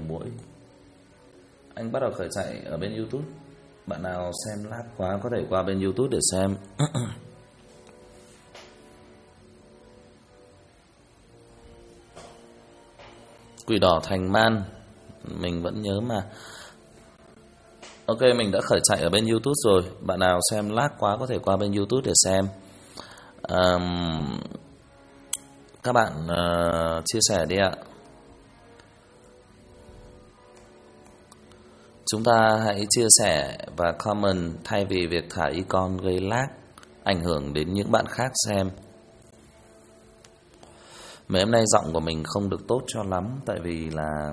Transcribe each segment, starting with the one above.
muỗi. Anh bắt đầu khởi chạy ở bên YouTube. Bạn nào xem lag quá có thể qua bên YouTube để xem. Quỷ đỏ thành man, mình vẫn nhớ mà. Ok, mình đã khởi chạy ở bên YouTube rồi. Bạn nào xem lag quá có thể qua bên YouTube để xem. Các bạn chia sẻ đi ạ. Chúng ta hãy chia sẻ và comment thay vì việc thả icon gây lag, ảnh hưởng đến những bạn khác xem. Mấy hôm nay giọng của mình không được tốt cho lắm, tại vì là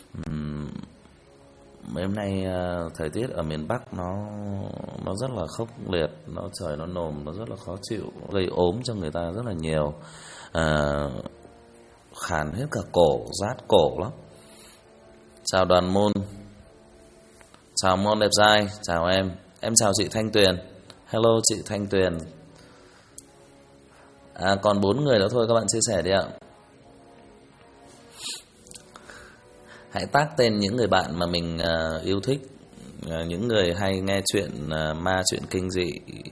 mấy hôm nay thời tiết ở miền Bắc nó rất là khốc liệt, trời nó nồm, nó rất là khó chịu, gây ốm cho người ta rất là nhiều, khàn hết cả cổ, rát cổ lắm. Chào Đoàn Môn, chào Môn đẹp trai, chào em chào chị Thanh Tuyền, hello chị Thanh Tuyền. Còn 4 người nữa thôi, các bạn chia sẻ đi ạ. Hãy tag tên những người bạn mà mình yêu thích, những người hay nghe chuyện ma, chuyện kinh dị.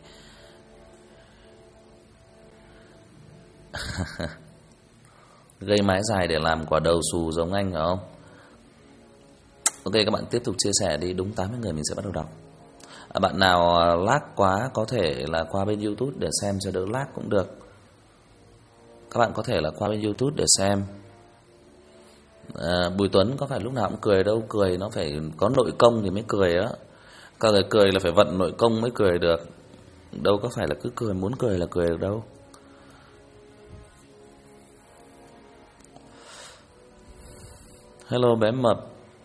Gây mái dài để làm quả đầu xù giống anh phải không? Ok, các bạn tiếp tục chia sẻ đi, đúng 80 người mình sẽ bắt đầu đọc. Bạn nào lag quá có thể là qua bên YouTube để xem cho đỡ lag cũng được. Các bạn có thể là qua bên YouTube để xem. Bùi Tuấn có phải lúc nào cũng cười đâu, cười nó phải có nội công thì mới cười á. Các người cười là phải vận nội công mới cười được, đâu có phải là cứ cười muốn cười là cười được đâu. Hello bé mập,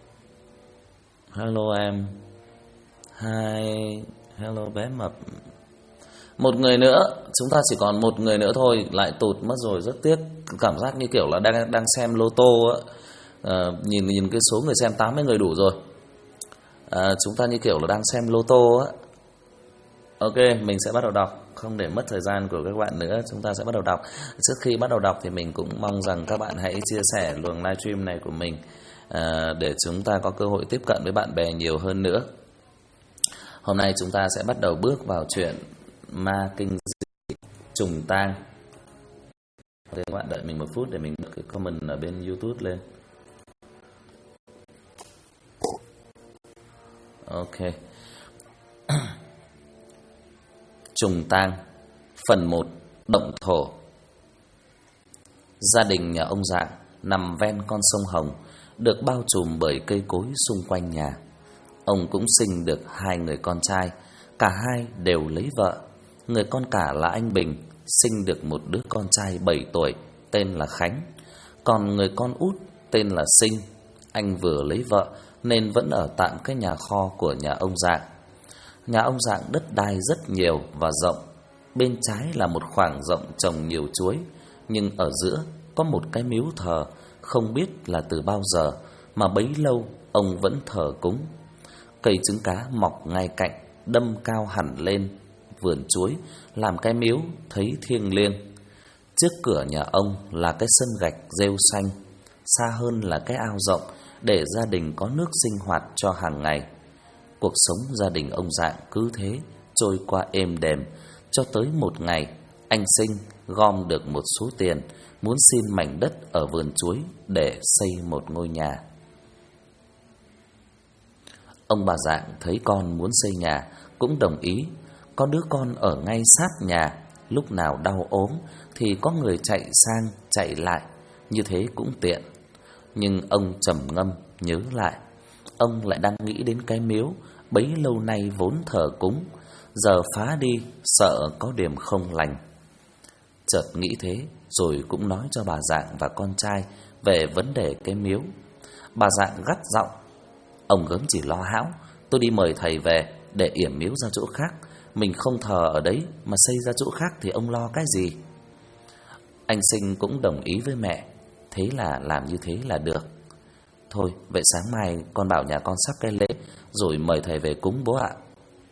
hello em. Hi, hello bé mập. Một người nữa, chúng ta chỉ còn một người nữa thôi, lại tụt mất rồi, rất tiếc. Cảm giác như kiểu là đang xem lô tô á. Nhìn cái số người xem 80 người đủ rồi. Chúng ta như kiểu là đang xem lô tô á. Ok, mình sẽ bắt đầu đọc, không để mất thời gian của các bạn nữa, chúng ta sẽ bắt đầu đọc. Trước khi bắt đầu đọc thì mình cũng mong rằng các bạn hãy chia sẻ luồng livestream này của mình, để chúng ta có cơ hội tiếp cận với bạn bè nhiều hơn nữa. Hôm nay chúng ta sẽ bắt đầu bước vào chuyện ma kinh dị trùng tang. Các bạn đợi mình một phút để mình bật cái comment ở bên YouTube lên. Ok. Trùng tang. Phần 1. Động thổ. Gia đình nhà ông Dạng nằm ven con sông Hồng, được bao trùm bởi cây cối xung quanh nhà. Ông cũng sinh được 2 người con trai, cả hai đều lấy vợ. Người con cả là anh Bình, sinh được một đứa con trai 7 tuổi, tên là Khánh. Còn người con út tên là Sinh. Anh vừa lấy vợ nên vẫn ở tạm cái nhà kho của nhà ông Dạng. Nhà ông Dạng đất đai rất nhiều và rộng. Bên trái là một khoảng rộng trồng nhiều chuối, nhưng ở giữa có một cái miếu thờ, không biết là từ bao giờ mà bấy lâu ông vẫn thờ cúng. Cây trứng cá mọc ngay cạnh, đâm cao hẳn lên vườn chuối, làm cái miếu thấy thiêng liêng. Trước cửa nhà ông là cái sân gạch rêu xanh, xa hơn là cái ao rộng để gia đình có nước sinh hoạt cho hàng ngày. Cuộc sống gia đình ông Dạng cứ thế trôi qua êm đềm, cho tới một ngày anh Sinh gom được một số tiền, muốn xin mảnh đất ở vườn chuối để xây một ngôi nhà. Ông bà Dạng thấy con muốn xây nhà cũng đồng ý. Có đứa con ở ngay sát nhà, lúc nào đau ốm thì có người chạy sang chạy lại, như thế cũng tiện. Nhưng ông trầm ngâm nhớ lại, ông lại đang nghĩ đến cái miếu bấy lâu nay vốn thờ cúng, giờ phá đi sợ có điểm không lành. Chợt nghĩ thế rồi cũng nói cho bà Dạng và con trai về vấn đề cái miếu. Bà Dạng gắt giọng: "Ông gớm chỉ lo hão, tôi đi mời thầy về để yểm miếu ra chỗ khác, mình không thờ ở đấy mà xây ra chỗ khác thì ông lo cái gì?" Anh Sinh cũng đồng ý với mẹ, thế là làm như thế là được. Thôi, vậy sáng mai con bảo nhà con sắp cái lễ rồi mời thầy về cúng bố ạ.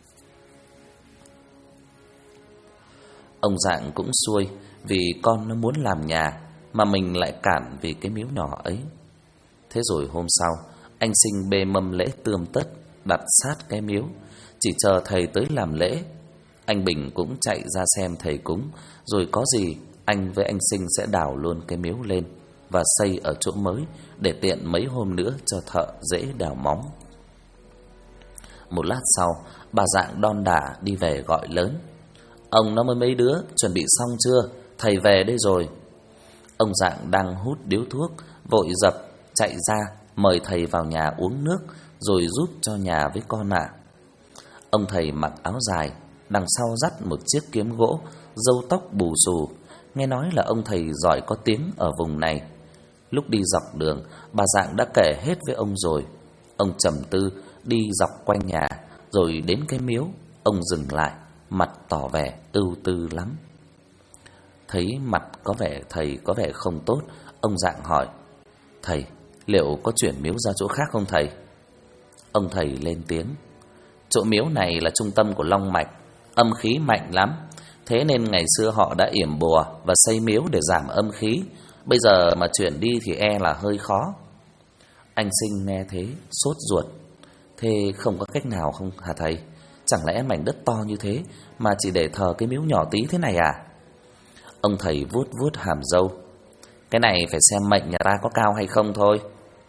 Ông Dạng cũng xuôi, vì con nó muốn làm nhà mà mình lại cản vì cái miếu nhỏ ấy. Thế rồi hôm sau, Anh Sinh bê mâm lễ tươm tất đặt sát cái miếu, chỉ chờ thầy tới làm lễ. Anh Bình cũng chạy ra xem thầy cúng, rồi có gì anh với anh Sinh sẽ đào luôn cái miếu lên và xây ở chỗ mới để tiện mấy hôm nữa cho thợ dễ đào móng. Một lát sau, bà Dạng đon đả đi về gọi lớn: "Ông nó mới mấy đứa, chuẩn bị xong chưa? Thầy về đây rồi." Ông Dạng đang hút điếu thuốc, vội dập chạy ra mời thầy vào nhà uống nước rồi giúp cho nhà với con ạ. Ông thầy mặc áo dài, đằng sau dắt một chiếc kiếm gỗ, râu tóc bù xù. Nghe nói là ông thầy giỏi có tiếng ở vùng này. Lúc đi dọc đường, bà Dạng đã kể hết với ông rồi. Ông trầm tư đi dọc quanh nhà, rồi đến cái miếu, ông dừng lại, mặt tỏ vẻ ưu tư lắm. Thấy mặt thầy có vẻ không tốt, ông Dạng hỏi: "Thầy, liệu có chuyển miếu ra chỗ khác không thầy?" Ông thầy lên tiếng: "Chỗ miếu này là trung tâm của Long Mạch, âm khí mạnh lắm. Thế nên ngày xưa họ đã yểm bùa và xây miếu để giảm âm khí. Bây giờ mà chuyển đi thì e là hơi khó." Anh Sinh nghe thế sốt ruột: "Thế không có cách nào không hả thầy? Chẳng lẽ mảnh đất to như thế mà chỉ để thờ cái miếu nhỏ tí thế này à?" Ông thầy vuốt vuốt hàm râu: "Cái này phải xem mệnh nhà ta có cao hay không thôi.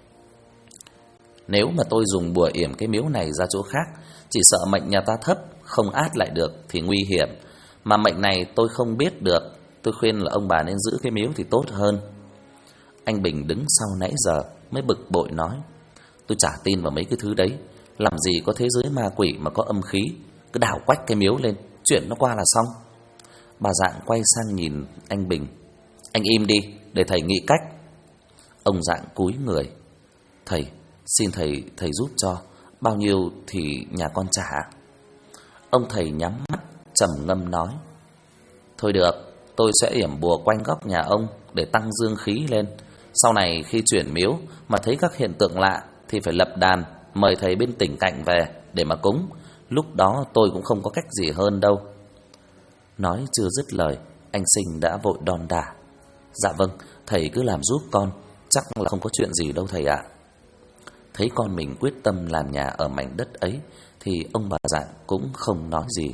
Nếu mà tôi dùng bùa yểm cái miếu này ra chỗ khác, chỉ sợ mệnh nhà ta thấp, không át lại được thì nguy hiểm. Mà mệnh này tôi không biết được, tôi khuyên là ông bà nên giữ cái miếu thì tốt hơn." Anh Bình đứng sau nãy giờ mới bực bội nói: "Tôi chả tin vào mấy cái thứ đấy. Làm gì có thế giới ma quỷ mà có âm khí. Cứ đào quách cái miếu lên, chuyện nó qua là xong." Bà Dạng quay sang nhìn anh Bình: "Anh im đi, để thầy nghĩ cách." Ông Dạng cúi người: "Thầy, xin thầy giúp cho. Bao nhiêu thì nhà con trả." Ông thầy nhắm mắt trầm ngâm nói: "Thôi được, tôi sẽ yểm bùa quanh góc nhà ông để tăng dương khí lên. Sau này khi chuyển miếu mà thấy các hiện tượng lạ thì phải lập đàn, mời thầy bên tỉnh cạnh về để mà cúng. Lúc đó tôi cũng không có cách gì hơn đâu." Nói chưa dứt lời, anh Sinh đã vội đon đả: "Dạ vâng, thầy cứ làm giúp con, chắc là không có chuyện gì đâu thầy ạ." Thấy con mình quyết tâm làm nhà ở mảnh đất ấy thì ông bà Dạng cũng không nói gì.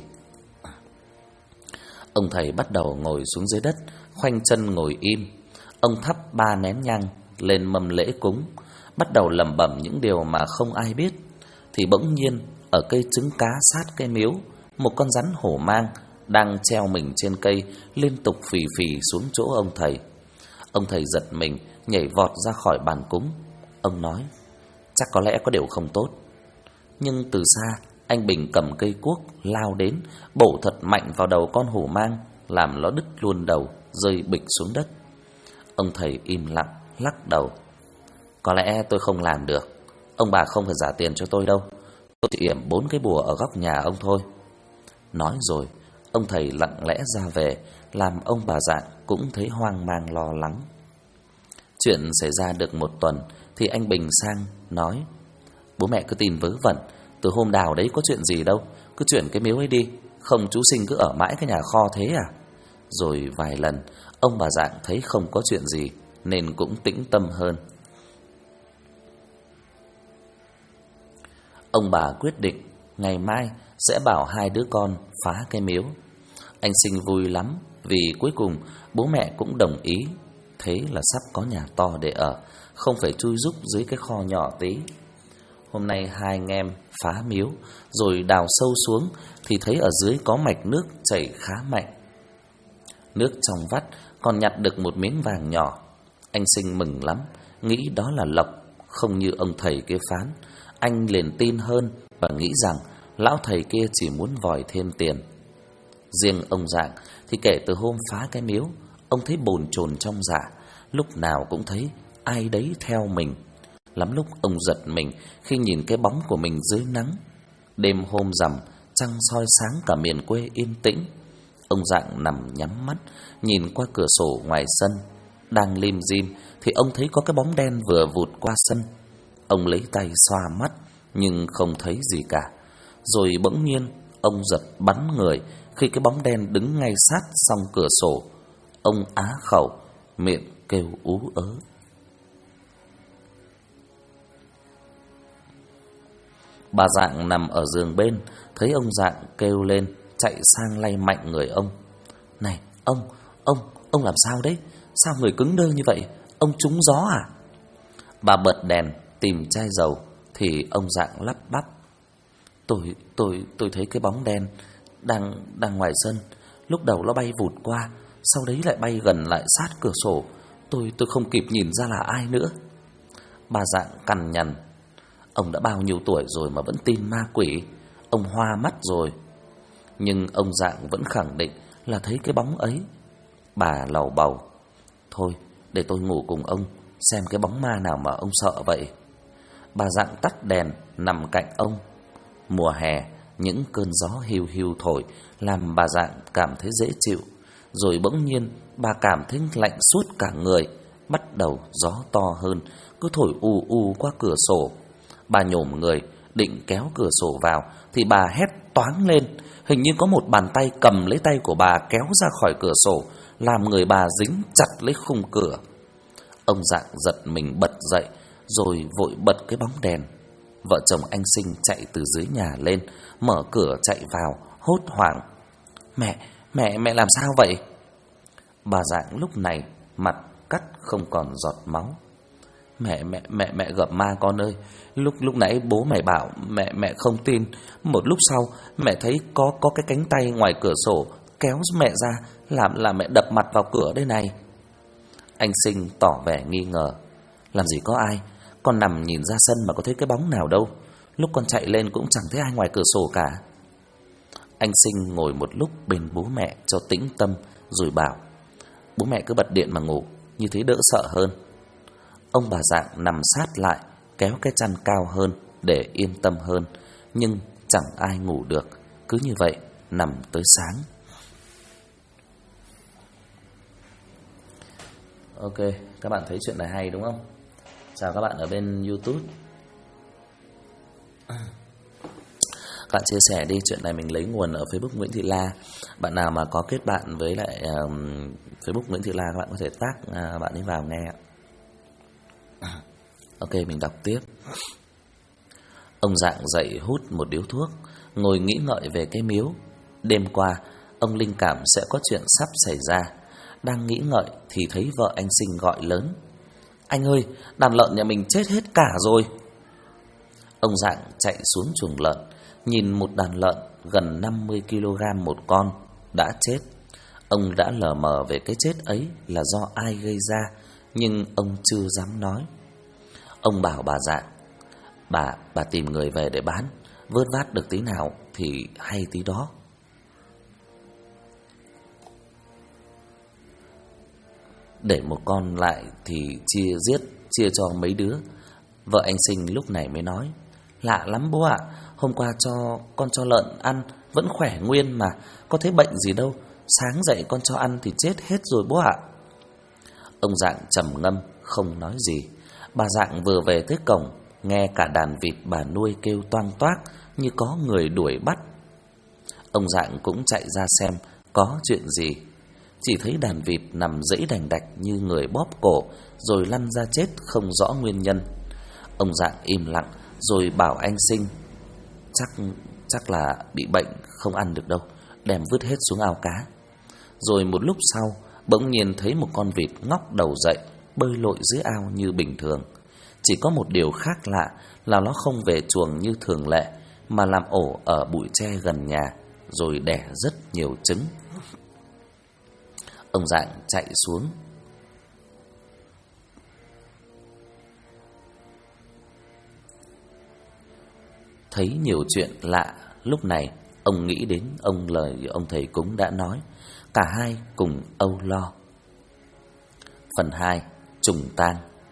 Ông thầy bắt đầu ngồi xuống dưới đất, khoanh chân ngồi im. Ông thắp 3 nén nhang lên mâm lễ cúng, bắt đầu lẩm bẩm những điều mà không ai biết. Thì bỗng nhiên ở cây trứng cá sát cây miếu, một con rắn hổ mang đang treo mình trên cây liên tục phì phì xuống chỗ ông thầy. Ông thầy giật mình, nhảy vọt ra khỏi bàn cúng. Ông nói: "Chắc có lẽ có điều không tốt." Nhưng từ xa, anh Bình cầm cây cuốc lao đến, bổ thật mạnh vào đầu con hổ mang, làm nó đứt luôn đầu, rơi bịch xuống đất. Ông thầy im lặng lắc đầu: "Có lẽ tôi không làm được. Ông bà không phải trả tiền cho tôi đâu. Tôi chỉ yểm 4 cái bùa ở góc nhà ông thôi." Nói rồi, ông thầy lặng lẽ ra về, làm ông bà Dạng cũng thấy hoang mang lo lắng. Chuyện xảy ra được 1 tuần thì anh Bình sang nói: "Bố mẹ cứ tin vớ vẩn, từ hôm đào đấy có chuyện gì đâu, cứ chuyển cái miếu ấy đi, không chú Sinh cứ ở mãi cái nhà kho thế à?" Rồi vài lần ông bà Dạng thấy không có chuyện gì nên cũng tĩnh tâm hơn. Ông bà quyết định ngày mai sẽ bảo 2 đứa con phá cái miếu. Anh Sinh vui lắm vì cuối cùng bố mẹ cũng đồng ý. Thế là sắp có nhà to để ở, không phải chui rúc dưới cái kho nhỏ tí. Hôm nay 2 anh em phá miếu, rồi đào sâu xuống thì thấy ở dưới có mạch nước chảy khá mạnh. Nước trong vắt còn nhặt được một miếng vàng nhỏ. Anh Sinh mừng lắm, nghĩ đó là lộc, không như ông thầy kia phán. Anh liền tin hơn và nghĩ rằng lão thầy kia chỉ muốn vòi thêm tiền. Riêng ông Dạng thì kể từ hôm phá cái miếu, ông thấy bồn chồn trong dạ, lúc nào cũng thấy ai đấy theo mình. Lắm lúc ông giật mình khi nhìn cái bóng của mình dưới nắng. Đêm hôm rằm, trăng soi sáng cả miền quê yên tĩnh. Ông Dạng nằm nhắm mắt, nhìn qua cửa sổ ngoài sân. Đang lim dim thì ông thấy có cái bóng đen vừa vụt qua sân. Ông lấy tay xoa mắt nhưng không thấy gì cả. Rồi bỗng nhiên ông giật bắn người khi cái bóng đen đứng ngay sát song cửa sổ. Ông á khẩu, miệng kêu ú ớ. Bà Dạng nằm ở giường bên, thấy ông Dạng kêu lên, chạy sang lay mạnh người ông. Này, ông làm sao đấy? Sao người cứng đơ như vậy? Ông trúng gió à? Bà bật đèn tìm chai dầu thì ông Dạng lắp bắp. Tôi thấy cái bóng đen đang ngoài sân. Lúc đầu nó bay vụt qua, sau đấy lại bay gần lại sát cửa sổ. Tôi không kịp nhìn ra là ai nữa. Bà Dạng cằn nhằn. Ông đã bao nhiêu tuổi rồi mà vẫn tin ma quỷ? Ông hoa mắt rồi. Nhưng ông Dạng vẫn khẳng định là thấy cái bóng ấy. Bà lầu bầu. Thôi, để tôi ngủ cùng ông, xem cái bóng ma nào mà ông sợ vậy. Bà Dạng tắt đèn, nằm cạnh ông. Mùa hè, những cơn gió hiu hiu thổi làm bà Dạng cảm thấy dễ chịu. Rồi bỗng nhiên bà cảm thấy lạnh suốt cả người. Bắt đầu gió to hơn, cứ thổi u u qua cửa sổ. Bà nhổm người định kéo cửa sổ vào thì bà hét toáng lên. Hình như có một bàn tay cầm lấy tay của bà kéo ra khỏi cửa sổ, làm người bà dính chặt lấy khung cửa. Ông Dạng giật mình bật dậy, rồi vội bật cái bóng đèn. Vợ chồng anh Sinh chạy từ dưới nhà lên, mở cửa chạy vào, hốt hoảng. Mẹ làm sao vậy? Bà Dạng lúc này mặt cắt không còn giọt máu. Mẹ gặp ma con ơi. Lúc nãy bố mẹ bảo mẹ không tin. Một lúc sau mẹ thấy có cái cánh tay ngoài cửa sổ kéo mẹ ra, làm mẹ đập mặt vào cửa đây này. Anh Sinh tỏ vẻ nghi ngờ. Làm gì có ai, con nằm nhìn ra sân mà có thấy cái bóng nào đâu. Lúc con chạy lên cũng chẳng thấy ai ngoài cửa sổ cả. Anh Sinh ngồi một lúc bên bố mẹ cho tĩnh tâm, rồi bảo: Bố mẹ cứ bật điện mà ngủ, như thế đỡ sợ hơn. Ông bà Dạng nằm sát lại, kéo cái chăn cao hơn để yên tâm hơn. Nhưng chẳng ai ngủ được, cứ như vậy nằm tới sáng. Ok, các bạn thấy chuyện này hay đúng không? Chào các bạn ở bên YouTube. Các bạn chia sẻ đi, chuyện này mình lấy nguồn ở Facebook Nguyễn Thị La. Bạn nào mà có kết bạn với lại Facebook Nguyễn Thị La, các bạn có thể tag bạn ấy vào nghe. Ok, mình đọc tiếp. Ông Dạng dậy hút một điếu thuốc, ngồi nghĩ ngợi về cái miếu. Đêm qua, ông linh cảm sẽ có chuyện sắp xảy ra. Đang nghĩ ngợi thì thấy vợ anh Sinh gọi lớn: Anh ơi, đàn lợn nhà mình chết hết cả rồi. Ông Dạng chạy xuống chuồng lợn, nhìn một đàn lợn gần 50 kg một con đã chết. Ông đã lờ mờ về cái chết ấy là do ai gây ra, nhưng ông chưa dám nói. Ông bảo bà Dạng: Bà tìm người về để bán, vớt vát được tí nào thì hay tí đó. Để một con lại thì chia cho mấy đứa. Vợ anh Sinh lúc này mới nói: Lạ lắm bố ạ, hôm qua con cho lợn ăn vẫn khỏe nguyên mà, có thấy bệnh gì đâu. Sáng dậy con cho ăn thì chết hết rồi bố ạ. Ông Dạng trầm ngâm không nói gì. Bà Dạng vừa về tới cổng, nghe cả đàn vịt bà nuôi kêu toang toác như có người đuổi bắt. Ông Dạng cũng chạy ra xem có chuyện gì. Chỉ thấy đàn vịt nằm dẫy đành đạch như người bóp cổ, rồi lăn ra chết không rõ nguyên nhân. Ông Dạng im lặng rồi bảo anh Sinh: Chắc là bị bệnh không ăn được đâu, đem vứt hết xuống ao cá. Rồi một lúc sau, bỗng nhiên thấy một con vịt ngóc đầu dậy, bơi lội dưới ao như bình thường. Chỉ có một điều khác lạ là nó không về chuồng như thường lệ, mà làm ổ ở bụi tre gần nhà, rồi đẻ rất nhiều trứng. Ông Dạng chạy xuống. Thấy nhiều chuyện lạ, lúc này ông nghĩ đến lời ông thầy cúng đã nói. Cả hai cùng âu lo. Phần 2. Trùng tang.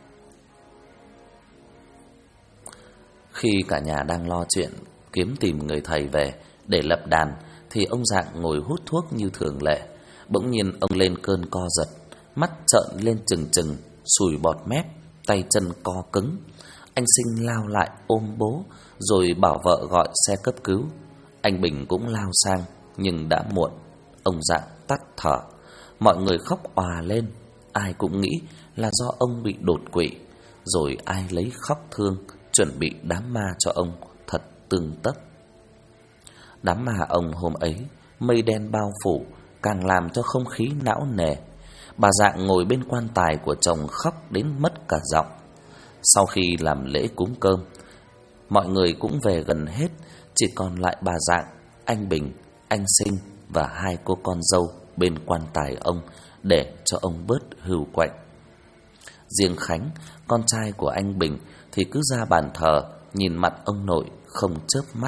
Khi cả nhà đang lo chuyện kiếm tìm người thầy về để lập đàn, thì ông Dạng ngồi hút thuốc như thường lệ. Bỗng nhiên ông lên cơn co giật, mắt trợn lên trừng trừng, sùi bọt mép, tay chân co cứng. Anh Sinh lao lại ôm bố, rồi bảo vợ gọi xe cấp cứu. Anh Bình cũng lao sang, nhưng đã muộn. Ông Dạng tắt thở. Mọi người khóc òa lên. Ai cũng nghĩ là do ông bị đột quỵ. Rồi ai lấy khóc thương chuẩn bị đám ma cho ông thật tường tấp. Đám ma ông hôm ấy mây đen bao phủ, càng làm cho không khí não nề. Bà Dạng ngồi bên quan tài của chồng khóc đến mất cả giọng. Sau khi làm lễ cúng cơm, mọi người cũng về gần hết, chỉ còn lại bà Dạng, anh Bình, anh Sinh và hai cô con dâu bên quan tài ông để cho ông bớt hưu quạnh. Riêng Khánh, con trai của anh Bình thì cứ ra bàn thờ nhìn mặt ông nội không chớp mắt.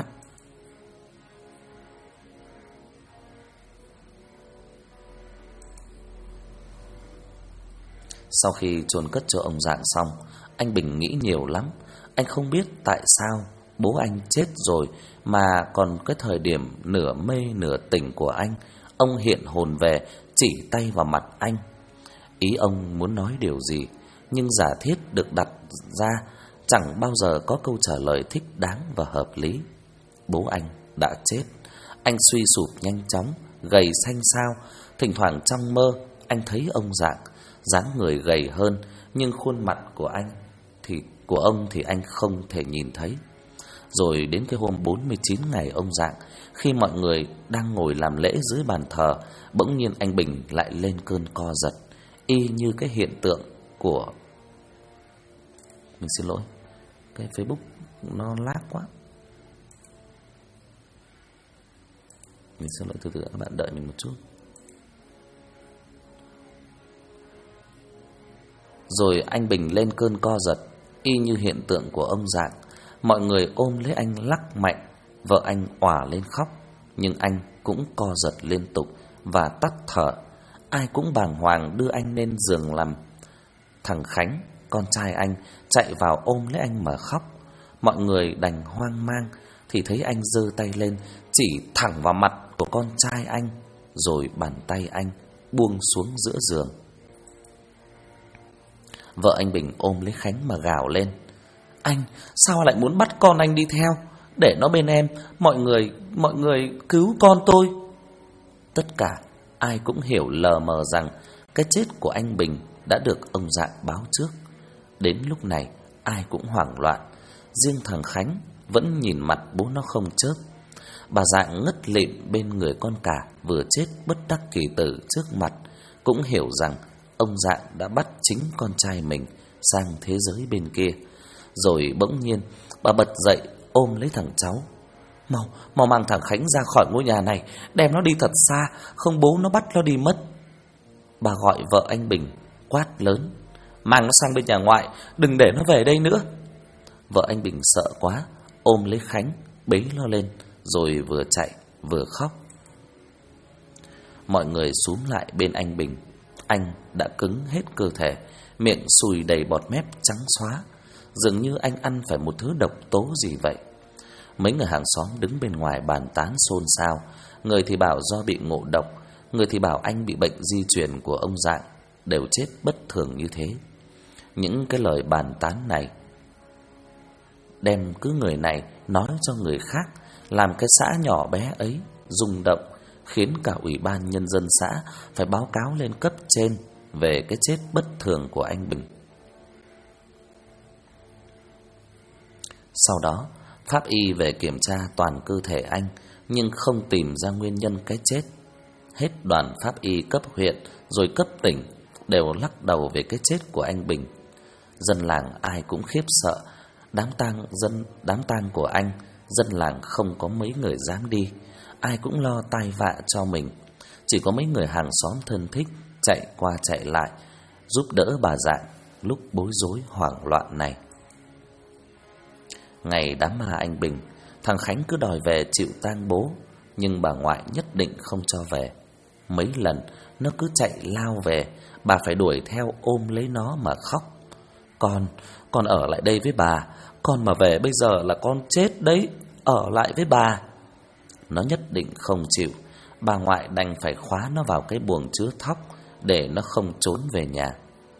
Sau khi chôn cất cho ông Dạng xong, anh Bình nghĩ nhiều lắm. Anh không biết tại sao bố anh chết rồi mà còn cái thời điểm nửa mê nửa tỉnh của anh, ông hiện hồn về chỉ tay vào mặt anh. Ý ông muốn nói điều gì, nhưng giả thiết được đặt ra chẳng bao giờ có câu trả lời thích đáng và hợp lý. Bố anh đã chết. Anh suy sụp nhanh chóng, gầy xanh xao. Thỉnh thoảng trong mơ anh thấy ông Dạng, dáng người gầy hơn, nhưng khuôn mặt của ông thì anh không thể nhìn thấy. Rồi đến cái hôm 49 ngày ông Dạng, khi mọi người đang ngồi làm lễ dưới bàn thờ, bỗng nhiên anh Bình lại lên cơn co giật, y như cái hiện tượng của... Mình xin lỗi, cái Facebook nó lag quá. Mình xin lỗi, từ từ các bạn đợi mình một chút. Rồi anh Bình lên cơn co giật, y như hiện tượng của ông Dạng. Mọi người ôm lấy anh lắc mạnh. Vợ anh òa lên khóc, nhưng anh cũng co giật liên tục và tắt thở. Ai cũng bàng hoàng đưa anh lên giường nằm. Thằng Khánh, con trai anh, chạy vào ôm lấy anh mà khóc. Mọi người đành hoang mang thì thấy anh giơ tay lên chỉ thẳng vào mặt của con trai anh, rồi bàn tay anh buông xuống giữa giường. Vợ anh Bình ôm lấy Khánh mà gào lên: "Anh, sao lại muốn bắt con anh đi theo? Để nó bên em, mọi người cứu con tôi." Tất cả ai cũng hiểu lờ mờ rằng cái chết của anh Bình đã được ông Dạng báo trước. Đến lúc này ai cũng hoảng loạn. Riêng thằng Khánh vẫn nhìn mặt bố nó không chớp. Bà Dạng ngất lịm bên người con cả vừa chết bất đắc kỳ tử trước mặt, cũng hiểu rằng ông Dạng đã bắt chính con trai mình sang thế giới bên kia. Rồi bỗng nhiên bà bật dậy ôm lấy thằng cháu: Mau mang thằng Khánh ra khỏi ngôi nhà này, đem nó đi thật xa, không bố nó bắt nó đi mất." Bà gọi vợ anh Bình quát lớn: "Mang nó sang bên nhà ngoại, đừng để nó về đây nữa." Vợ anh Bình sợ quá, ôm lấy Khánh bế nó lên, rồi vừa chạy vừa khóc. Mọi người xúm lại bên anh Bình. Anh đã cứng hết cơ thể, miệng sùi đầy bọt mép trắng xóa, dường như anh ăn phải một thứ độc tố gì vậy. Mấy người hàng xóm đứng bên ngoài bàn tán xôn xao. Người thì bảo do bị ngộ độc, người thì bảo anh bị bệnh di truyền của ông Dạng, đều chết bất thường như thế. Những cái lời bàn tán này đem cứ người này nói cho người khác, làm cái xã nhỏ bé ấy rung động, khiến cả ủy ban nhân dân xã phải báo cáo lên cấp trên về cái chết bất thường của anh Bình. Sau đó, pháp y về kiểm tra toàn cơ thể anh, nhưng không tìm ra nguyên nhân cái chết. Hết đoàn pháp y cấp huyện rồi cấp tỉnh đều lắc đầu về cái chết của anh Bình. Dân làng ai cũng khiếp sợ. Đám tang của anh, dân làng không có mấy người dám đi. Ai cũng lo tai vạ cho mình. Chỉ có mấy người hàng xóm thân thích chạy qua chạy lại giúp đỡ bà Dạng lúc bối rối hoảng loạn này. Ngày đám ma anh Bình, thằng Khánh cứ đòi về chịu tang bố, nhưng bà ngoại nhất định không cho về. Mấy lần nó cứ chạy lao về, bà phải đuổi theo ôm lấy nó mà khóc: Con ở lại đây với bà, con mà về bây giờ là con chết đấy, ở lại với bà." Nó nhất định không chịu. Bà ngoại đành phải khóa nó vào cái buồng chứa thóc để nó không trốn về nhà.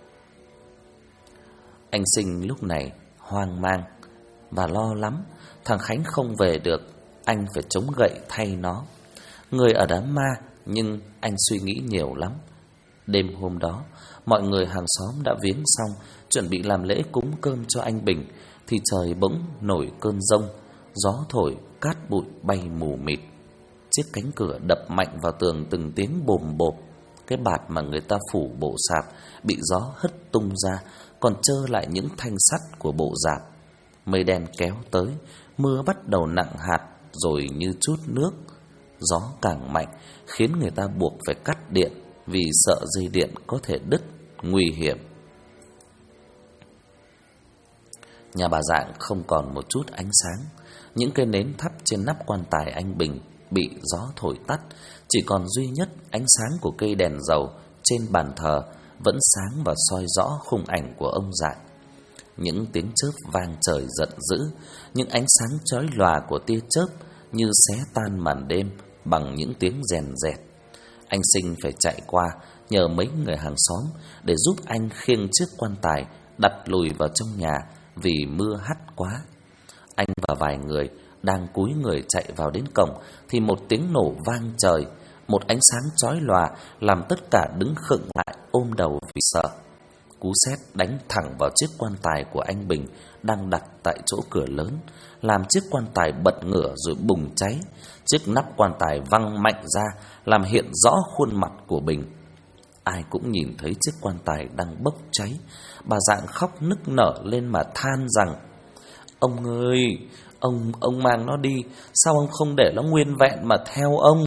Anh Sinh lúc này hoang mang và lo lắm. Thằng Khánh không về được, anh phải chống gậy thay nó. Người ở đám ma, nhưng anh suy nghĩ nhiều lắm. Đêm hôm đó, mọi người hàng xóm đã viếng xong, chuẩn bị làm lễ cúng cơm cho anh Bình, thì trời bỗng nổi cơn giông, Gió thổi, cát bụi bay mù mịt. Chiếc cánh cửa đập mạnh vào tường từng tiếng bồm bộp. Cái bạt mà người ta phủ bộ sạp bị gió hất tung ra, còn trơ lại những thanh sắt của bộ rạp. Mây đen kéo tới, mưa bắt đầu nặng hạt rồi như chút nước. Gió càng mạnh khiến người ta buộc phải cắt điện vì sợ dây điện có thể đứt, nguy hiểm. Nhà bà Dạng không còn một chút ánh sáng. Những cây nến thắp trên nắp quan tài anh Bình bị gió thổi tắt, chỉ còn duy nhất ánh sáng của cây đèn dầu trên bàn thờ vẫn sáng và soi rõ khung ảnh của ông Dạng. Những tiếng chớp vang trời giận dữ, những ánh sáng chói lòa của tia chớp như xé tan màn đêm bằng những tiếng rèn rẹt. Anh Sinh phải chạy qua nhờ mấy người hàng xóm để giúp anh khiêng chiếc quan tài đặt lùi vào trong nhà vì mưa hắt quá. Anh và vài người đang cúi người chạy vào đến cổng thì một tiếng nổ vang trời, một ánh sáng chói lòa làm tất cả đứng khựng lại ôm đầu vì sợ. Cú sét đánh thẳng vào chiếc quan tài của anh Bình đang đặt tại chỗ cửa lớn, làm chiếc quan tài bật ngửa rồi bùng cháy. Chiếc nắp quan tài văng mạnh ra, làm hiện rõ khuôn mặt của Bình. Ai cũng nhìn thấy chiếc quan tài đang bốc cháy. Bà Dạng khóc nức nở lên mà than rằng: "Ông ơi, ông mang nó đi, sao ông không để nó nguyên vẹn mà theo ông?"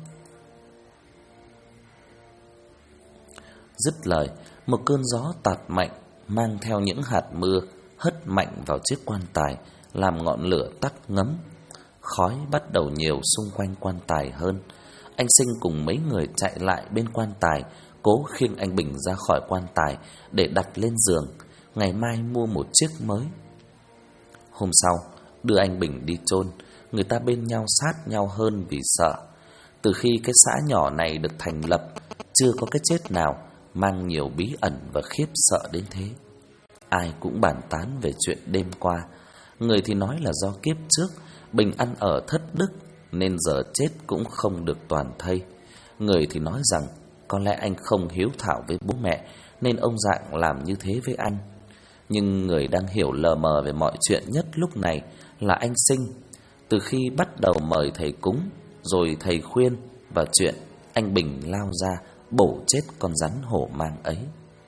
Dứt lời, một cơn gió tạt mạnh mang theo những hạt mưa hất mạnh vào chiếc quan tài, làm ngọn lửa tắt ngấm. Khói bắt đầu nhiều xung quanh quan tài hơn. Anh Sinh cùng mấy người chạy lại bên quan tài, cố khiêng anh Bình ra khỏi quan tài để đặt lên giường, ngày mai mua một chiếc mới. Hôm sau, đưa anh Bình đi chôn, người ta bên nhau sát nhau hơn vì sợ. Từ khi cái xã nhỏ này được thành lập, chưa có cái chết nào mang nhiều bí ẩn và khiếp sợ đến thế. Ai cũng bàn tán về chuyện đêm qua. Người thì nói là do kiếp trước Bình ăn ở thất đức nên giờ chết cũng không được toàn thây. Người thì nói rằng có lẽ anh không hiếu thảo với bố mẹ nên ông Dạng làm như thế với anh. Nhưng người đang hiểu lờ mờ về mọi chuyện nhất lúc này là anh Sinh. Từ khi bắt đầu mời thầy cúng, rồi thầy khuyên, và chuyện anh Bình lao ra bổ chết con rắn hổ mang ấy.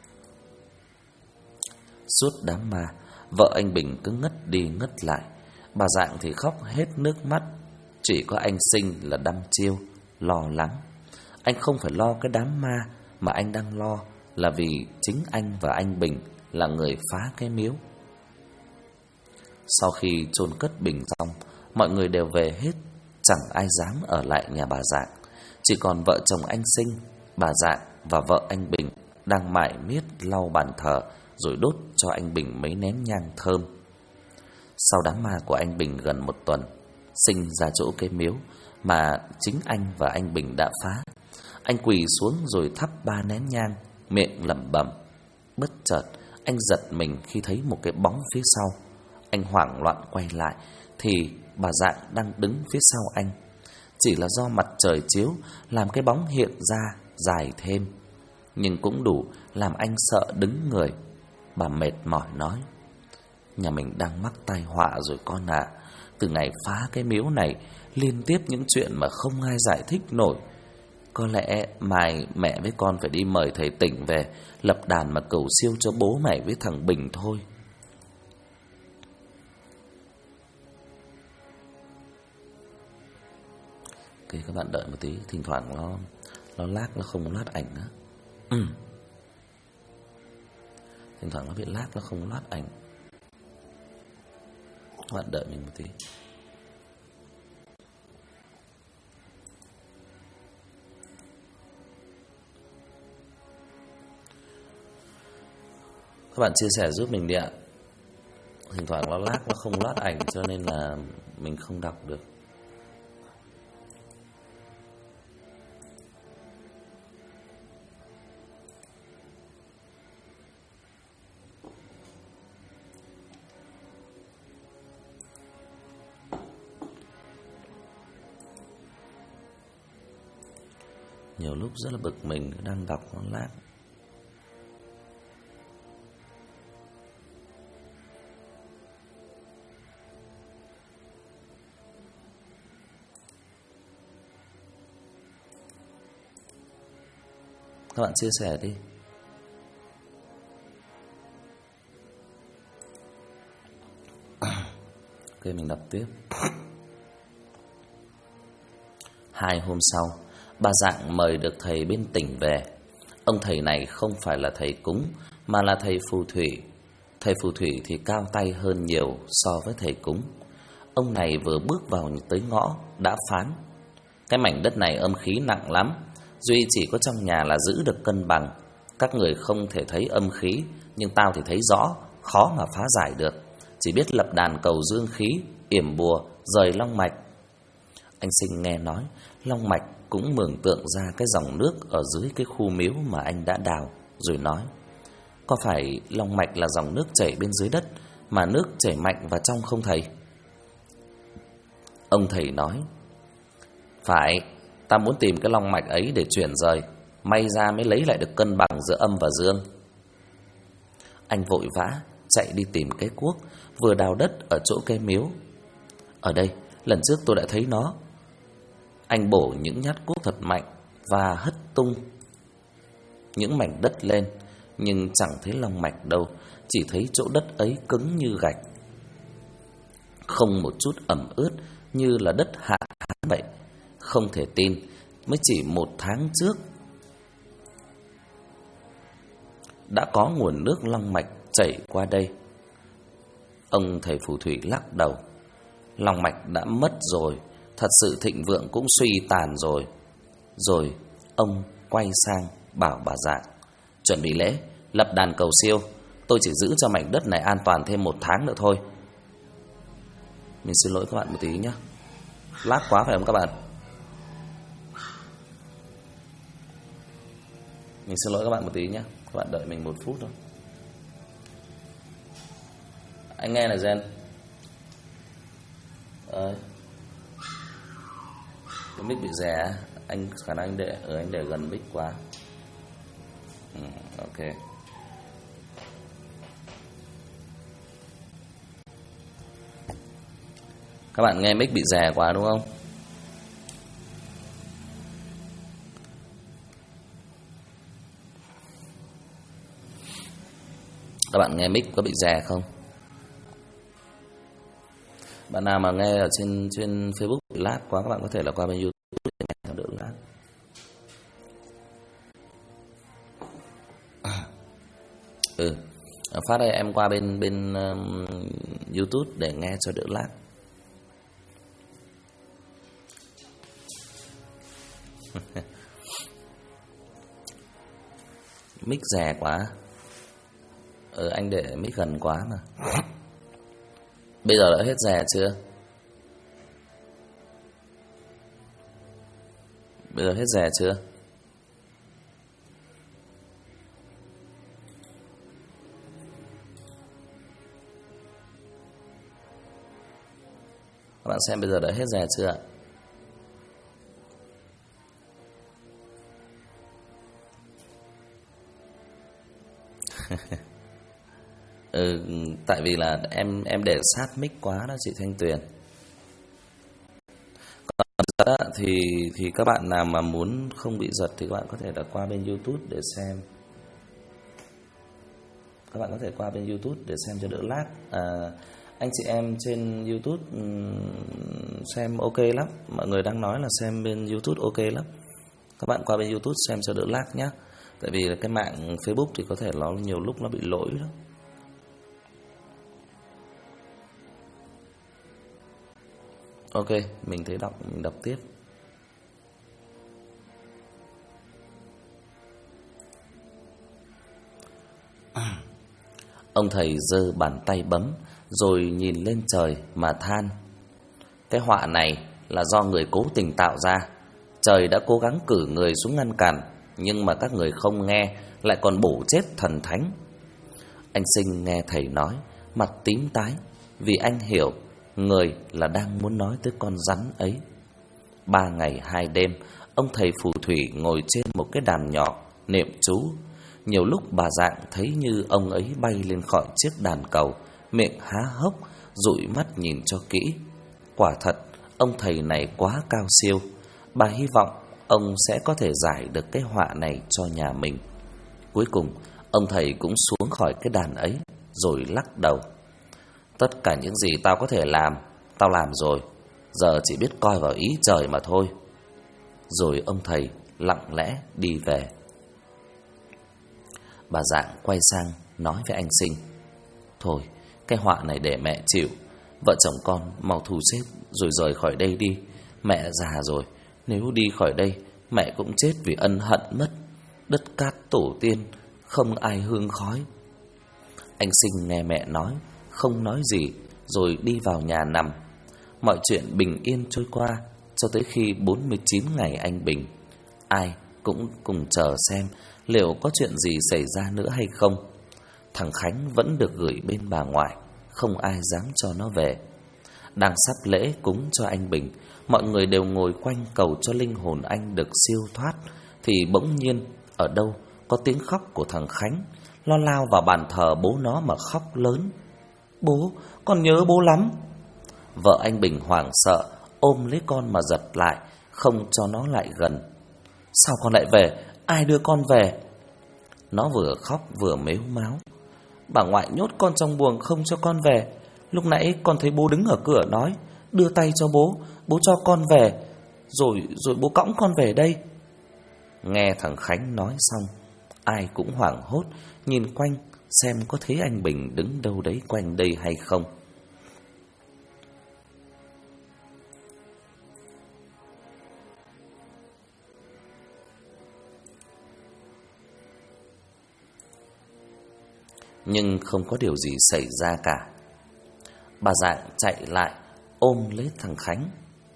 Suốt đám ma, vợ anh Bình cứ ngất đi ngất lại. Bà Dạng thì khóc hết nước mắt. Chỉ có anh Sinh là đăm chiêu, lo lắng. Anh không phải lo cái đám ma, mà anh đang lo là vì chính anh và anh Bình là người phá cái miếu. Sau khi chôn cất Bình xong, mọi người đều về hết, chẳng ai dám ở lại nhà bà Dạng. Chỉ còn vợ chồng anh Sinh, bà Dạng và vợ anh Bình đang mải miết lau bàn thờ rồi đốt cho anh Bình mấy nén nhang thơm. Sau đám ma của anh Bình gần một tuần, Sinh ra chỗ cái miếu mà chính anh và anh Bình đã phá. Anh quỳ xuống rồi thắp 3 nén nhang, miệng lẩm bẩm. Bất chợt, anh giật mình khi thấy một cái bóng phía sau. Anh hoảng loạn quay lại thì bà Dạng đang đứng phía sau anh. Chỉ là do mặt trời chiếu làm cái bóng hiện ra dài thêm, nhưng cũng đủ làm anh sợ đứng người. Bà mệt mỏi nói: "Nhà mình đang mắc tai họa rồi con ạ. Từ ngày phá cái miếu này, liên tiếp những chuyện mà không ai giải thích nổi. Có lẽ mai mẹ với con phải đi mời thầy tỉnh về, lập đàn mà cầu siêu cho bố mày với thằng Bình thôi." Ok, các bạn đợi một tí, thỉnh thoảng nó lag, nó không loát ảnh nữa. Thỉnh thoảng nó bị lag, nó không loát ảnh. Các bạn đợi mình một tí. Các bạn chia sẻ giúp mình đi ạ. Thỉnh thoảng nó lag, nó không loát ảnh cho nên là mình không đọc được. Nhiều lúc rất là bực mình, đang đọc nó lag. Các bạn chia sẻ đi. Ok, mình đọc tiếp. 2 hôm sau, bà Dạng mời được thầy bên tỉnh về. Ông thầy này không phải là thầy cúng, mà là thầy phù thủy. Thầy phù thủy thì cao tay hơn nhiều so với thầy cúng. Ông này vừa bước vào tới ngõ đã phán: cái mảnh đất này âm khí nặng lắm, duy chỉ có trong nhà là giữ được cân bằng. Các người không thể thấy âm khí, nhưng tao thì thấy rõ, khó mà phá giải được. Chỉ biết lập đàn cầu dương khí, yểm bùa, rời long mạch. Anh Sinh nghe nói long mạch cũng mường tượng ra cái dòng nước ở dưới cái khu miếu mà anh đã đào, rồi nói: có phải long mạch là dòng nước chảy bên dưới đất mà nước chảy mạnh vào trong không thầy? Ông thầy nói: phải, ta muốn tìm cái long mạch ấy để chuyển rời, may ra mới lấy lại được cân bằng giữa âm và dương. Anh vội vã chạy đi tìm cái cuốc vừa đào đất ở chỗ cái miếu. Ở đây, lần trước tôi đã thấy nó. Anh bổ những nhát cuốc thật mạnh và hất tung những mảnh đất lên, nhưng chẳng thấy long mạch đâu, chỉ thấy chỗ đất ấy cứng như gạch, không một chút ẩm ướt, như là đất hạ hán vậy. Không thể tin, mới chỉ 1 tháng trước đã có nguồn nước long mạch chảy qua đây. Ông thầy phù thủy lắc đầu: long mạch đã mất rồi, thật sự thịnh vượng cũng suy tàn rồi. Rồi ông quay sang bảo bà Dạng: chuẩn bị lễ, lập đàn cầu siêu. Tôi chỉ giữ cho mảnh đất này an toàn thêm 1 tháng nữa thôi. Mình xin lỗi các bạn một tí nhé, lát quá phải không các bạn? Mình xin lỗi các bạn một tí nhé, các bạn đợi mình 1 phút thôi. Anh nghe này Gen. Cái mic bị rè, anh khả năng anh để gần mic quá. Ok. Các bạn nghe mic bị rè quá đúng không? Các bạn nghe mic có bị rè không? Bạn nào mà nghe ở trên Facebook bị lag quá, các bạn có thể là qua bên YouTube để nghe cho đỡ lag. Phát đây em qua bên YouTube để nghe cho đỡ lag. Mic rè quá. Anh để mic gần quá mà. Bây giờ đã hết rè chưa? Bây giờ hết rè chưa? Các bạn xem bây giờ đã hết rè chưa ạ? Tại vì là em để sát mic quá đó chị Thanh Tuyền. Còn thì các bạn nào mà muốn không bị giật thì các bạn có thể là qua bên YouTube để xem. Các bạn có thể qua bên YouTube để xem cho đỡ lag. Anh chị em trên YouTube xem ok lắm. Mọi người đang nói là xem bên YouTube ok lắm. Các bạn qua bên YouTube xem cho đỡ lag nhé. Tại vì cái mạng Facebook thì có thể nó nhiều lúc nó bị lỗi đó. Ok, mình thấy mình đọc tiếp. Ông thầy giơ bàn tay bấm, rồi nhìn lên trời mà than: cái họa này là do người cố tình tạo ra. Trời đã cố gắng cử người xuống ngăn cản, nhưng mà các người không nghe, lại còn bổ chết thần thánh. Anh Sinh nghe thầy nói, mặt tím tái, vì anh hiểu người là đang muốn nói tới con rắn ấy. 3 ngày 2 đêm, ông thầy phù thủy ngồi trên một cái đàn nhỏ niệm chú. Nhiều lúc bà Dạng thấy như ông ấy bay lên khỏi chiếc đàn cầu, miệng há hốc, dụi mắt nhìn cho kỹ. Quả thật, ông thầy này quá cao siêu. Bà hy vọng ông sẽ có thể giải được cái họa này cho nhà mình. Cuối cùng, ông thầy cũng xuống khỏi cái đàn ấy, rồi lắc đầu. Tất cả những gì tao có thể làm, tao làm rồi. Giờ chỉ biết coi vào ý trời mà thôi. Rồi ông thầy lặng lẽ đi về. Bà Dạng quay sang nói với anh Sinh: Thôi, cái họa này để mẹ chịu. Vợ chồng con mau thu xếp rồi rời khỏi đây đi. Mẹ già rồi, nếu đi khỏi đây mẹ cũng chết vì ân hận mất. Đất cát tổ tiên, không ai hương khói. Anh Sinh nghe mẹ nói, không nói gì, rồi đi vào nhà nằm. Mọi chuyện bình yên trôi qua cho tới khi 49 ngày anh bình. Ai cũng cùng chờ xem liệu có chuyện gì xảy ra nữa hay không. Thằng Khánh vẫn được gửi bên bà ngoại, không ai dám cho nó về. Đang sắp lễ cúng cho anh Bình, mọi người đều ngồi quanh cầu cho linh hồn anh được siêu thoát, thì bỗng nhiên ở đâu có tiếng khóc của thằng Khánh. Nó lao vào bàn thờ bố nó mà khóc lớn: Bố, con nhớ bố lắm. Vợ anh Bình hoảng sợ, ôm lấy con mà giật lại, không cho nó lại gần. Sao con lại về? Ai đưa con về? Nó vừa khóc vừa mếu máo: Bà ngoại nhốt con trong buồng không cho con về. Lúc nãy con thấy bố đứng ở cửa nói đưa tay cho bố, bố cho con về. Rồi bố cõng con về đây. Nghe thằng Khánh nói xong, ai cũng hoảng hốt nhìn quanh xem có thấy anh Bình đứng đâu đấy quanh đây hay không. Nhưng không có điều gì xảy ra cả. Bà Dạng chạy lại ôm lấy thằng Khánh.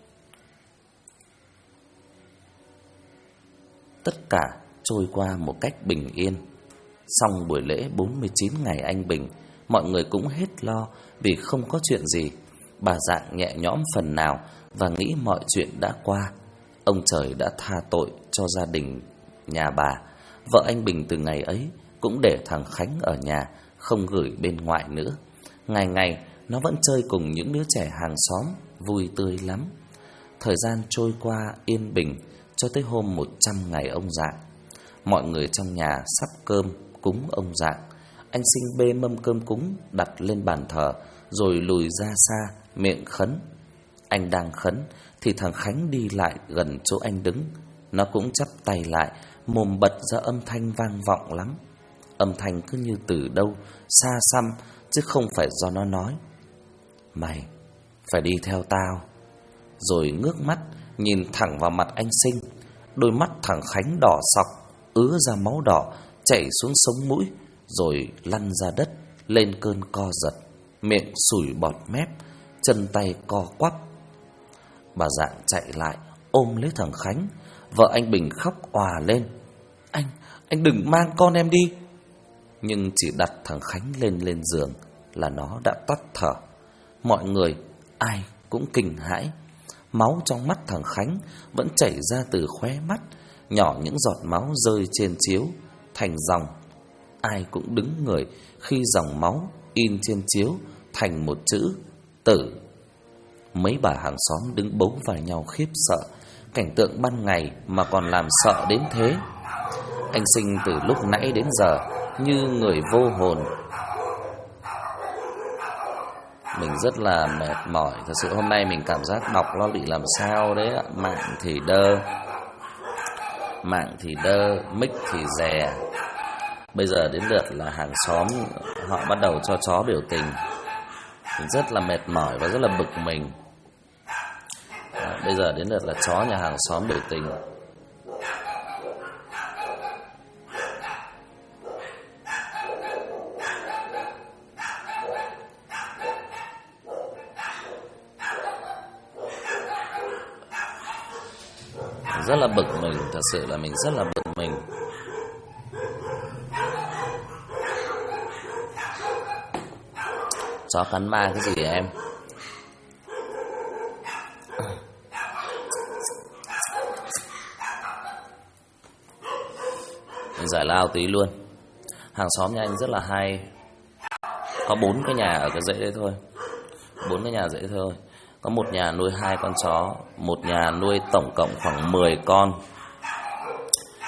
Tất cả trôi qua một cách bình yên. Xong buổi lễ 49 ngày anh Bình, mọi người cũng hết lo vì không có chuyện gì. Bà Dạng nhẹ nhõm phần nào và nghĩ mọi chuyện đã qua. Ông trời đã tha tội cho gia đình nhà bà. Vợ anh Bình từ ngày ấy cũng để thằng Khánh ở nhà, không gửi bên ngoài nữa. Ngày ngày nó vẫn chơi cùng những đứa trẻ hàng xóm, vui tươi lắm. Thời gian trôi qua yên bình cho tới hôm 100 ngày ông Dạng. Mọi người trong nhà sắp cơm cúng ông Dạng. Anh Sinh bê mâm cơm cúng đặt lên bàn thờ, rồi lùi ra xa miệng khấn. Anh đang khấn thì thằng Khánh đi lại gần chỗ anh đứng. Nó cũng chắp tay lại, mồm bật ra âm thanh vang vọng lắm. Âm thanh cứ như từ đâu xa xăm, chứ không phải do nó nói. Mày phải đi theo tao. Rồi ngước mắt nhìn thẳng vào mặt anh Sinh. Đôi mắt thằng Khánh đỏ sọc, ứa ra máu đỏ chảy xuống sống mũi, rồi lăn ra đất lên cơn co giật, miệng sủi bọt mép, chân tay co quắp. Bà Dạng chạy lại ôm lấy thằng Khánh. Vợ anh Bình khóc òa lên: Anh đừng mang con em đi. Nhưng chỉ đặt thằng Khánh lên giường là nó đã tắt thở. Mọi người ai cũng kinh hãi. Máu trong mắt thằng Khánh vẫn chảy ra từ khóe mắt, nhỏ những giọt máu rơi trên chiếu thành dòng. Ai cũng đứng người khi dòng máu in trên chiếu thành một chữ tử. Mấy bà hàng xóm đứng bấu vào nhau khiếp sợ. Cảnh tượng ban ngày mà còn làm sợ đến thế. Anh Sinh từ lúc nãy đến giờ như người vô hồn. Mình rất là mệt mỏi. Thật sự hôm nay mình cảm giác đọc nó bị làm sao đấy ạ. Mạng thì đơ, mic thì rè. Bây giờ đến lượt là hàng xóm họ bắt đầu cho chó biểu tình. Mình rất là mệt mỏi và rất là bực mình. Bây giờ đến lượt là chó nhà hàng xóm biểu tình. Rất là bực mình, thật sự là mình rất là bực mình. Chó cắn ma cái gì em? Mình giải lao tí luôn. Hàng xóm nhà anh rất là hay. Có 4 cái nhà ở cái dãy đấy thôi. 4 cái nhà dãy thôi. Có một nhà nuôi 2 con chó, một nhà nuôi tổng cộng khoảng 10 con,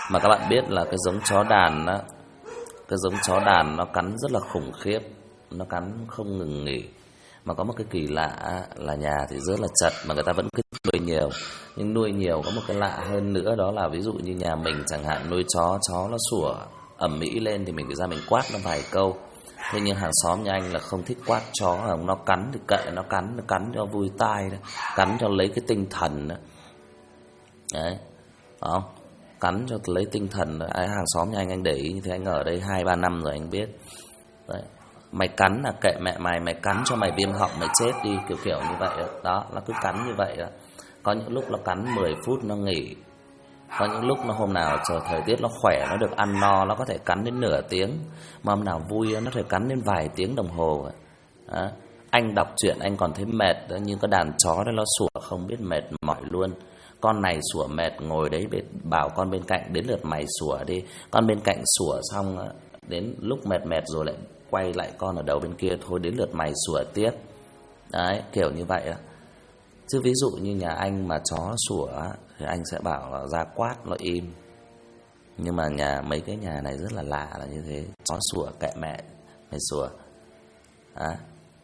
Mà các bạn biết là cái giống chó đàn á, cái giống chó đàn nó cắn rất là khủng khiếp, nó cắn không ngừng nghỉ. Mà có một cái kỳ lạ là nhà thì rất là chật mà người ta vẫn cứ nuôi nhiều. Nhưng nuôi nhiều có một cái lạ hơn nữa, đó là ví dụ như nhà mình chẳng hạn nuôi chó nó sủa ầm ĩ lên thì mình phải ra mình quát nó vài câu. Thế nhưng hàng xóm nhà anh là không thích quát chó, nó cắn thì kệ nó cắn cho vui tai đó, cắn cho lấy cái tinh thần đó. Đấy, không? Cắn cho lấy tinh thần đó. Hàng xóm nhà anh để ý như thế, anh ở đây 2-3 năm rồi anh biết. Đấy. Mày cắn là kệ mẹ mày, mày cắn cho mày viêm họng mày chết đi, kiểu như vậy đó. Đó, nó cứ cắn như vậy đó. Có những lúc nó cắn 10 phút nó nghỉ. Có những lúc nó hôm nào trời thời tiết nó khỏe, nó được ăn no, nó có thể cắn đến nửa tiếng. Mà hôm nào vui nó thể cắn đến vài tiếng đồng hồ. Đó. Anh đọc truyện anh còn thấy mệt đó, nhưng cái đàn chó đó nó sủa không biết mệt mỏi luôn. Con này sủa mệt ngồi đấy bảo con bên cạnh đến lượt mày sủa đi. Con bên cạnh sủa xong đến lúc mệt rồi lại quay lại con ở đầu bên kia, thôi đến lượt mày sủa tiếp. Đấy, kiểu như vậy á. Chứ ví dụ như nhà anh mà chó sủa thì anh sẽ bảo là ra quát nó im. Nhưng mà mấy cái nhà này rất là lạ là như thế. Chó sủa kệ mẹ mày sủa. À.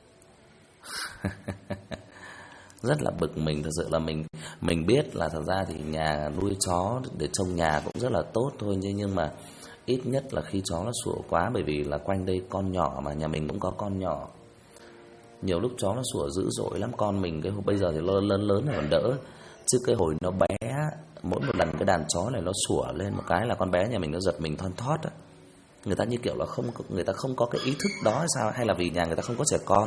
Rất là bực mình, thật sự là mình biết là thật ra thì nhà nuôi chó để trông nhà cũng rất là tốt thôi, nhưng mà ít nhất là khi chó nó sủa quá, bởi vì là quanh đây con nhỏ mà nhà mình cũng có con nhỏ. Nhiều lúc chó nó sủa dữ dội lắm, con mình cái bây giờ thì lớn rồi còn đỡ. Chứ cái hồi nó bé, mỗi một lần cái đàn chó này nó sủa lên một cái là con bé nhà mình nó giật mình thon thót á. Người ta như kiểu là người ta không có cái ý thức đó hay sao, hay là vì nhà người ta không có trẻ con.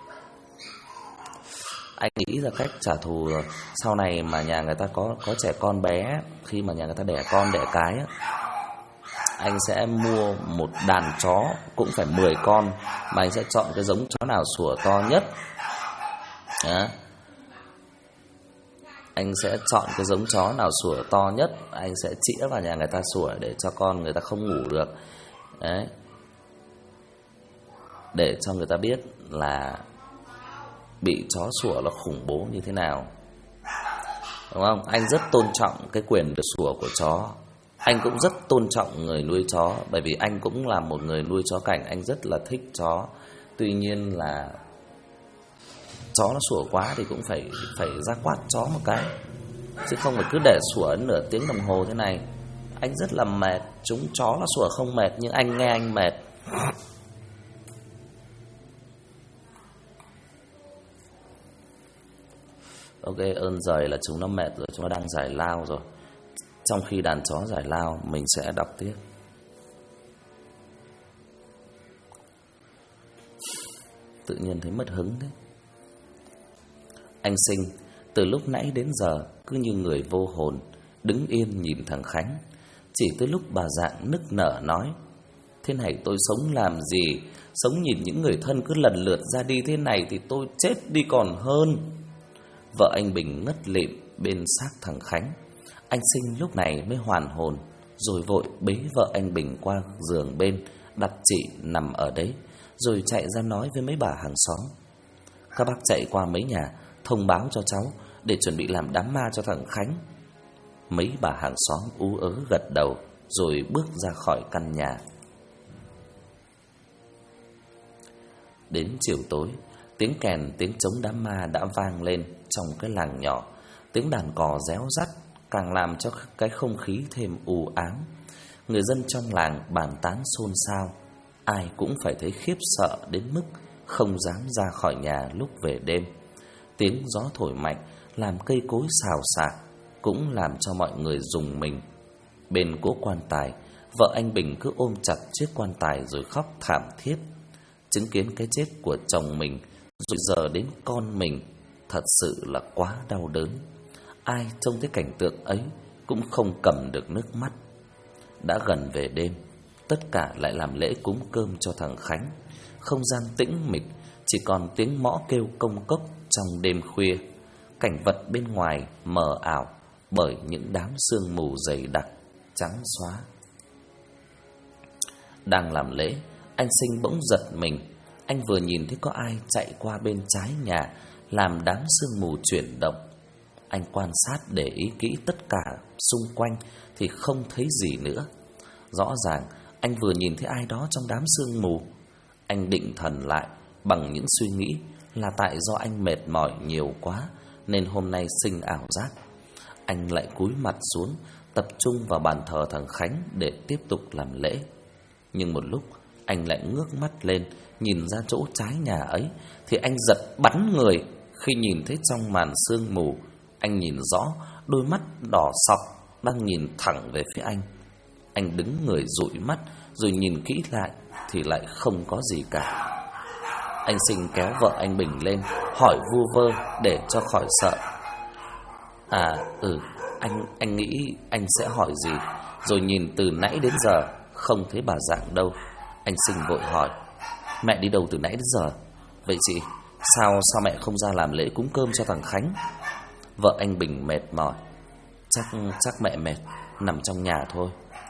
Anh nghĩ ra cách trả thù sau này mà nhà người ta có trẻ con bé, khi mà nhà người ta đẻ con đẻ cái á, anh sẽ mua một đàn chó cũng phải 10 con, mà anh sẽ chọn cái giống chó nào sủa to nhất. Đó. Anh sẽ chọn cái giống chó nào sủa to nhất, anh sẽ chĩa vào nhà người ta sủa để cho con người ta không ngủ được. Đấy. Để cho người ta biết là bị chó sủa là khủng bố như thế nào. Đúng không? Anh rất tôn trọng cái quyền được sủa của chó. Anh cũng rất tôn trọng người nuôi chó, bởi vì anh cũng là một người nuôi chó cảnh, anh rất là thích chó. Tuy nhiên là chó nó sủa quá thì cũng phải ra quát chó một cái, chứ không phải cứ để sủa nửa tiếng đồng hồ thế này. Anh rất là mệt. Chúng chó nó sủa không mệt, nhưng anh nghe anh mệt. Ok, ơn giời là chúng nó mệt rồi, chúng nó đang giải lao rồi. Trong khi đàn chó giải lao, mình sẽ đọc tiếp. Tự nhiên thấy mất hứng đấy. Anh Sinh từ lúc nãy đến giờ cứ như người vô hồn, đứng yên nhìn thằng Khánh. Chỉ tới lúc bà Dạng nức nở nói: "Thế này tôi sống làm gì? Sống nhìn những người thân cứ lần lượt ra đi thế này thì tôi chết đi còn hơn." Vợ anh Bình ngất lịm bên xác thằng Khánh. Anh Sinh lúc này mới hoàn hồn, rồi vội bế vợ anh Bình qua giường bên, đặt chị nằm ở đấy, rồi chạy ra nói với mấy bà hàng xóm. Các bác chạy qua mấy nhà thông báo cho cháu để chuẩn bị làm đám ma cho thằng Khánh. Mấy bà hàng xóm ú ớ gật đầu, rồi bước ra khỏi căn nhà. Đến chiều tối, tiếng kèn, tiếng trống đám ma đã vang lên trong cái làng nhỏ. Tiếng đàn cò réo rắt càng làm cho cái không khí thêm u ám. Người dân trong làng bàn tán xôn xao, ai cũng phải thấy khiếp sợ đến mức không dám ra khỏi nhà lúc về đêm. Tiếng gió thổi mạnh làm cây cối xào xạc, cũng làm cho mọi người rùng mình. Bên cố quan tài, vợ anh Bình cứ ôm chặt chiếc quan tài rồi khóc thảm thiết. Chứng kiến cái chết của chồng mình, rồi giờ đến con mình, thật sự là quá đau đớn. Ai trông thấy cảnh tượng ấy cũng không cầm được nước mắt. Đã gần về đêm, tất cả lại làm lễ cúng cơm cho thằng Khánh. Không gian tĩnh mịch, chỉ còn tiếng mõ kêu công cốc trong đêm khuya. Cảnh vật bên ngoài mờ ảo bởi những đám sương mù dày đặc, trắng xóa. Đang làm lễ, anh Sinh bỗng giật mình. Anh vừa nhìn thấy có ai chạy qua bên trái nhà, làm đám sương mù chuyển động. Anh quan sát để ý kỹ tất cả xung quanh thì không thấy gì nữa. Rõ ràng anh vừa nhìn thấy ai đó trong đám sương mù. Anh định thần lại bằng những suy nghĩ là tại do anh mệt mỏi nhiều quá nên hôm nay sinh ảo giác. Anh lại cúi mặt xuống, tập trung vào bàn thờ thằng Khánh để tiếp tục làm lễ. Nhưng một lúc anh lại ngước mắt lên, nhìn ra chỗ trái nhà ấy thì anh giật bắn người khi nhìn thấy trong màn sương mù, anh nhìn rõ đôi mắt đỏ sọc đang nhìn thẳng về phía anh. Anh đứng người dụi mắt rồi nhìn kỹ lại thì lại không có gì cả. Anh Sinh kéo vợ anh Bình lên, hỏi vu vơ để cho khỏi sợ. Anh nghĩ anh sẽ hỏi gì, rồi nhìn từ nãy đến giờ không thấy bà Dạng đâu. Anh Sinh vội hỏi: Mẹ đi đâu từ nãy đến giờ? Vậy chị, sao mẹ không ra làm lễ cúng cơm cho thằng Khánh? Vợ anh Bình mệt mỏi: Chắc mẹ mệt, nằm trong nhà thôi.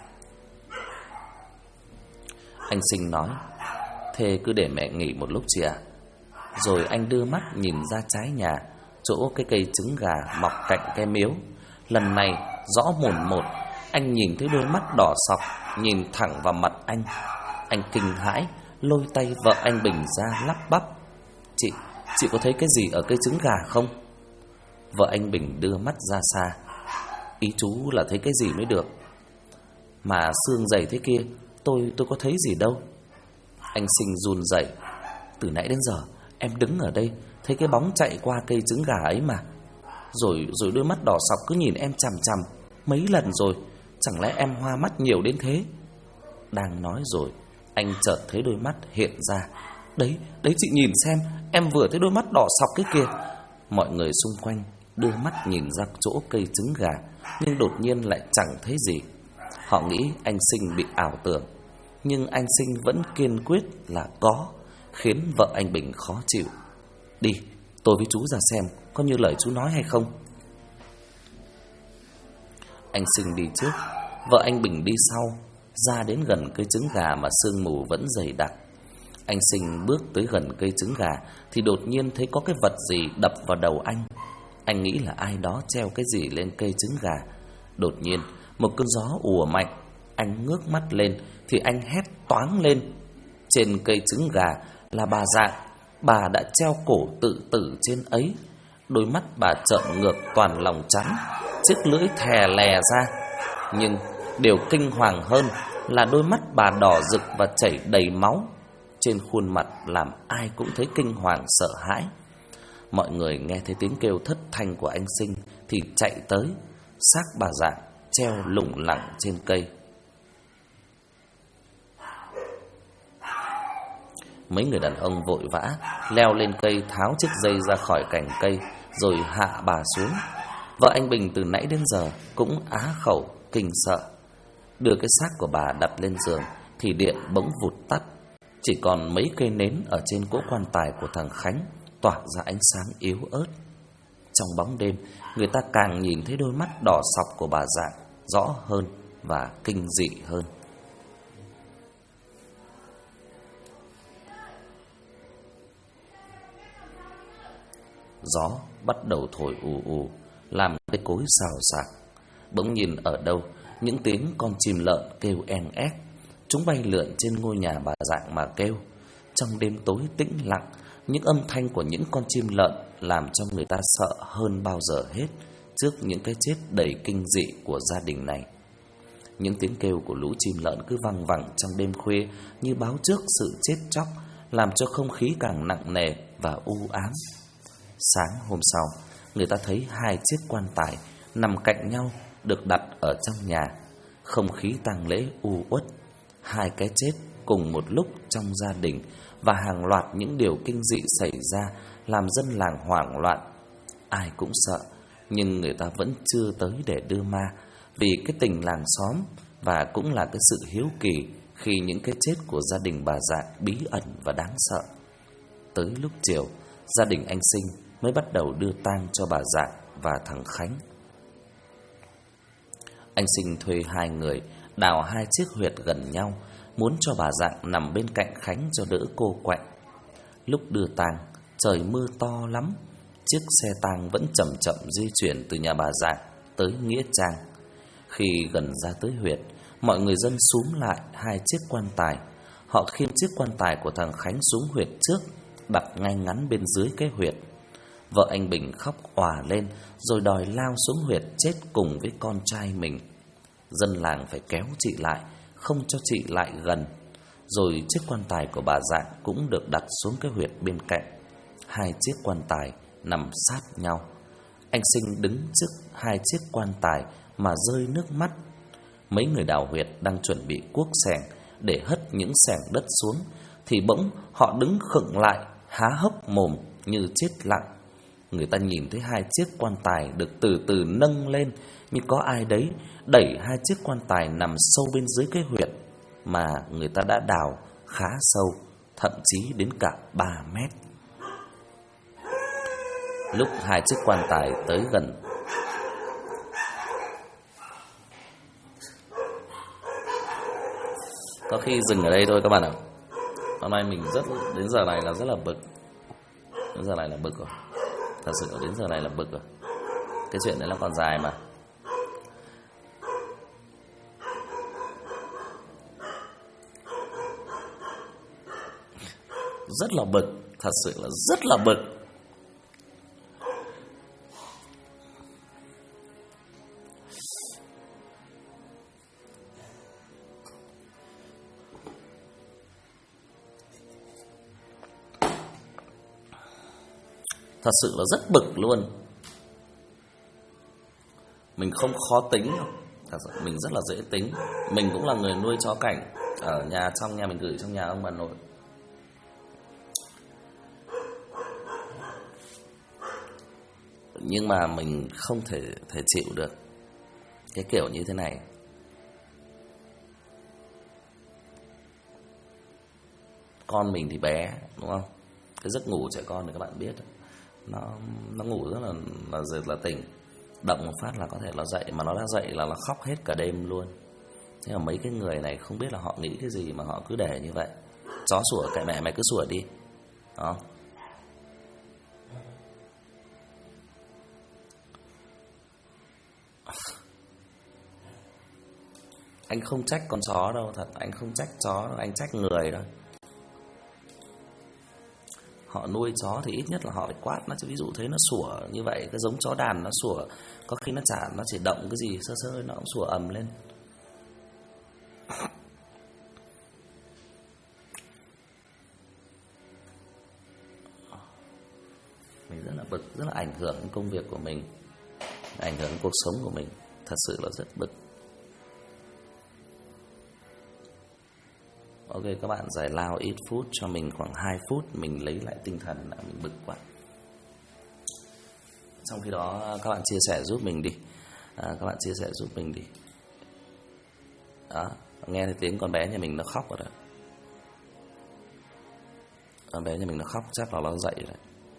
Anh Sinh nói: Thế cứ để mẹ nghỉ một lúc chị ạ. Rồi anh đưa mắt nhìn ra trái nhà, chỗ cái cây trứng gà mọc cạnh cái miếu. Lần này rõ mồn một, anh nhìn thấy đôi mắt đỏ sọc nhìn thẳng vào mặt anh. Anh kinh hãi lôi tay vợ anh Bình ra lắp bắp: Chị có thấy cái gì ở cây trứng gà không? Vợ anh Bình đưa mắt ra xa: Ý chú là thấy cái gì mới được. Mà xương dày thế kia, tôi có thấy gì đâu. Anh Sinh run rẩy: Từ nãy đến giờ em đứng ở đây thấy cái bóng chạy qua cây trứng gà ấy mà. Rồi đôi mắt đỏ sọc cứ nhìn em chằm chằm mấy lần rồi, chẳng lẽ em hoa mắt nhiều đến thế? Đang nói rồi, anh chợt thấy đôi mắt hiện ra. Đấy chị nhìn xem, em vừa thấy đôi mắt đỏ sọc cái kia. Mọi người xung quanh đưa mắt nhìn ra chỗ cây trứng gà, nhưng đột nhiên lại chẳng thấy gì. Họ nghĩ anh Sinh bị ảo tưởng, nhưng anh Sinh vẫn kiên quyết là có, khiến vợ anh Bình khó chịu. Đi, tôi với chú ra xem có như lời chú nói hay không. Anh Sinh đi trước, vợ anh Bình đi sau. Ra đến gần cây trứng gà mà sương mù vẫn dày đặc. Anh Sinh bước tới gần cây trứng gà thì đột nhiên thấy có cái vật gì đập vào đầu anh. Anh nghĩ là ai đó treo cái gì lên cây trứng gà. Đột nhiên một cơn gió ùa mạnh. Anh ngước mắt lên thì anh hét toáng lên. Trên cây trứng gà là bà Dạng. Bà đã treo cổ tự tử trên ấy. Đôi mắt bà trợn ngược toàn lòng trắng, chiếc lưỡi thè lè ra. Nhưng điều kinh hoàng hơn là đôi mắt bà đỏ rực và chảy đầy máu. Trên khuôn mặt làm ai cũng thấy kinh hoàng sợ hãi. Mọi người nghe thấy tiếng kêu thất thanh của anh Sinh thì chạy tới. Xác bà Dạng treo lủng lẳng trên cây. Mấy người đàn ông vội vã leo lên cây, tháo chiếc dây ra khỏi cành cây rồi hạ bà xuống. Vợ anh Bình từ nãy đến giờ cũng á khẩu kinh sợ. Đưa cái xác của bà đặt lên giường thì điện bỗng vụt tắt. Chỉ còn mấy cây nến ở trên cỗ quan tài của thằng Khánh tỏa ra ánh sáng yếu ớt. Trong bóng đêm, người ta càng nhìn thấy đôi mắt đỏ sọc của bà Dạng rõ hơn và kinh dị hơn. Gió bắt đầu thổi ù ù, làm cây cối xào xạc. Bỗng nhìn ở đâu những tiếng con chim lợn kêu en ép. Chúng bay lượn trên ngôi nhà bà Dạng mà kêu. Trong đêm tối tĩnh lặng, những âm thanh của những con chim lợn làm cho người ta sợ hơn bao giờ hết trước những cái chết đầy kinh dị của gia đình này. Những tiếng kêu của lũ chim lợn cứ văng vẳng trong đêm khuya như báo trước sự chết chóc, làm cho không khí càng nặng nề và u ám. Sáng hôm sau, người ta thấy hai chiếc quan tài nằm cạnh nhau được đặt ở trong nhà. Không khí tang lễ u uất. Hai cái chết cùng một lúc trong gia đình và hàng loạt những điều kinh dị xảy ra làm dân làng hoảng loạn. Ai cũng sợ, nhưng người ta vẫn chưa tới để đưa ma, vì cái tình làng xóm và cũng là cái sự hiếu kỳ khi những cái chết của gia đình bà Dạng bí ẩn và đáng sợ. Tới lúc chiều, gia đình anh Sinh mới bắt đầu đưa tang cho bà Dạng và thằng Khánh. Anh Sinh thuê hai người đào hai chiếc huyệt gần nhau, muốn cho bà Dạng nằm bên cạnh Khánh cho đỡ cô quạnh. Lúc đưa tang, trời mưa to lắm, chiếc xe tang vẫn chậm chậm di chuyển từ nhà bà Dạng tới nghĩa trang. Khi gần ra tới huyệt, mọi người dân xúm lại hai chiếc quan tài. Họ khiêng chiếc quan tài của thằng Khánh xuống huyệt trước, đặt ngay ngắn bên dưới cái huyệt. Vợ anh Bình khóc òa lên rồi đòi lao xuống huyệt chết cùng với con trai mình. Dân làng phải kéo chị lại, không cho chị lại gần. Rồi chiếc quan tài của bà Dạng cũng được đặt xuống cái huyệt bên cạnh. Hai chiếc quan tài nằm sát nhau. Anh Sinh đứng trước hai chiếc quan tài mà rơi nước mắt. Mấy người đào huyệt đang chuẩn bị cuốc xẻng để hất những xẻng đất xuống thì bỗng họ đứng khựng lại, há hốc mồm như chết lặng. Người ta nhìn thấy hai chiếc quan tài được từ từ nâng lên, như có ai đấy đẩy hai chiếc quan tài nằm sâu bên dưới cái huyệt mà người ta đã đào khá sâu, thậm chí đến cả 3 mét. Lúc hai chiếc quan tài tới gần, có khi dừng ở đây thôi các bạn ạ. Hôm nay mình đến giờ này là rất là bực. Đến giờ này là bực rồi. Thật sự đến giờ này là bực rồi. Cái chuyện đấy là còn dài mà. Rất là bực, thật sự là rất là bực. Thật sự là rất bực luôn. Mình không khó tính đâu. Thật sự mình rất là dễ tính. Mình cũng là người nuôi chó cảnh ở nhà, trong nhà mình gửi trong nhà ông bà nội. Nhưng mà mình không thể chịu được cái kiểu như thế này. Con mình thì bé, đúng không? Cái giấc ngủ trẻ con thì các bạn biết, nó ngủ rất là tỉnh. Động một phát là có thể nó dậy, mà nó đã dậy là nó khóc hết cả đêm luôn. Thế mà mấy cái người này không biết là họ nghĩ cái gì mà họ cứ để như vậy. Chó sủa kệ mẹ mày cứ sủa đi. Đó. Anh không trách con chó đâu, thật, anh không trách chó đâu, anh trách người đó. Họ nuôi chó thì ít nhất là họ phải quát nó chứ, ví dụ thấy nó sủa như vậy, cái giống chó đàn nó sủa, có khi nó chỉ động cái gì sơ sơ nó cũng sủa ầm lên. Mình rất là bực, rất là ảnh hưởng đến công việc của mình, ảnh hưởng đến cuộc sống của mình, thật sự là rất bực. Ok, các bạn giải lao ít phút cho mình, khoảng 2 phút mình lấy lại tinh thần, là mình bực quá. Trong khi đó các bạn chia sẻ giúp mình đi. Các bạn chia sẻ giúp mình đi. Đó, nghe thấy tiếng con bé nhà mình nó khóc rồi đó. Con bé nhà mình nó khóc chắc là nó dậy rồi.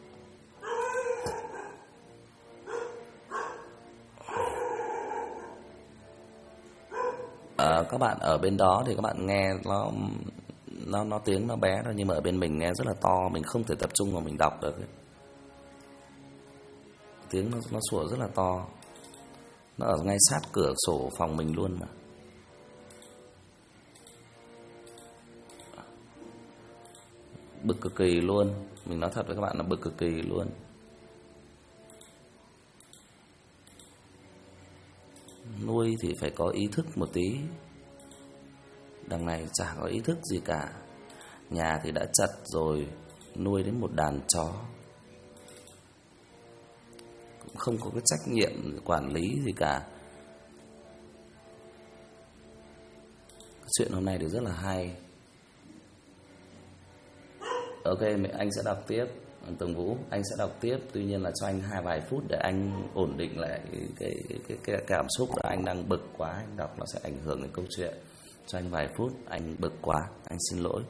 Các bạn ở bên đó thì các bạn nghe nó tiếng nó bé thôi, nhưng mà ở bên mình nghe rất là to, mình không thể tập trung vào mình đọc được ấy. Tiếng nó sủa rất là to. Nó ở ngay sát cửa sổ phòng mình luôn mà. Bực cực kỳ luôn. Mình nói thật với các bạn là bực cực kỳ luôn. Nuôi thì phải có ý thức một tí. Đằng này chả có ý thức gì cả. Nhà thì đã chật rồi, nuôi đến một đàn chó, cũng không có cái trách nhiệm quản lý gì cả. Chuyện hôm nay thì rất là hay. Ok, anh sẽ đọc tiếp. Tường Vũ, anh sẽ đọc tiếp. Tuy nhiên là cho anh vài phút để anh ổn định lại cái cảm xúc là anh đang bực quá. Anh đọc nó sẽ ảnh hưởng đến câu chuyện. Cho anh vài phút, anh bực quá, anh xin lỗi.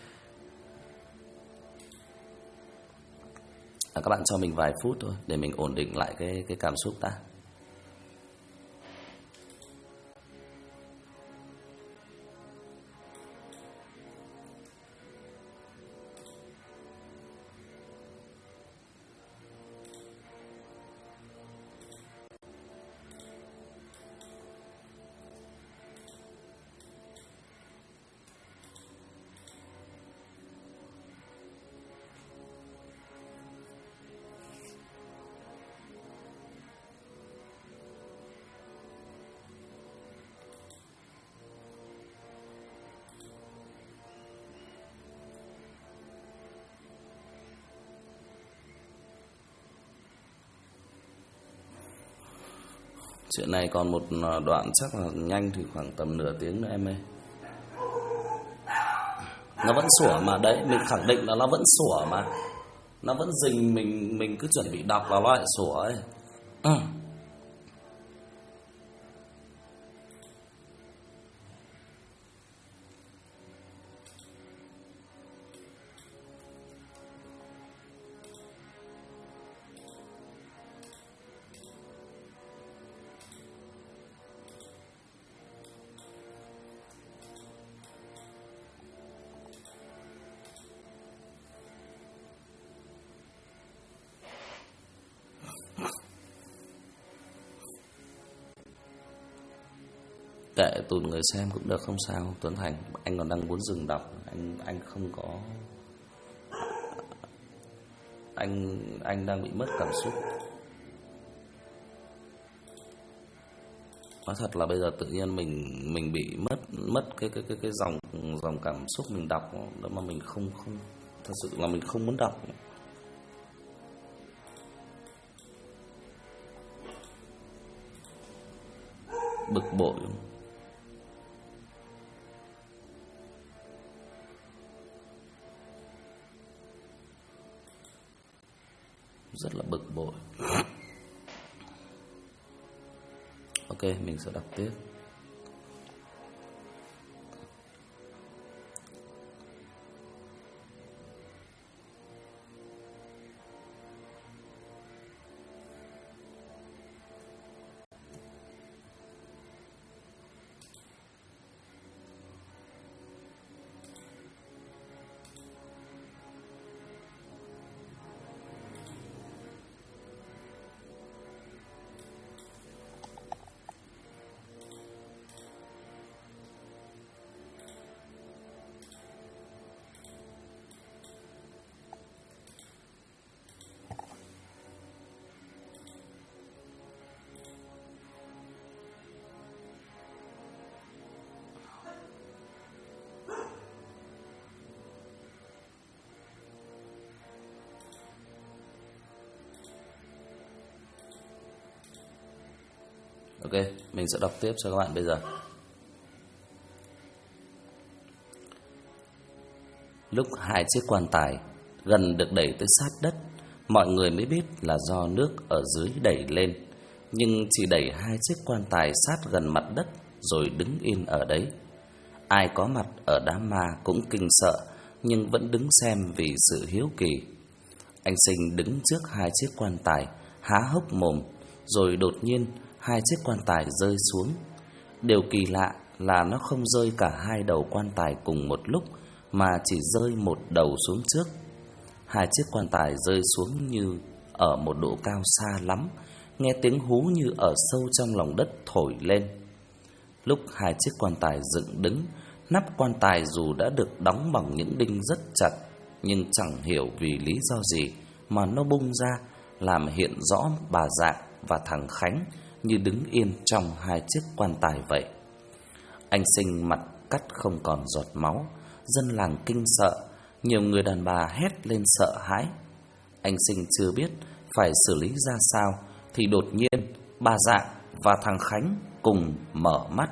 Các bạn cho mình vài phút thôi để mình ổn định lại cái cảm xúc ta. Chuyện này còn một đoạn chắc là nhanh thì khoảng tầm nửa tiếng nữa em ơi. Nó vẫn sủa mà đấy, mình khẳng định là nó vẫn sủa mà. Nó vẫn rình mình cứ chuẩn bị đọc là nó lại sủa ấy. Kệ tụt người xem cũng được, không sao Tuấn Thành. Anh còn đang muốn dừng đọc. Anh không có. Anh đang bị mất cảm xúc. Nói thật là bây giờ tự nhiên mình bị mất cái dòng cảm xúc mình đọc đó, mà mình không thật sự là mình không muốn đọc. Bực bội. Rất là bực bội. Ok, mình sẽ đọc tiếp. Ok, mình sẽ đọc tiếp cho các bạn bây giờ. Lúc hai chiếc quan tài gần được đẩy tới sát đất, mọi người mới biết là do nước ở dưới đẩy lên. Nhưng chỉ đẩy hai chiếc quan tài sát gần mặt đất rồi đứng yên ở đấy. Ai có mặt ở đám ma cũng kinh sợ, nhưng vẫn đứng xem vì sự hiếu kỳ. Anh Sinh đứng trước hai chiếc quan tài, há hốc mồm, rồi đột nhiên hai chiếc quan tài rơi xuống. Điều kỳ lạ là nó không rơi cả hai đầu quan tài cùng một lúc, mà chỉ rơi một đầu xuống trước. Hai chiếc quan tài rơi xuống như ở một độ cao xa lắm, nghe tiếng hú như ở sâu trong lòng đất thổi lên. Lúc hai chiếc quan tài dựng đứng, nắp quan tài dù đã được đóng bằng những đinh rất chặt, nhưng chẳng hiểu vì lý do gì mà nó bung ra, làm hiện rõ bà Dạng và thằng Khánh như đứng yên trong hai chiếc quan tài vậy. Anh Sinh mặt cắt không còn giọt máu, dân làng kinh sợ, nhiều người đàn bà hét lên sợ hãi. Anh Sinh chưa biết phải xử lý ra sao thì đột nhiên bà Dạng và thằng Khánh cùng mở mắt.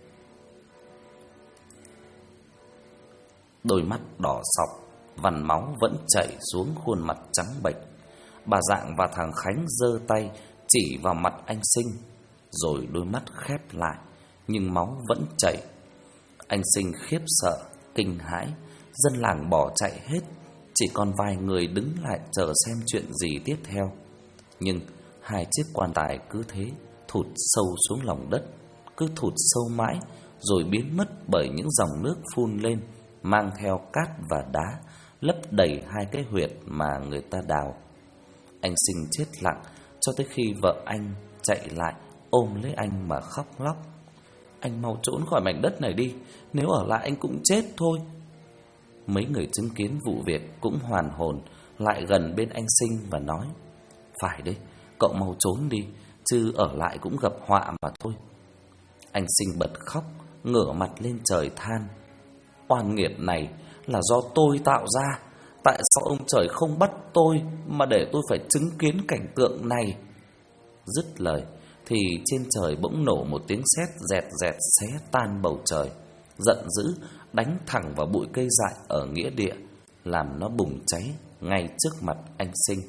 Đôi mắt đỏ sọc, vằn máu vẫn chảy xuống khuôn mặt trắng bệch. Bà Dạng và thằng Khánh giơ tay chỉ vào mặt anh Sinh, rồi đôi mắt khép lại, nhưng máu vẫn chảy. Anh Sinh khiếp sợ, kinh hãi, dân làng bỏ chạy hết, chỉ còn vài người đứng lại chờ xem chuyện gì tiếp theo. Nhưng hai chiếc quan tài cứ thế thụt sâu xuống lòng đất, cứ thụt sâu mãi, rồi biến mất bởi những dòng nước phun lên, mang theo cát và đá, lấp đầy hai cái huyệt mà người ta đào. Anh Sinh chết lặng cho tới khi vợ anh chạy lại ôm lấy anh mà khóc lóc. Anh mau trốn khỏi mảnh đất này đi, nếu ở lại anh cũng chết thôi. Mấy người chứng kiến vụ việc cũng hoàn hồn, lại gần bên anh Sinh và nói: phải đấy, cậu mau trốn đi, chứ ở lại cũng gặp họa mà thôi. Anh Sinh bật khóc, ngửa mặt lên trời than: oan nghiệt này là do tôi tạo ra. Tại sao ông trời không bắt tôi mà để tôi phải chứng kiến cảnh tượng này? Dứt lời thì trên trời bỗng nổ một tiếng sét rẹt rẹt xé tan bầu trời, giận dữ đánh thẳng vào bụi cây dại ở nghĩa địa, làm nó bùng cháy ngay trước mặt anh Sinh.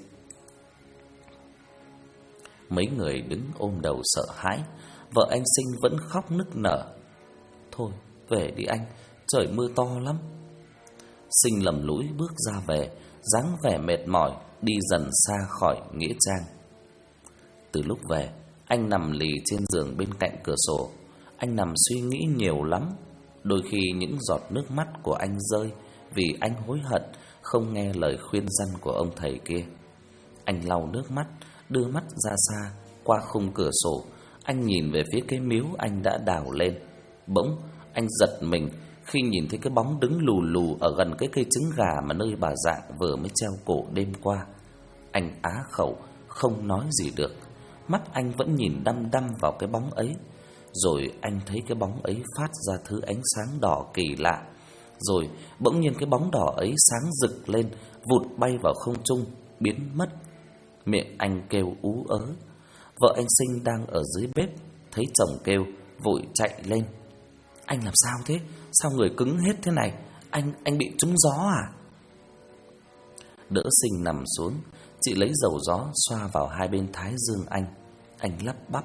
Mấy người đứng ôm đầu sợ hãi, vợ anh Sinh vẫn khóc nức nở. Thôi, về đi anh, trời mưa to lắm. Sinh lầm lũi bước ra về, dáng vẻ mệt mỏi, đi dần xa khỏi nghĩa trang. Từ lúc về, anh nằm lì trên giường bên cạnh cửa sổ. Anh nằm suy nghĩ nhiều lắm. Đôi khi những giọt nước mắt của anh rơi vì anh hối hận không nghe lời khuyên răn của ông thầy kia. Anh lau nước mắt, đưa mắt ra xa, qua khung cửa sổ. Anh nhìn về phía cái miếu anh đã đào lên. Bỗng anh giật mình khi nhìn thấy cái bóng đứng lù lù ở gần cái cây trứng gà mà nơi bà Dạng vừa mới treo cổ đêm qua. Anh á khẩu, không nói gì được. Mắt anh vẫn nhìn đăm đăm vào cái bóng ấy. Rồi anh thấy cái bóng ấy phát ra thứ ánh sáng đỏ kỳ lạ. Rồi bỗng nhiên cái bóng đỏ ấy sáng rực lên, vụt bay vào không trung, biến mất. Miệng anh kêu ú ớ. Vợ anh Sinh đang ở dưới bếp thấy chồng kêu, vội chạy lên. Anh làm sao thế? Sao người cứng hết thế này? Anh bị trúng gió à? Đỡ Sinh nằm xuống, chị lấy dầu gió xoa vào hai bên thái dương anh. Anh lắp bắp.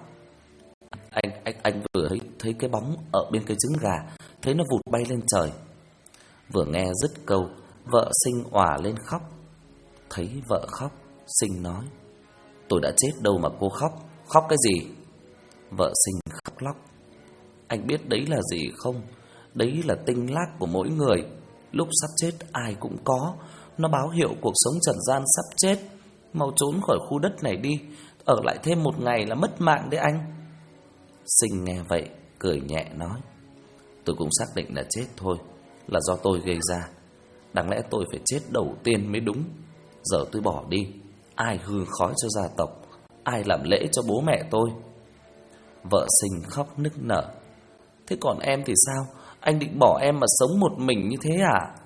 Anh vừa thấy cái bóng ở bên cây trứng gà, thấy nó vụt bay lên trời. Vừa nghe dứt câu, vợ Sinh òa lên khóc. Thấy vợ khóc, Sinh nói: Tôi đã chết đâu mà cô khóc? Khóc cái gì? Vợ Sinh khóc lóc: Anh biết đấy là gì không? Đấy là tinh lác của mỗi người. Lúc sắp chết ai cũng có. Nó báo hiệu cuộc sống trần gian sắp chết. Mau trốn khỏi khu đất này đi, ở lại thêm một ngày là mất mạng đấy anh. Sinh nghe vậy, cười nhẹ nói: Tôi cũng xác định là chết thôi, là do tôi gây ra. Đáng lẽ tôi phải chết đầu tiên mới đúng. Giờ tôi bỏ đi, ai hương khói cho gia tộc, ai làm lễ cho bố mẹ tôi? Vợ Sinh khóc nức nở: Thế còn em thì sao? Anh định bỏ em mà sống một mình như thế à?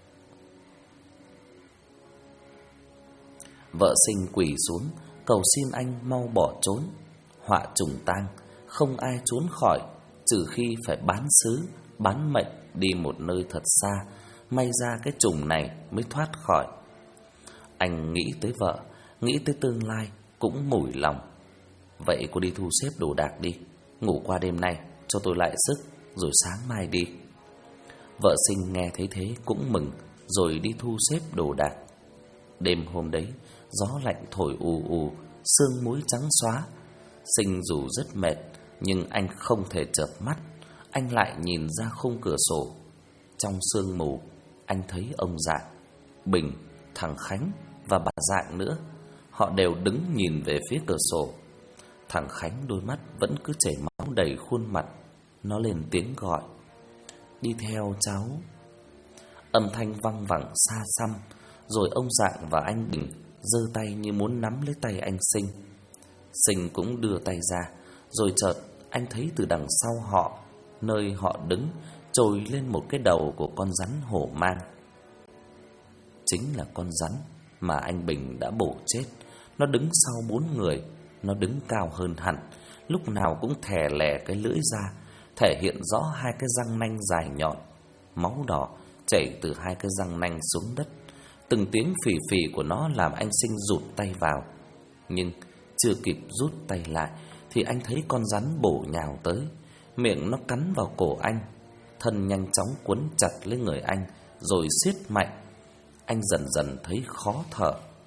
Vợ Sinh quỳ xuống cầu xin anh mau bỏ trốn. Họa trùng tang, không ai trốn khỏi, trừ khi phải bán xứ, bán mệnh đi một nơi thật xa. May ra cái trùng này mới thoát khỏi. Anh nghĩ tới vợ, nghĩ tới tương lai, cũng mủi lòng. Vậy cô đi thu xếp đồ đạc đi, ngủ qua đêm nay cho tôi lại sức, rồi sáng mai đi. Vợ Sinh nghe thấy thế cũng mừng, rồi đi thu xếp đồ đạc. Đêm hôm đấy, gió lạnh thổi ù ù, sương muối trắng xóa. Sinh dù rất mệt, nhưng anh không thể chợp mắt. Anh lại nhìn ra khung cửa sổ. Trong sương mù, anh thấy ông Dạng, Bình, thằng Khánh và bà Dạng nữa. Họ đều đứng nhìn về phía cửa sổ. Thằng Khánh đôi mắt vẫn cứ chảy máu đầy khuôn mặt. Nó lên tiếng gọi: Đi theo cháu. Âm thanh văng vẳng xa xăm. Rồi ông Dạng và anh Bình giơ tay như muốn nắm lấy tay anh Sinh. Sinh cũng đưa tay ra. Rồi chợt anh thấy từ đằng sau họ, nơi họ đứng, trồi lên một cái đầu của con rắn hổ mang. Chính là con rắn mà anh Bình đã bổ chết. Nó đứng sau 4 người. Nó đứng cao hơn hẳn, lúc nào cũng thè lè cái lưỡi ra, thể hiện rõ hai cái răng nanh dài nhọn. Máu đỏ chảy từ hai cái răng nanh xuống đất. Từng tiếng phì phì của nó làm anh Sinh rụt tay vào. Nhưng chưa kịp rút tay lại thì anh thấy con rắn bổ nhào tới. Miệng nó cắn vào cổ anh. Thân nhanh chóng quấn chặt lấy người anh, rồi siết mạnh. Anh dần dần thấy khó thở.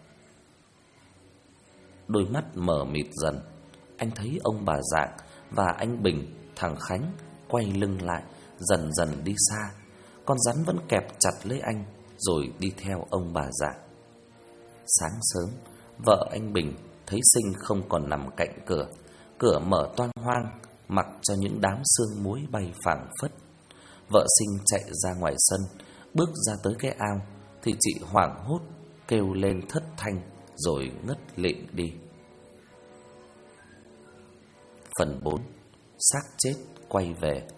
Đôi mắt mở mịt dần. Anh thấy ông bà Dạng và anh Bình, thằng Khánh quay lưng lại, dần dần đi xa. Con rắn vẫn kẹp chặt lấy anh, rồi đi theo ông bà Dạng. Sáng sớm, vợ anh Bình thấy Sinh không còn nằm cạnh cửa. Cửa mở toang hoang, mặc cho những đám sương muối bay phảng phất. Vợ Sinh chạy ra ngoài sân, bước ra tới cái ao thì chị hoảng hốt kêu lên thất thanh, rồi ngất lịm đi. Phần 4. Xác chết quay về.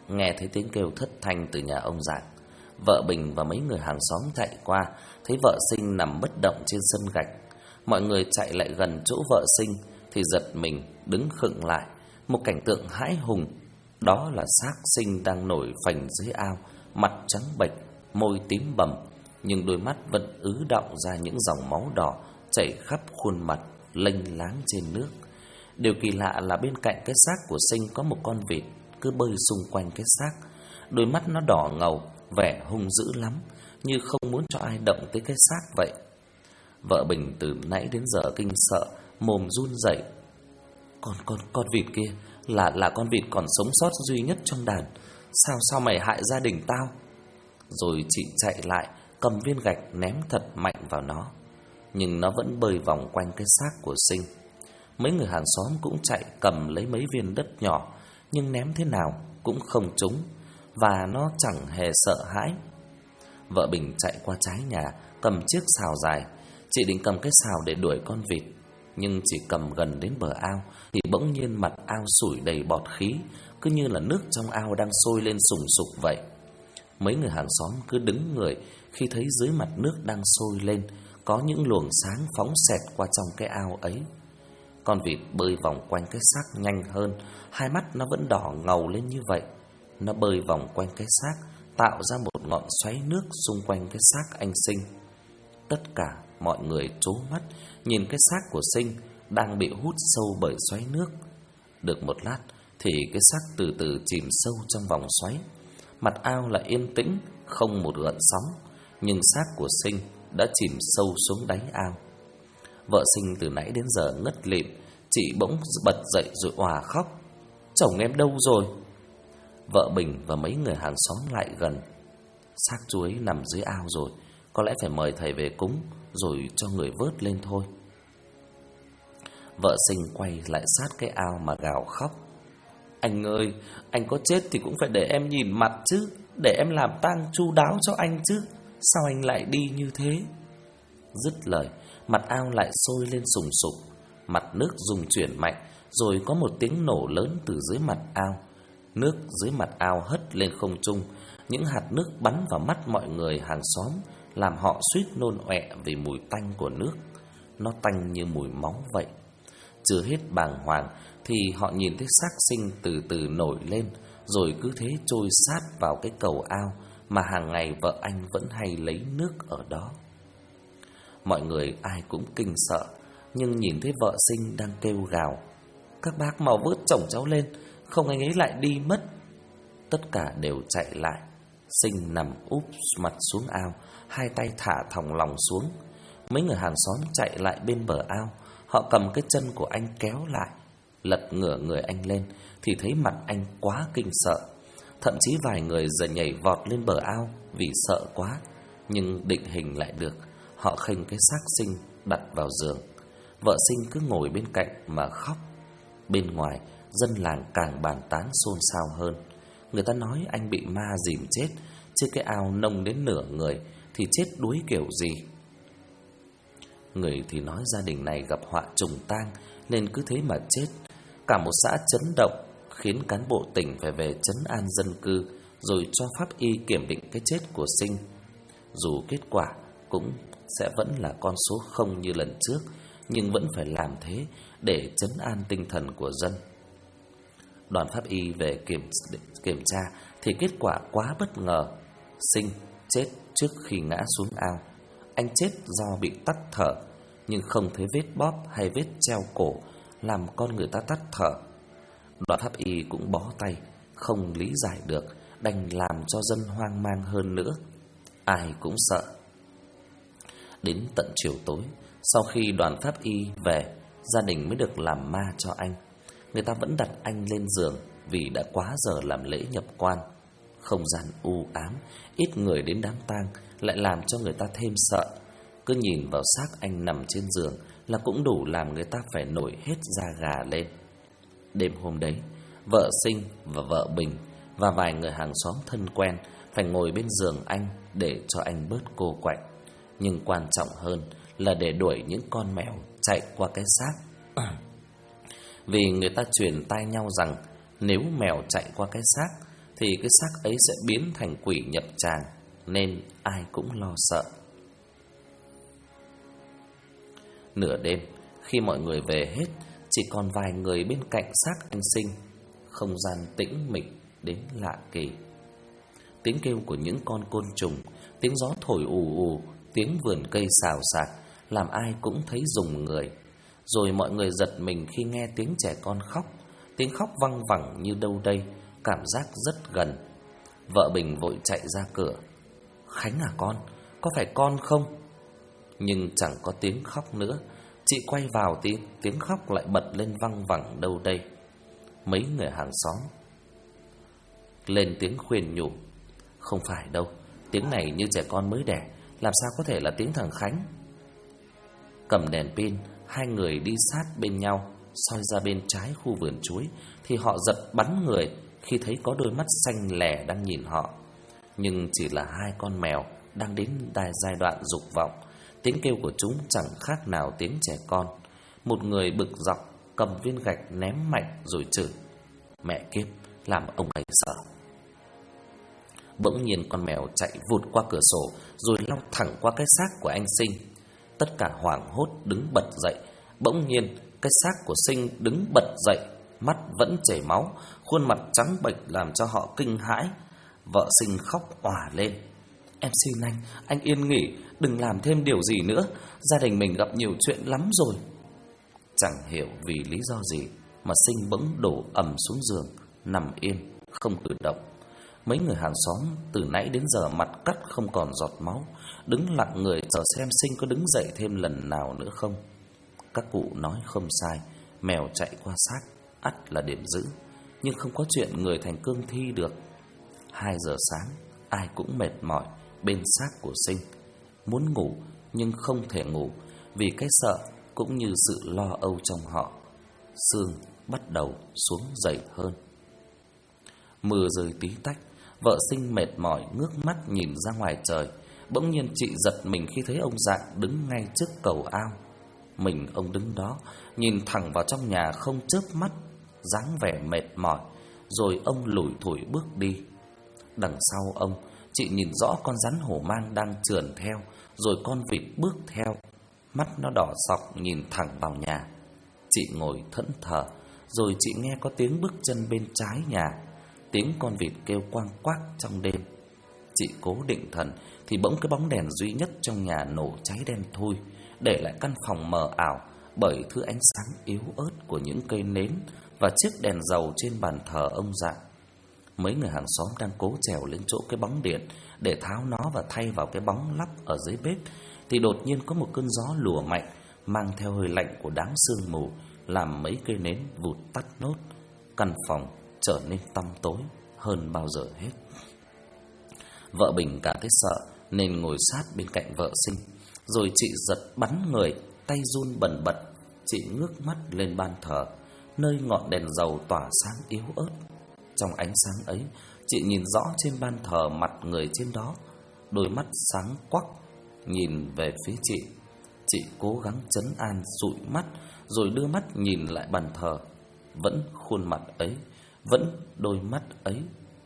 nghe thấy tiếng kêu thất thanh từ nhà ông Dạng. Vợ Bình và mấy người hàng xóm chạy qua, thấy vợ Sinh nằm bất động trên sân gạch. Mọi người chạy lại gần chỗ vợ Sinh thì giật mình đứng khựng lại. Một cảnh tượng hãi hùng, đó là xác Sinh đang nổi phành dưới ao, mặt trắng bệch, môi tím bầm, nhưng đôi mắt vẫn ứ đọng ra những dòng máu đỏ chảy khắp khuôn mặt lênh láng trên nước. Điều kỳ lạ là bên cạnh cái xác của Sinh có một con vịt cứ bơi xung quanh cái xác. Đôi mắt nó đỏ ngầu, vẻ hung dữ lắm, như không muốn cho ai động tới cái xác vậy. Vợ Bình từ nãy đến giờ kinh sợ, mồm run rẩy. Con vịt kia là con vịt còn sống sót duy nhất trong đàn. Sao mày hại gia đình tao? Rồi chị chạy lại cầm viên gạch ném thật mạnh vào nó, nhưng nó vẫn bơi vòng quanh cái xác của Sinh. Mấy người hàng xóm cũng chạy cầm lấy mấy viên đất nhỏ, nhưng ném thế nào cũng không trúng, và nó chẳng hề sợ hãi. Vợ Bình chạy qua trái nhà, cầm chiếc sào dài. Chị định cầm cái sào để đuổi con vịt, nhưng chỉ cầm gần đến bờ ao thì bỗng nhiên mặt ao sủi đầy bọt khí, cứ như là nước trong ao đang sôi lên sùng sục vậy. Mấy người hàng xóm cứ đứng người khi thấy dưới mặt nước đang sôi lên có những luồng sáng phóng xẹt qua trong cái ao ấy. Con vịt bơi vòng quanh cái xác nhanh hơn, hai mắt nó vẫn đỏ ngầu lên như vậy. Nó bơi vòng quanh cái xác, tạo ra một ngọn xoáy nước xung quanh cái xác anh Sinh. Tất cả mọi người trố mắt nhìn cái xác của Sinh đang bị hút sâu bởi xoáy nước. Được một lát thì cái xác từ từ chìm sâu trong vòng xoáy. Mặt ao lại yên tĩnh, không một gợn sóng, nhưng xác của Sinh đã chìm sâu xuống đáy ao. Vợ Sinh từ nãy đến giờ ngất lịm, chị bỗng bật dậy rồi òa khóc. Chồng em đâu rồi? Vợ Bình và mấy người hàng xóm lại gần. Xác chú ấy nằm dưới ao rồi, có lẽ phải mời thầy về cúng rồi cho người vớt lên thôi. Vợ Sinh quay lại sát cái ao mà gào khóc. Anh ơi, anh có chết thì cũng phải để em nhìn mặt chứ, để em làm tang chu đáo cho anh chứ. Sao anh lại đi như thế? Dứt lời, mặt ao lại sôi lên sùng sục, mặt nước rung chuyển mạnh, rồi có một tiếng nổ lớn từ dưới mặt ao. Nước dưới mặt ao hất lên không trung, những hạt nước bắn vào mắt mọi người hàng xóm, làm họ suýt nôn ọe vì mùi tanh của nước. Nó tanh như mùi máu vậy. Chưa hết bàng hoàng thì họ nhìn thấy xác Sinh từ từ nổi lên, rồi cứ thế trôi sát vào cái cầu ao mà hàng ngày vợ anh vẫn hay lấy nước ở đó. Mọi người ai cũng kinh sợ, nhưng nhìn thấy vợ Sinh đang kêu gào. Các bác mau vớt chồng cháu lên, không anh ấy lại đi mất. Tất cả đều chạy lại. Sinh nằm úp mặt xuống ao, hai tay thả thòng lòng xuống. Mấy người hàng xóm chạy lại bên bờ ao, họ cầm cái chân của anh kéo lại. Lật ngửa người anh lên thì thấy mặt anh quá kinh sợ. Thậm chí vài người giờ nhảy vọt lên bờ ao vì sợ quá, nhưng định hình lại được. Họ khênh cái xác Sinh đặt vào giường. Vợ Sinh cứ ngồi bên cạnh mà khóc. Bên ngoài, dân làng càng bàn tán xôn xao hơn. Người ta nói anh bị ma dìm chết, chứ cái ao nông đến nửa người thì chết đuối kiểu gì. Người thì nói gia đình này gặp họa trùng tang nên cứ thế mà chết. Cả một xã chấn động, khiến cán bộ tỉnh phải về trấn an dân cư, rồi cho pháp y kiểm định cái chết của Sinh. Dù kết quả cũng sẽ vẫn là con số 0 như lần trước, nhưng vẫn phải làm thế để trấn an tinh thần của dân. Đoàn pháp y về kiểm tra thì kết quả quá bất ngờ. Sinh chết trước khi ngã xuống ao. Anh chết do bị tắc thở, nhưng không thấy vết bóp hay vết treo cổ làm con người ta tắc thở. Đoàn pháp y cũng bó tay, không lý giải được, đành làm cho dân hoang mang hơn nữa. Ai cũng sợ. Đến tận chiều tối, sau khi đoàn pháp y về, gia đình mới được làm ma cho anh. Người ta vẫn đặt anh lên giường vì đã quá giờ làm lễ nhập quan. Không gian u ám, ít người đến đám tang lại làm cho người ta thêm sợ. Cứ nhìn vào xác anh nằm trên giường là cũng đủ làm người ta phải nổi hết da gà lên. Đêm hôm đấy, vợ Sinh và vợ Bình và vài người hàng xóm thân quen phải ngồi bên giường anh để cho anh bớt cô quạnh. Nhưng quan trọng hơn là để đuổi những con mèo chạy qua cái xác. Vì người ta truyền tai nhau rằng nếu mèo chạy qua cái xác thì cái xác ấy sẽ biến thành quỷ nhập tràng, nên ai cũng lo sợ. Nửa đêm, khi mọi người về hết, chỉ còn vài người bên cạnh xác anh Sinh. Không gian tĩnh mịch đến lạ kỳ. Tiếng kêu của những con côn trùng, tiếng gió thổi ù ù, tiếng vườn cây xào xạc làm ai cũng thấy rùng người. Rồi mọi người giật mình khi nghe tiếng trẻ con khóc. Tiếng khóc văng vẳng như đâu đây, cảm giác rất gần. Vợ Bình vội chạy ra cửa. Khánh à con, có phải con không? Nhưng chẳng có tiếng khóc nữa. Chị quay vào thì tiếng khóc lại bật lên văng vẳng đâu đây. Mấy người hàng xóm lên tiếng khuyên nhủ. Không phải đâu, tiếng này như trẻ con mới đẻ, làm sao có thể là tiếng thằng Khánh. Cầm đèn pin, hai người đi sát bên nhau, soi ra bên trái khu vườn chuối thì họ giật bắn người khi thấy có đôi mắt xanh lè đang nhìn họ. Nhưng chỉ là hai con mèo đang đến giai đoạn dục vọng. Tiếng kêu của chúng chẳng khác nào tiếng trẻ con. Một người bực dọc cầm viên gạch ném mạnh rồi chửi. Mẹ kiếp, làm ông ấy sợ. Bỗng nhiên con mèo chạy vụt qua cửa sổ rồi lao thẳng qua cái xác của anh Sinh. Tất cả hoảng hốt đứng bật dậy. Bỗng nhiên cái xác của Sinh đứng bật dậy, mắt vẫn chảy máu, khuôn mặt trắng bệch làm cho họ kinh hãi. Vợ Sinh khóc òa lên. Em xin anh yên nghỉ, đừng làm thêm điều gì nữa. Gia đình mình gặp nhiều chuyện lắm rồi. Chẳng hiểu vì lý do gì mà Sinh bỗng đổ ầm xuống giường, nằm yên, không cử động. Mấy người hàng xóm từ nãy đến giờ mặt cắt không còn giọt máu, đứng lặng người chờ xem Sinh có đứng dậy thêm lần nào nữa không. Các cụ nói không sai, mèo chạy qua xác ắt là điểm dữ, nhưng không có chuyện người thành cương thi được. 2 giờ sáng, ai cũng mệt mỏi bên xác của Sinh, muốn ngủ nhưng không thể ngủ vì cái sợ cũng như sự lo âu trong họ. Sương bắt đầu xuống dày hơn. Mưa rơi tí tách, vợ Sinh mệt mỏi ngước mắt nhìn ra ngoài trời. Bỗng nhiên chị giật mình khi thấy ông Dạng đứng ngay trước cầu ao. Mình ông đứng đó, nhìn thẳng vào trong nhà không chớp mắt, dáng vẻ mệt mỏi, rồi ông lủi thủi bước đi. Đằng sau ông, chị nhìn rõ con rắn hổ mang đang trườn theo, rồi con vịt bước theo. Mắt nó đỏ sọc nhìn thẳng vào nhà. Chị ngồi thẫn thờ, rồi chị nghe có tiếng bước chân bên trái nhà, tiếng con vịt kêu quang quác trong đêm. Chị cố định thần thì bỗng cái bóng đèn duy nhất trong nhà nổ cháy đen thui, để lại căn phòng mờ ảo bởi thứ ánh sáng yếu ớt của những cây nến và chiếc đèn dầu trên bàn thờ ông Dạng. Mấy người hàng xóm đang cố trèo lên chỗ cái bóng điện để tháo nó và thay vào cái bóng lắp ở dưới bếp, thì đột nhiên có một cơn gió lùa mạnh mang theo hơi lạnh của đám sương mù, làm mấy cây nến vụt tắt nốt. Căn phòng trở nên tăm tối hơn bao giờ hết. Vợ Bình cảm thấy sợ nên ngồi sát bên cạnh vợ Sinh. Rồi chị giật bắn người, tay run bần bật. Chị ngước mắt lên ban thờ, nơi ngọn đèn dầu tỏa sáng yếu ớt. Trong ánh sáng ấy, chị nhìn rõ trên ban thờ mặt người trên đó, đôi mắt sáng quắc nhìn về phía chị. Chị cố gắng trấn an dụi mắt, rồi đưa mắt nhìn lại bàn thờ. Vẫn khuôn mặt ấy, vẫn đôi mắt ấy.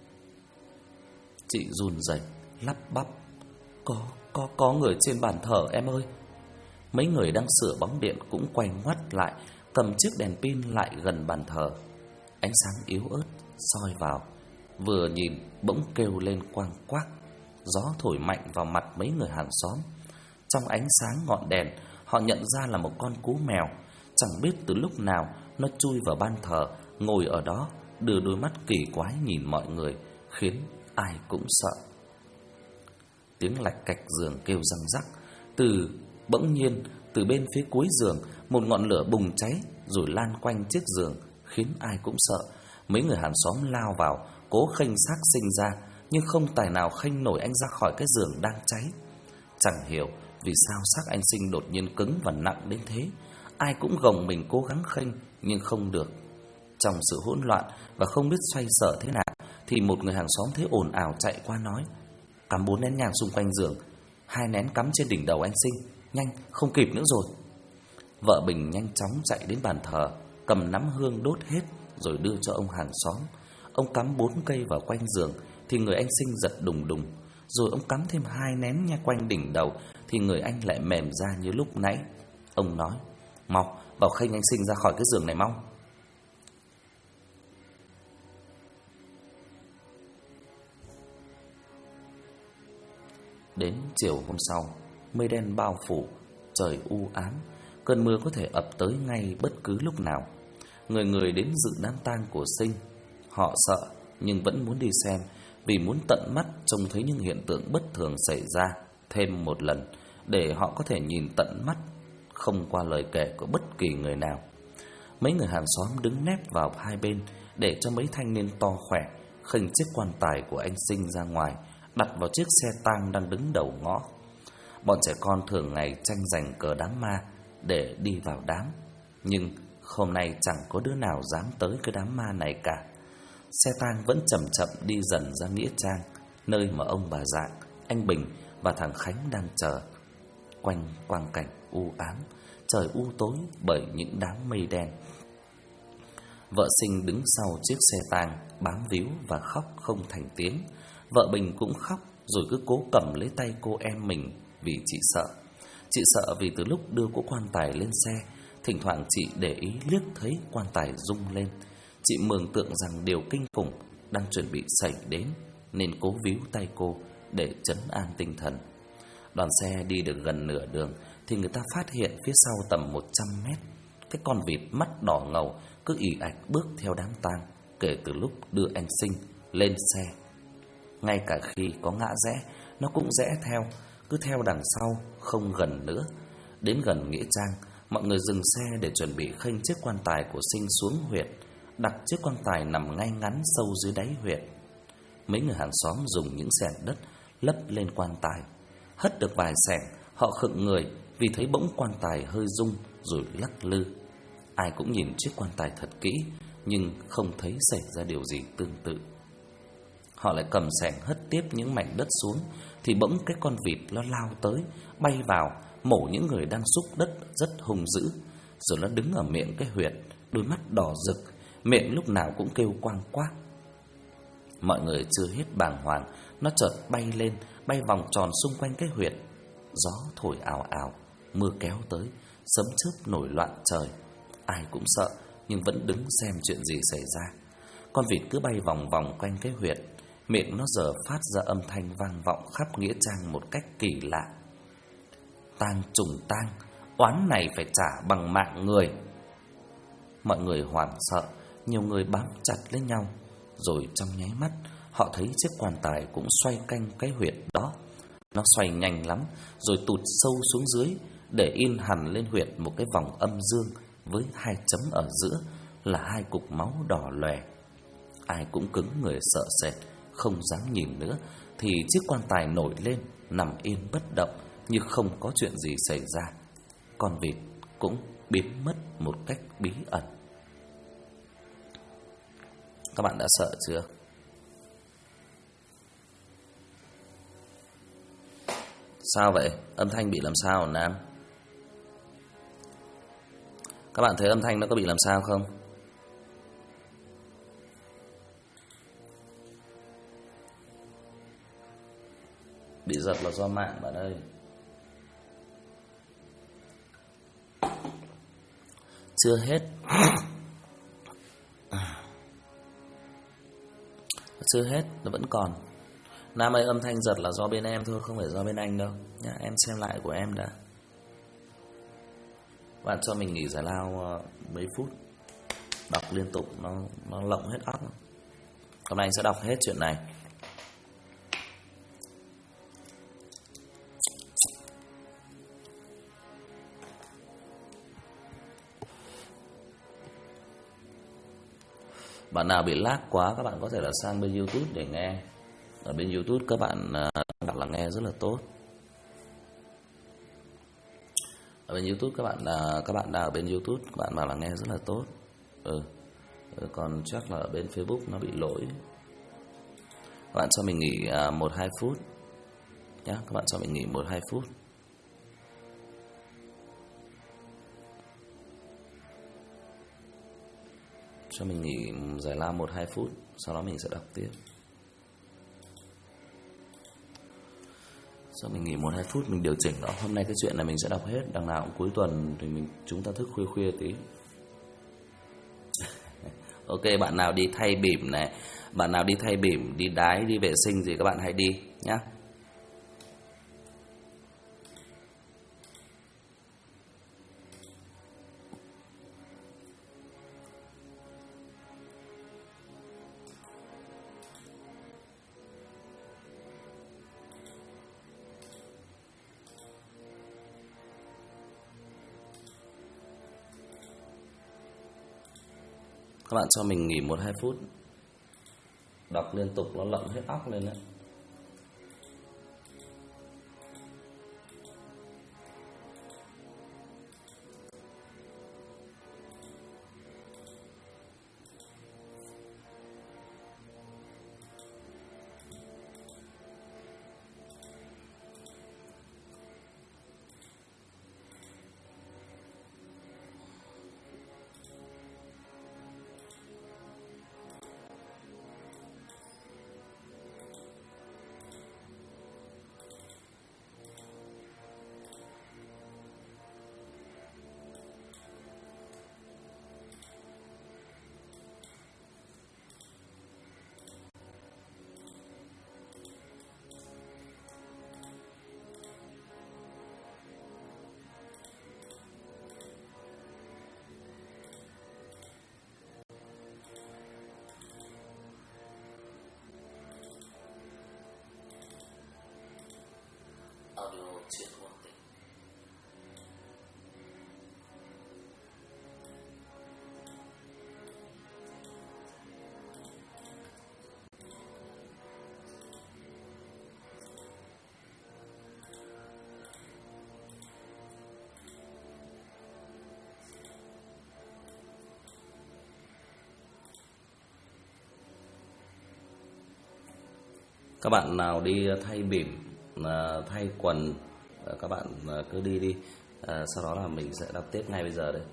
Chị run rẩy lắp bắp. Có người trên bàn thờ em ơi. Mấy người đang sửa bóng điện cũng quay ngoắt lại, cầm chiếc đèn pin lại gần bàn thờ. Ánh sáng yếu ớt soi vào, vừa nhìn bỗng kêu lên quang quác. Gió thổi mạnh vào mặt mấy người hàng xóm. Trong ánh sáng ngọn đèn, họ nhận ra là một con cú mèo. Chẳng biết từ lúc nào nó chui vào ban thờ, ngồi ở đó, đưa đôi mắt kỳ quái nhìn mọi người, khiến ai cũng sợ. Tiếng lạch cạch giường kêu răng rắc. Bỗng nhiên từ bên phía cuối giường, một ngọn lửa bùng cháy rồi lan quanh chiếc giường, khiến ai cũng sợ. Mấy người hàng xóm lao vào, cố khênh xác Sinh ra, nhưng không tài nào khênh nổi anh ra khỏi cái giường đang cháy. Chẳng hiểu vì sao xác anh Sinh đột nhiên cứng và nặng đến thế. Ai cũng gồng mình cố gắng khênh nhưng không được. Trong sự hỗn loạn và không biết xoay sở thế nào, thì một người hàng xóm thấy ồn ào chạy qua nói: Cắm 4 nén nhang xung quanh giường, 2 nén cắm trên đỉnh đầu anh Sinh, nhanh, không kịp nữa rồi. Vợ Bình nhanh chóng chạy đến bàn thờ, cầm nắm hương đốt hết rồi đưa cho ông hàng xóm. Ông cắm 4 cây vào quanh giường thì người anh Sinh giật đùng đùng. Rồi ông cắm thêm 2 nén nha quanh đỉnh đầu thì người anh lại mềm ra như lúc nãy. Ông nói: "Mau, bảo khênh anh Sinh ra khỏi cái giường này mau." Đến chiều hôm sau, mây đen bao phủ, trời u ám, cơn mưa có thể ập tới ngay bất cứ lúc nào. Người người đến dự đám tang của Sinh. Họ sợ nhưng vẫn muốn đi xem, vì muốn tận mắt trông thấy những hiện tượng bất thường xảy ra thêm một lần, để họ có thể nhìn tận mắt, không qua lời kể của bất kỳ người nào. Mấy người hàng xóm đứng nép vào hai bên để cho mấy thanh niên to khỏe khênh chiếc quan tài của anh Sinh ra ngoài, đặt vào chiếc xe tang đang đứng đầu ngõ. Bọn trẻ con thường ngày tranh giành cờ đám ma để đi vào đám, nhưng hôm nay chẳng có đứa nào dám tới cái đám ma này cả. Xe tang vẫn chậm chậm đi dần ra nghĩa trang, nơi mà ông bà Dạng, anh Bình và thằng Khánh đang chờ. Quanh quang cảnh u ám, trời u tối bởi những đám mây đen. Vợ Sinh đứng sau chiếc xe tang, bám víu và khóc không thành tiếng. Vợ Bình cũng khóc, rồi cứ cố cầm lấy tay cô em mình vì chị sợ. Chị sợ vì từ lúc đưa cỗ quan tài lên xe, thỉnh thoảng chị để ý liếc thấy quan tài rung lên. Chị mường tượng rằng điều kinh khủng đang chuẩn bị xảy đến, nên cố víu tay cô để trấn an tinh thần. Đoàn xe đi được gần nửa đường thì người ta phát hiện phía sau tầm 100 mét, cái con vịt mắt đỏ ngầu cứ ì ạch bước theo đám tang kể từ lúc đưa anh Sinh lên xe. Ngay cả khi có ngã rẽ, nó cũng rẽ theo, cứ theo đằng sau, không gần nữa. Đến gần nghĩa trang, mọi người dừng xe để chuẩn bị khênh chiếc quan tài của Sinh xuống huyệt, đặt chiếc quan tài nằm ngay ngắn sâu dưới đáy huyệt. Mấy người hàng xóm dùng những xẻng đất lấp lên quan tài. Hất được vài xẻng, họ khựng người vì thấy bỗng quan tài hơi rung rồi lắc lư. Ai cũng nhìn chiếc quan tài thật kỹ, nhưng không thấy xảy ra điều gì tương tự. Họ lại cầm xẻng hất tiếp những mảnh đất xuống thì bỗng cái con vịt nó lao tới, bay vào, mổ những người đang xúc đất rất hung dữ. Rồi nó đứng ở miệng cái huyệt, đôi mắt đỏ rực, miệng lúc nào cũng kêu quang quác. Mọi người chưa hết bàng hoàng, nó chợt bay lên, bay vòng tròn xung quanh cái huyệt. Gió thổi ào ào, mưa kéo tới, sấm chớp nổi loạn trời. Ai cũng sợ nhưng vẫn đứng xem chuyện gì xảy ra. Con vịt cứ bay vòng vòng quanh cái huyệt, miệng nó giờ phát ra âm thanh vang vọng khắp nghĩa trang một cách kỳ lạ. Tang trùng tang, oán này phải trả bằng mạng người. Mọi người hoảng sợ, nhiều người bám chặt lên nhau. Rồi trong nháy mắt, họ thấy chiếc quan tài cũng xoay canh cái huyệt đó. Nó xoay nhanh lắm, rồi tụt sâu xuống dưới, để in hẳn lên huyệt một cái vòng âm dương với 2 chấm ở giữa là 2 cục máu đỏ lòe. Ai cũng cứng người sợ sệt, không dám nhìn nữa, thì chiếc quan tài nổi lên, nằm yên bất động như không có chuyện gì xảy ra. Con vịt cũng biến mất một cách bí ẩn. Các bạn đã sợ chưa? Sao vậy? Âm thanh bị làm sao hả Nam? Các bạn thấy âm thanh nó có bị làm sao không? Bị giật là do mạng bạn ơi. Chưa hết. Chưa hết, nó vẫn còn. Nam ơi, âm thanh giật là do bên em thôi, không phải do bên anh đâu nhá. Em xem lại của em đã. Bạn cho mình nghỉ giải lao mấy phút. Đọc liên tục nó lộng hết óc. Hôm nay anh sẽ đọc hết chuyện này. Bạn nào bị lag quá, các bạn có thể là sang bên YouTube để nghe. Ở bên YouTube các bạn bảo là nghe rất là tốt. Ở bên YouTube các bạn nào ở bên YouTube các bạn bảo là nghe rất là tốt. Còn chắc là ở bên Facebook nó bị lỗi. Các bạn cho mình nghỉ 1-2 phút nhá, các bạn cho mình nghỉ 1-2 phút. Cho mình nghỉ giải lao 1-2 phút, sau đó mình sẽ đọc tiếp. Sau mình nghỉ 1-2 phút mình điều chỉnh đó. Hôm nay cái chuyện này mình sẽ đọc hết, đằng nào cũng cuối tuần thì chúng ta thức khuya khuya tí. Ok, bạn nào đi thay bỉm này, bạn nào đi thay bỉm, đi đái, đi vệ sinh gì các bạn hãy đi nhá. Các bạn cho mình nghỉ 1-2 phút. Đọc liên tục nó lậm hết óc lên đấy. Audio chuyện ngôn tình. Các bạn nào đi thay bỉm, thay quần, các bạn cứ đi đi. Sau đó là mình sẽ đọc tiếp ngay bây giờ đây.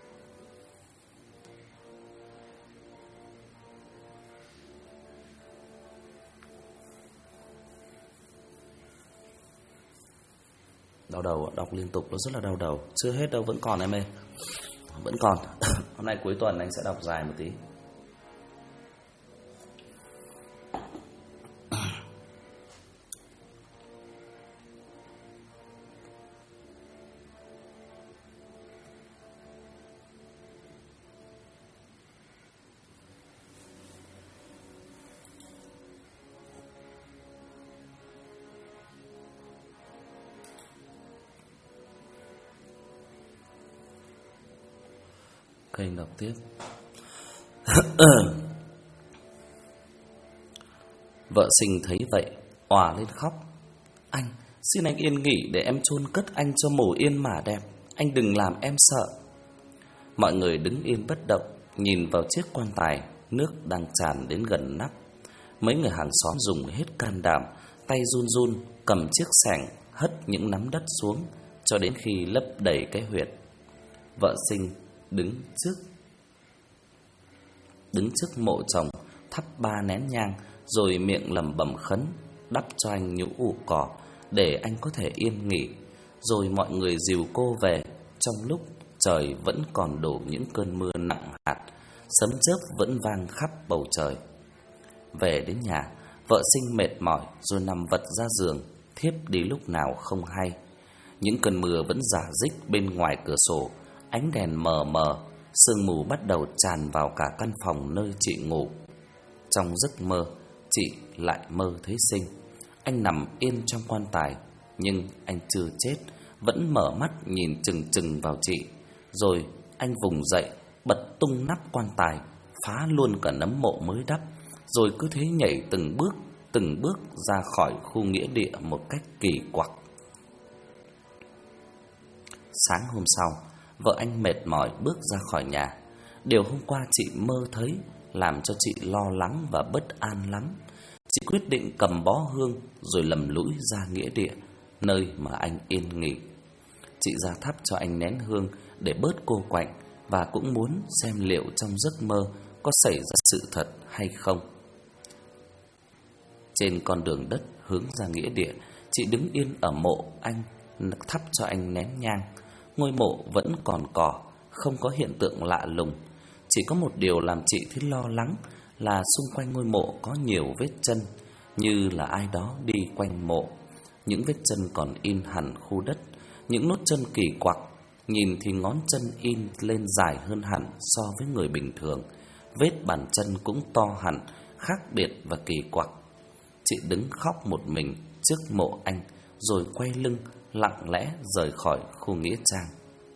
Đau đầu, đọc liên tục nó rất là đau đầu. Chưa hết đâu, vẫn còn em ơi. Vẫn còn. Hôm nay cuối tuần anh sẽ đọc dài một tí. Kênh đọc tiếp. Vợ Sinh thấy vậy òa lên khóc. Anh, xin anh yên nghỉ để em chôn cất anh cho mồ yên mả đẹp. Anh đừng làm em sợ. Mọi người đứng yên bất động, nhìn vào chiếc quan tài, nước đang tràn đến gần nắp. Mấy người hàng xóm dùng hết can đảm, tay run run cầm chiếc xẻng hất những nắm đất xuống cho đến khi lấp đầy cái huyệt. Vợ Sinh đứng trước mộ chồng, thắp 3 nén nhang, rồi miệng lẩm bẩm khấn, đắp cho anh nhũ ụ cỏ để anh có thể yên nghỉ. Rồi mọi người dìu cô về. Trong lúc trời vẫn còn đổ những cơn mưa nặng hạt, sấm chớp vẫn vang khắp bầu trời. Về đến nhà, vợ Sinh mệt mỏi rồi nằm vật ra giường, thiếp đi lúc nào không hay. Những cơn mưa vẫn rả rích bên ngoài cửa sổ, ánh đèn mờ mờ, sương mù bắt đầu tràn vào cả căn phòng nơi chị ngủ. Trong giấc mơ, chị lại mơ thấy Sinh. Anh nằm yên trong quan tài, nhưng anh chưa chết, vẫn mở mắt nhìn chừng chừng vào chị. Rồi anh vùng dậy, bật tung nắp quan tài, phá luôn cả nấm mộ mới đắp, rồi cứ thế nhảy từng bước ra khỏi khu nghĩa địa một cách kỳ quặc. Sáng hôm sau, vợ anh mệt mỏi bước ra khỏi nhà. Điều hôm qua chị mơ thấy làm cho chị lo lắng và bất an lắm. Chị quyết định cầm bó hương rồi lầm lũi ra nghĩa địa, nơi mà anh yên nghỉ. Chị ra thắp cho anh nén hương để bớt cô quạnh, và cũng muốn xem liệu trong giấc mơ có xảy ra sự thật hay không. Trên con đường đất hướng ra nghĩa địa, chị đứng yên ở mộ anh, thắp cho anh nén nhang. Ngôi mộ vẫn còn cỏ, không có hiện tượng lạ lùng. Chỉ có một điều làm chị thấy lo lắng là xung quanh ngôi mộ có nhiều vết chân, như là ai đó đi quanh mộ. Những vết chân còn in hẳn khu đất, những nốt chân kỳ quặc, nhìn thì ngón chân in lên dài hơn hẳn so với người bình thường. Vết bàn chân cũng to hẳn, khác biệt và kỳ quặc. Chị đứng khóc một mình trước mộ anh, rồi quay lưng lặng lẽ rời khỏi khu nghĩa trang.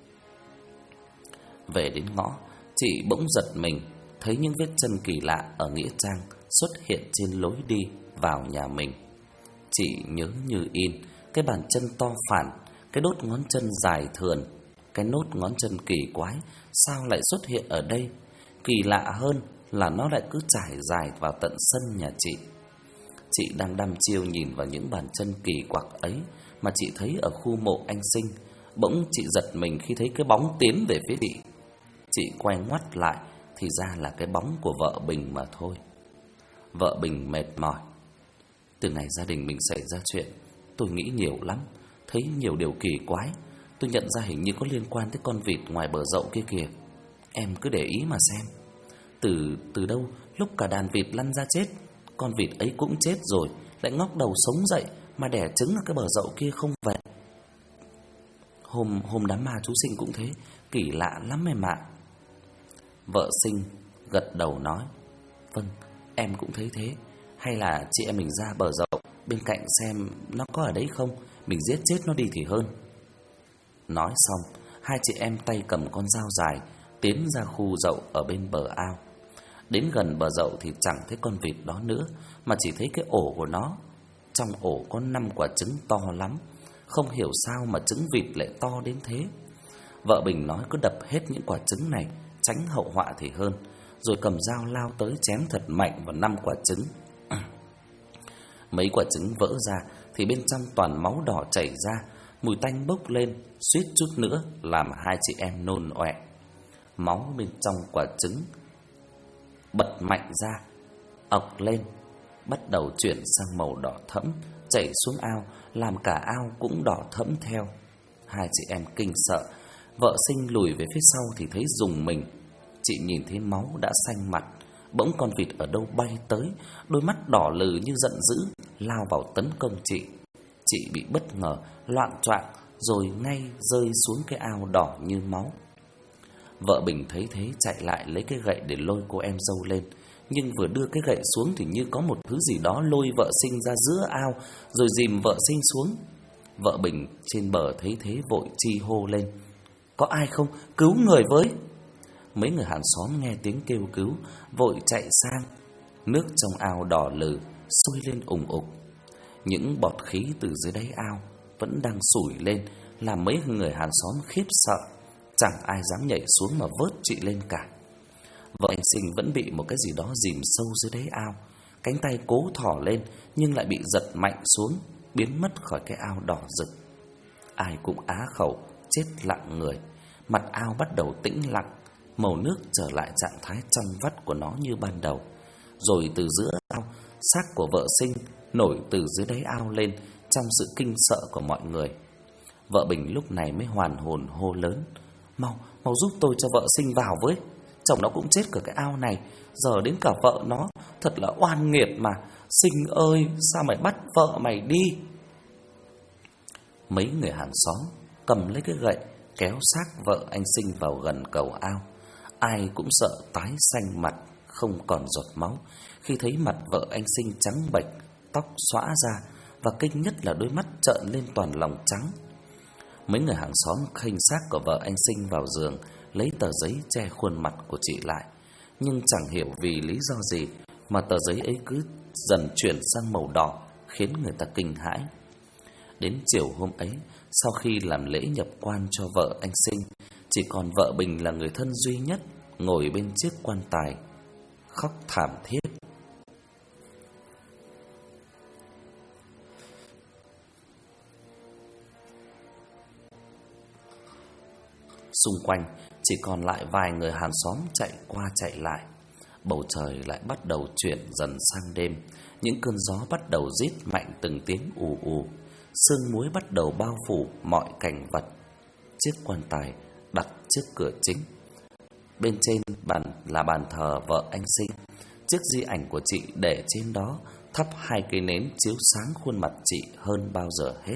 Về đến ngõ, chị bỗng giật mình, thấy những vết chân kỳ lạ ở nghĩa trang xuất hiện trên lối đi vào nhà mình. Chị nhớ như in, cái bàn chân to phản, cái đốt ngón chân dài thườn, cái nốt ngón chân kỳ quái sao lại xuất hiện ở đây? Kỳ lạ hơn là nó lại cứ trải dài vào tận sân nhà chị. Chị đang đăm chiêu nhìn vào những bàn chân kỳ quặc ấy mà chị thấy ở khu mộ anh Sinh. Bỗng chị giật mình khi thấy cái bóng tiến về phía chị. Chị quay ngoắt lại thì ra là cái bóng của vợ Bình mà thôi. Vợ Bình mệt mỏi. Từ ngày gia đình mình xảy ra chuyện, tôi nghĩ nhiều lắm, thấy nhiều điều kỳ quái. Tôi nhận ra hình như có liên quan tới con vịt ngoài bờ dậu kia kìa. Em cứ để ý mà xem. Từ đâu lúc cả đàn vịt lăn ra chết, con vịt ấy cũng chết rồi, lại ngóc đầu sống dậy mà đẻ trứng ở cái bờ dậu kia không về. Hôm đám ma chú Sinh cũng thế, kỳ lạ lắm em ạ. Vợ Sinh gật đầu nói: Vâng, em cũng thấy thế. Hay là chị em mình ra bờ dậu bên cạnh xem nó có ở đấy không, mình giết chết nó đi thì hơn. Nói xong, hai chị em tay cầm con dao dài tiến ra khu dậu ở bên bờ ao. Đến gần bờ dậu thì chẳng thấy con vịt đó nữa, mà chỉ thấy cái ổ của nó. Trong ổ có 5 quả trứng to lắm, không hiểu sao mà trứng vịt lại to đến thế. Vợ Bình nói cứ đập hết những quả trứng này, tránh hậu họa thì hơn, rồi cầm dao lao tới chém thật mạnh vào 5 quả trứng. Mấy quả trứng vỡ ra thì bên trong toàn máu đỏ chảy ra, mùi tanh bốc lên, suýt chút nữa làm hai chị em nôn ọe. Máu bên trong quả trứng bật mạnh ra, ọc lên, bắt đầu chuyển sang màu đỏ thẫm, chảy xuống ao, làm cả ao cũng đỏ thẫm theo. Hai chị em kinh sợ. Vợ Sinh lùi về phía sau thì thấy rùng mình. Chị nhìn thấy máu đã xanh mặt. Bỗng con vịt ở đâu bay tới, đôi mắt đỏ lừ như giận dữ, lao vào tấn công chị. Chị bị bất ngờ, loạng choạng, rồi ngay rơi xuống cái ao đỏ như máu. Vợ Bình thấy thế chạy lại lấy cái gậy để lôi cô em dâu lên. Nhưng vừa đưa cái gậy xuống thì như có một thứ gì đó lôi vợ Sinh ra giữa ao, rồi dìm vợ Sinh xuống. Vợ Bình trên bờ thấy thế vội chi hô lên: Có ai không? Cứu người với! Mấy người hàng xóm nghe tiếng kêu cứu, vội chạy sang. Nước trong ao đỏ lừ, sôi lên ùng ục. Những bọt khí từ dưới đáy ao vẫn đang sủi lên, làm mấy người hàng xóm khiếp sợ. Chẳng ai dám nhảy xuống mà vớt chị lên cả. Vợ anh Sinh vẫn bị một cái gì đó dìm sâu dưới đáy ao. Cánh tay cố thỏ lên nhưng lại bị giật mạnh xuống, biến mất khỏi cái ao đỏ rực. Ai cũng á khẩu, chết lặng người. Mặt ao bắt đầu tĩnh lặng, màu nước trở lại trạng thái trong vắt của nó như ban đầu. Rồi từ giữa ao, xác của vợ Sinh nổi từ dưới đáy ao lên trong sự kinh sợ của mọi người. Vợ Bình lúc này mới hoàn hồn hô lớn: Mau giúp tôi cho vợ Sinh vào với. Chồng nó cũng chết ở cái ao này, giờ đến cả vợ nó, thật là oan nghiệt mà. Sinh ơi, sao mày bắt vợ mày đi? Mấy người hàng xóm cầm lấy cái gậy kéo xác vợ anh Sinh vào gần cầu ao. Ai cũng sợ tái xanh mặt, không còn giọt máu khi thấy mặt vợ anh Sinh trắng bệch, tóc xõa ra, và kinh nhất là đôi mắt trợn lên toàn lòng trắng. Mấy người hàng xóm khênh xác của vợ anh Sinh vào giường, lấy tờ giấy che khuôn mặt của chị lại. Nhưng chẳng hiểu vì lý do gì mà tờ giấy ấy cứ dần chuyển sang màu đỏ, khiến người ta kinh hãi. Đến chiều hôm ấy, sau khi làm lễ nhập quan cho vợ anh Sinh, chỉ còn vợ Bình là người thân duy nhất ngồi bên chiếc quan tài, khóc thảm thiết. Xung quanh chỉ còn lại vài người hàng xóm chạy qua chạy lại. Bầu trời lại bắt đầu chuyển dần sang đêm. Những cơn gió bắt đầu rít mạnh từng tiếng ù ù. Sương muối bắt đầu bao phủ mọi cảnh vật. Chiếc quan tài đặt trước cửa chính. Bên trên là bàn thờ vợ anh Sinh. Chiếc di ảnh của chị để trên đó, thắp 2 cây nến chiếu sáng khuôn mặt chị hơn bao giờ hết.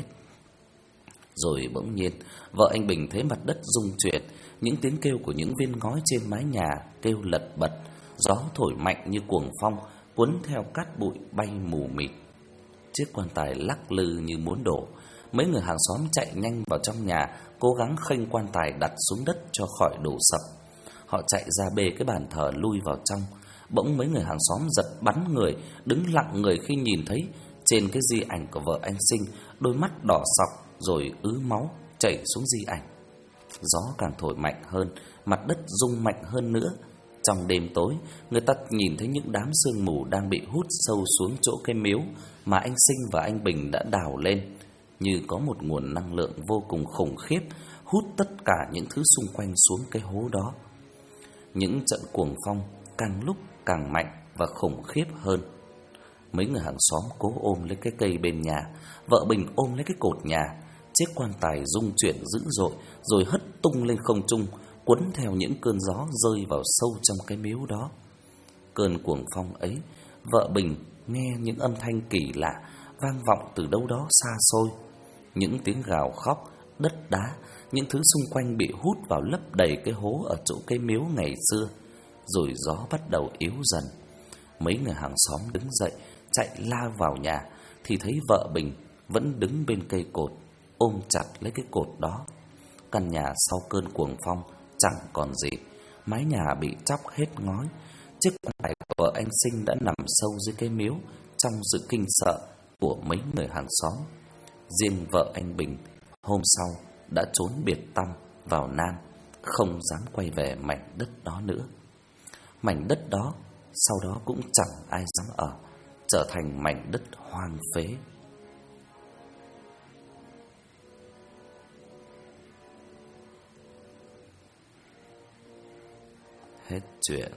Rồi bỗng nhiên, vợ anh Bình thấy mặt đất rung chuyển, những tiếng kêu của những viên ngói trên mái nhà kêu lật bật, gió thổi mạnh như cuồng phong, cuốn theo cát bụi bay mù mịt. Chiếc quan tài lắc lư như muốn đổ. Mấy người hàng xóm chạy nhanh vào trong nhà, cố gắng khênh quan tài đặt xuống đất cho khỏi đổ sập. Họ chạy ra bê cái bàn thờ lui vào trong. Bỗng mấy người hàng xóm giật bắn người, đứng lặng người khi nhìn thấy trên cái di ảnh của vợ anh Sinh, đôi mắt đỏ sọc rồi ứ máu chảy xuống di ảnh. Gió càng thổi mạnh hơn, mặt đất rung mạnh hơn nữa. Trong đêm tối, người ta nhìn thấy những đám sương mù đang bị hút sâu xuống chỗ cái miếu mà anh Sinh và anh Bình đã đào lên, như có một nguồn năng lượng vô cùng khủng khiếp hút tất cả những thứ xung quanh xuống cái hố đó. Những trận cuồng phong càng lúc càng mạnh và khủng khiếp hơn. Mấy người hàng xóm cố ôm lấy cái cây bên nhà, vợ Bình ôm lấy cái cột nhà. Chiếc quan tài rung chuyển dữ dội rồi hất tung lên không trung, cuốn theo những cơn gió rơi vào sâu trong cái miếu đó. Cơn cuồng phong ấy, vợ Bình nghe những âm thanh kỳ lạ vang vọng từ đâu đó xa xôi. Những tiếng gào khóc, đất đá, những thứ xung quanh bị hút vào lấp đầy cái hố ở chỗ cái miếu ngày xưa. Rồi gió bắt đầu yếu dần. Mấy người hàng xóm đứng dậy, chạy lao vào nhà thì thấy vợ Bình vẫn đứng bên cây cột, ôm chặt lấy cái cột đó. Căn nhà sau cơn cuồng phong chẳng còn gì, mái nhà bị tróc hết ngói. Chiếc quan tài của vợ anh Sinh đã nằm sâu dưới cái miếu trong sự kinh sợ của mấy người hàng xóm. Riêng vợ anh Bình hôm sau đã trốn biệt tăm vào Nam, không dám quay về mảnh đất đó nữa. Mảnh đất đó sau đó cũng chẳng ai dám ở, trở thành mảnh đất hoang phế. Hết chuyện.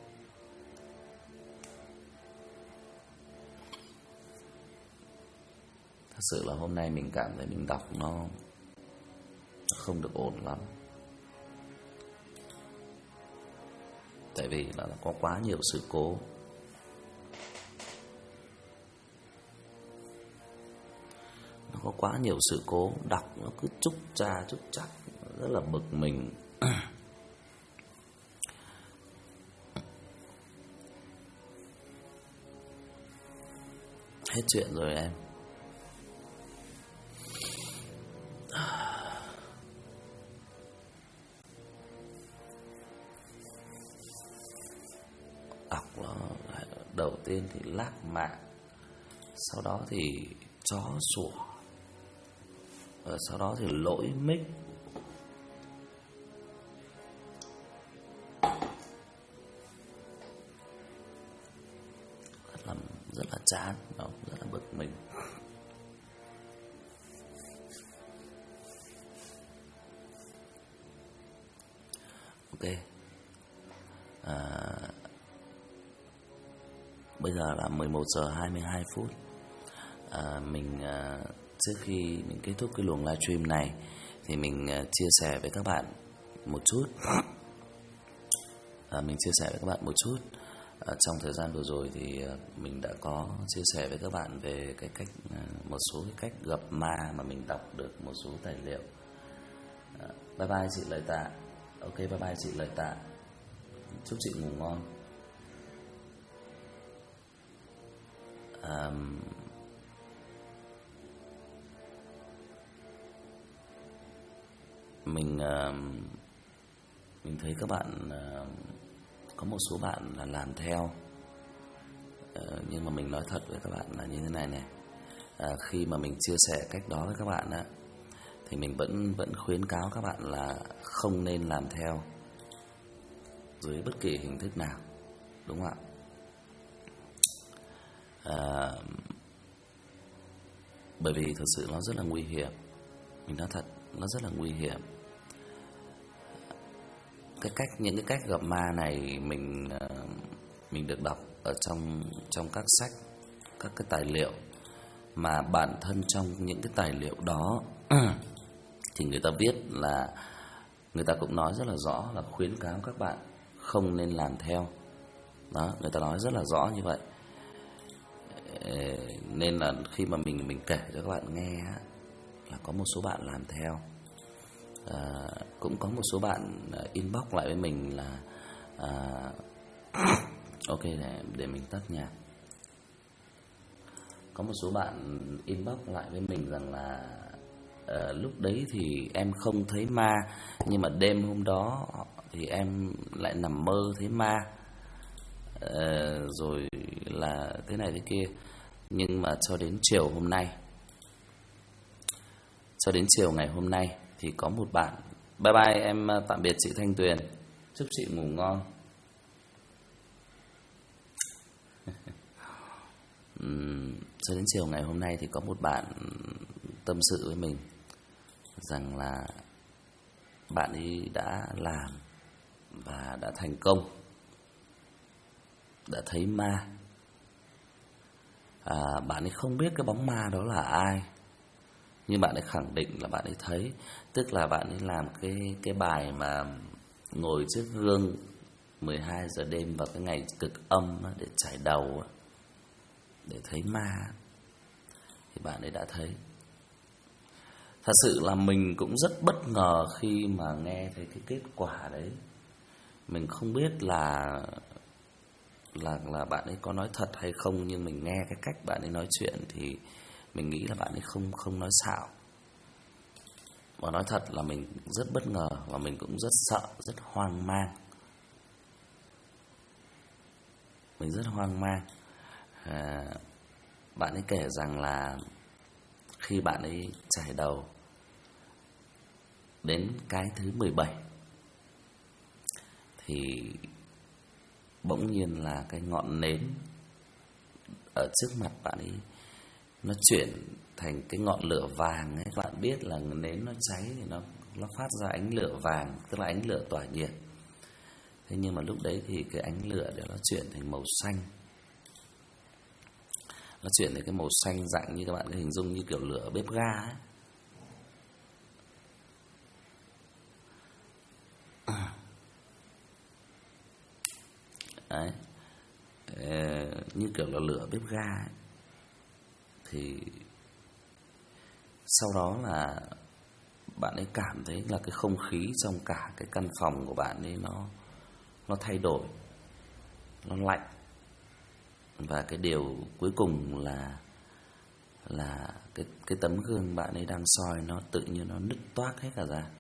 Thật sự là hôm nay mình cảm thấy mình đọc nó không được ổn lắm. Tại vì là có quá nhiều sự cố. Nó có quá nhiều sự cố, đọc nó cứ trúc tra trúc chắc, rất là bực mình. Hết chuyện rồi em. Đọc nó đầu tiên thì lác mạ, sau đó thì chó sủa, và sau đó thì lỗi mic. Rất là chán, rất là bực mình. Ok. Bây giờ là 11 giờ 22 phút. Trước khi mình kết thúc cái luồng livestream này thì mình chia sẻ với các bạn một chút. Trong thời gian vừa rồi thì mình đã có chia sẻ với các bạn về cái cách, một số cái cách gặp ma mà mình đọc được một số tài liệu. Bye bye chị Lời Tạ. Ok, bye bye chị Lời Tạ. Chúc chị ngủ ngon. Mình thấy các bạn, có một số bạn là làm theo, nhưng mà mình nói thật với các bạn là như thế này này. Khi mà mình chia sẻ cách đó với các bạn á, thì mình vẫn khuyến cáo các bạn là không nên làm theo dưới bất kỳ hình thức nào, đúng không ạ? Bởi vì thực sự nó rất là nguy hiểm. Mình nói thật, nó rất là nguy hiểm. những cái cách gặp ma này mình được đọc ở trong các sách, các cái tài liệu, mà bản thân trong những cái tài liệu đó thì người ta viết là, người ta cũng nói rất là rõ là khuyến cáo các bạn không nên làm theo. Đó, người ta nói rất là rõ như vậy. Nên là khi mà mình kể cho các bạn nghe là có một số bạn làm theo. Cũng có một số bạn inbox lại với mình là ok, để mình tắt nhạc. Có một số bạn inbox lại với mình rằng là lúc đấy thì em không thấy ma, nhưng mà đêm hôm đó thì em lại nằm mơ thấy ma, rồi là thế này thế kia. Nhưng mà cho đến chiều ngày hôm nay thì có một bạn, bye bye em, tạm biệt chị Thanh Tuyền, chúc chị ngủ ngon. Cho đến chiều ngày hôm nay thì có một bạn tâm sự với mình rằng là bạn ấy đã làm và đã thành công, đã thấy ma. Bạn ấy không biết cái bóng ma đó là ai, nhưng bạn ấy khẳng định là bạn ấy thấy. Tức là bạn ấy làm cái bài mà ngồi trước gương 12 giờ đêm vào cái ngày cực âm để chải đầu, để thấy ma, thì bạn ấy đã thấy. Thật sự là mình cũng rất bất ngờ khi mà nghe thấy cái kết quả đấy. Mình không biết là bạn ấy có nói thật hay không, nhưng mình nghe cái cách bạn ấy nói chuyện thì mình nghĩ là bạn ấy không nói xạo. Và nói thật là mình rất bất ngờ và mình cũng rất sợ, rất hoang mang. Mình rất hoang mang. Bạn ấy kể rằng là khi bạn ấy chải đầu đến cái thứ 17 thì bỗng nhiên là cái ngọn nến ở trước mặt bạn ấy nó chuyển thành cái ngọn lửa vàng ấy. Bạn biết là nến nó cháy thì nó phát ra ánh lửa vàng, tức là ánh lửa tỏa nhiệt. Thế nhưng mà lúc đấy thì cái ánh lửa để nó chuyển thành màu xanh. Nó chuyển thành cái màu xanh dạng như các bạn có hình dung như kiểu lửa bếp ga ấy. Đấy. Như kiểu là lửa bếp ga ấy. Thì sau đó là bạn ấy cảm thấy là cái không khí trong cả cái căn phòng của bạn ấy nó thay đổi, nó lạnh. Và cái điều cuối cùng là cái tấm gương bạn ấy đang soi nó tự nhiên nó nứt toác hết cả ra.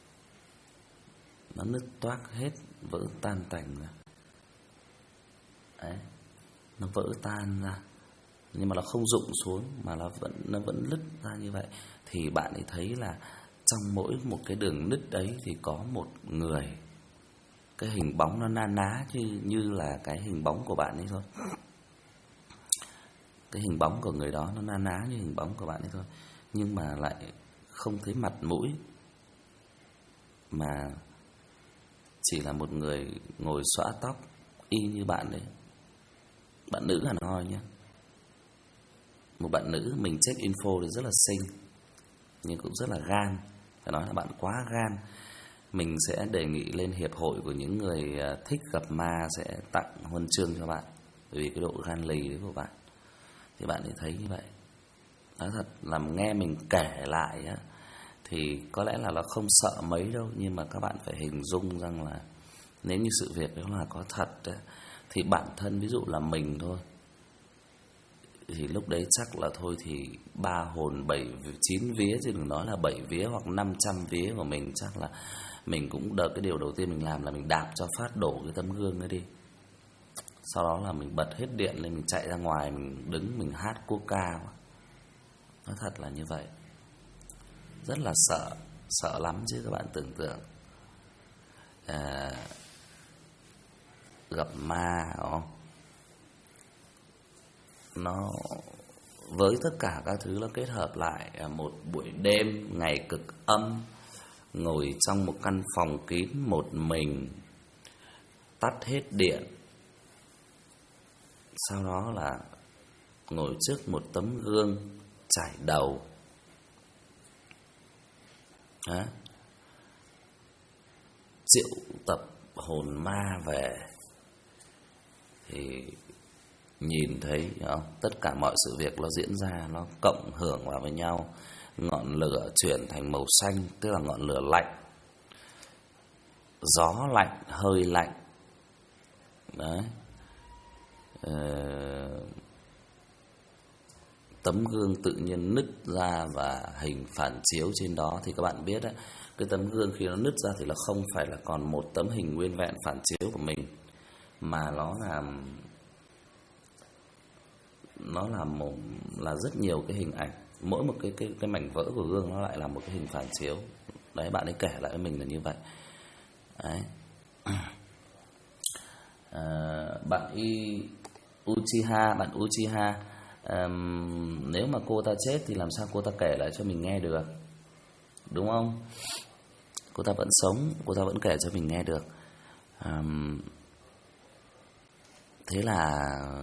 Nó nứt toác hết, vỡ tan tành ra. Đấy, nó vỡ tan ra, nhưng mà nó không rụng xuống mà nó vẫn nứt ra như vậy. Thì bạn ấy thấy là trong mỗi một cái đường nứt đấy thì có một người, cái hình bóng nó na ná như là cái hình bóng của bạn ấy thôi. Cái hình bóng của người đó nó na ná như hình bóng của bạn ấy thôi, nhưng mà lại không thấy mặt mũi, mà chỉ là một người ngồi xõa tóc y như bạn đấy. Bạn nữ hẳn hoi nhé. Một bạn nữ, mình check info thì rất là xinh, nhưng cũng rất là gan. Phải nói là bạn quá gan. Mình sẽ đề nghị lên hiệp hội của những người thích gặp ma sẽ tặng huân chương cho bạn, bởi vì cái độ gan lì đấy của bạn. Thì bạn ấy thấy như vậy. Nói thật là nghe mình kể lại á, thì có lẽ là nó không sợ mấy đâu, nhưng mà các bạn phải hình dung rằng là nếu như sự việc đó là có thật ấy, thì bản thân ví dụ là mình thôi, thì lúc đấy chắc là thôi thì 3 hồn 9 vía, chứ đừng nói là 7 vía hoặc 500 vía của mình, chắc là mình cũng cái điều đầu tiên mình làm là mình đạp cho phát đổ cái tấm gương ấy đi. Sau đó là mình bật hết điện lên, mình chạy ra ngoài, mình đứng mình hát coca. Nói thật là như vậy. Rất là sợ lắm chứ các bạn tưởng tượng. Gặp ma nó với tất cả các thứ nó kết hợp lại, một buổi đêm ngày cực âm, ngồi trong một căn phòng kín một mình, tắt hết điện. Sau đó là ngồi trước một tấm gương chải đầu. Đó. Triệu tập hồn ma về thì nhìn thấy không? Tất cả mọi sự việc nó diễn ra, nó cộng hưởng vào với nhau. Ngọn lửa chuyển thành màu xanh, tức là ngọn lửa lạnh. Gió lạnh, hơi lạnh. Đấy. Tấm gương tự nhiên nứt ra và hình phản chiếu trên đó. Thì các bạn biết đấy, cái tấm gương khi nó nứt ra thì nó không phải là còn một tấm hình nguyên vẹn phản chiếu của mình, mà nó là rất nhiều cái hình ảnh. Mỗi một cái mảnh vỡ của gương nó lại là một cái hình phản chiếu. Đấy, bạn ấy kể lại với mình là như vậy. Đấy. Bạn Uchiha, nếu mà cô ta chết thì làm sao cô ta kể lại cho mình nghe được, đúng không? Cô ta vẫn sống, cô ta vẫn kể cho mình nghe được. Thế là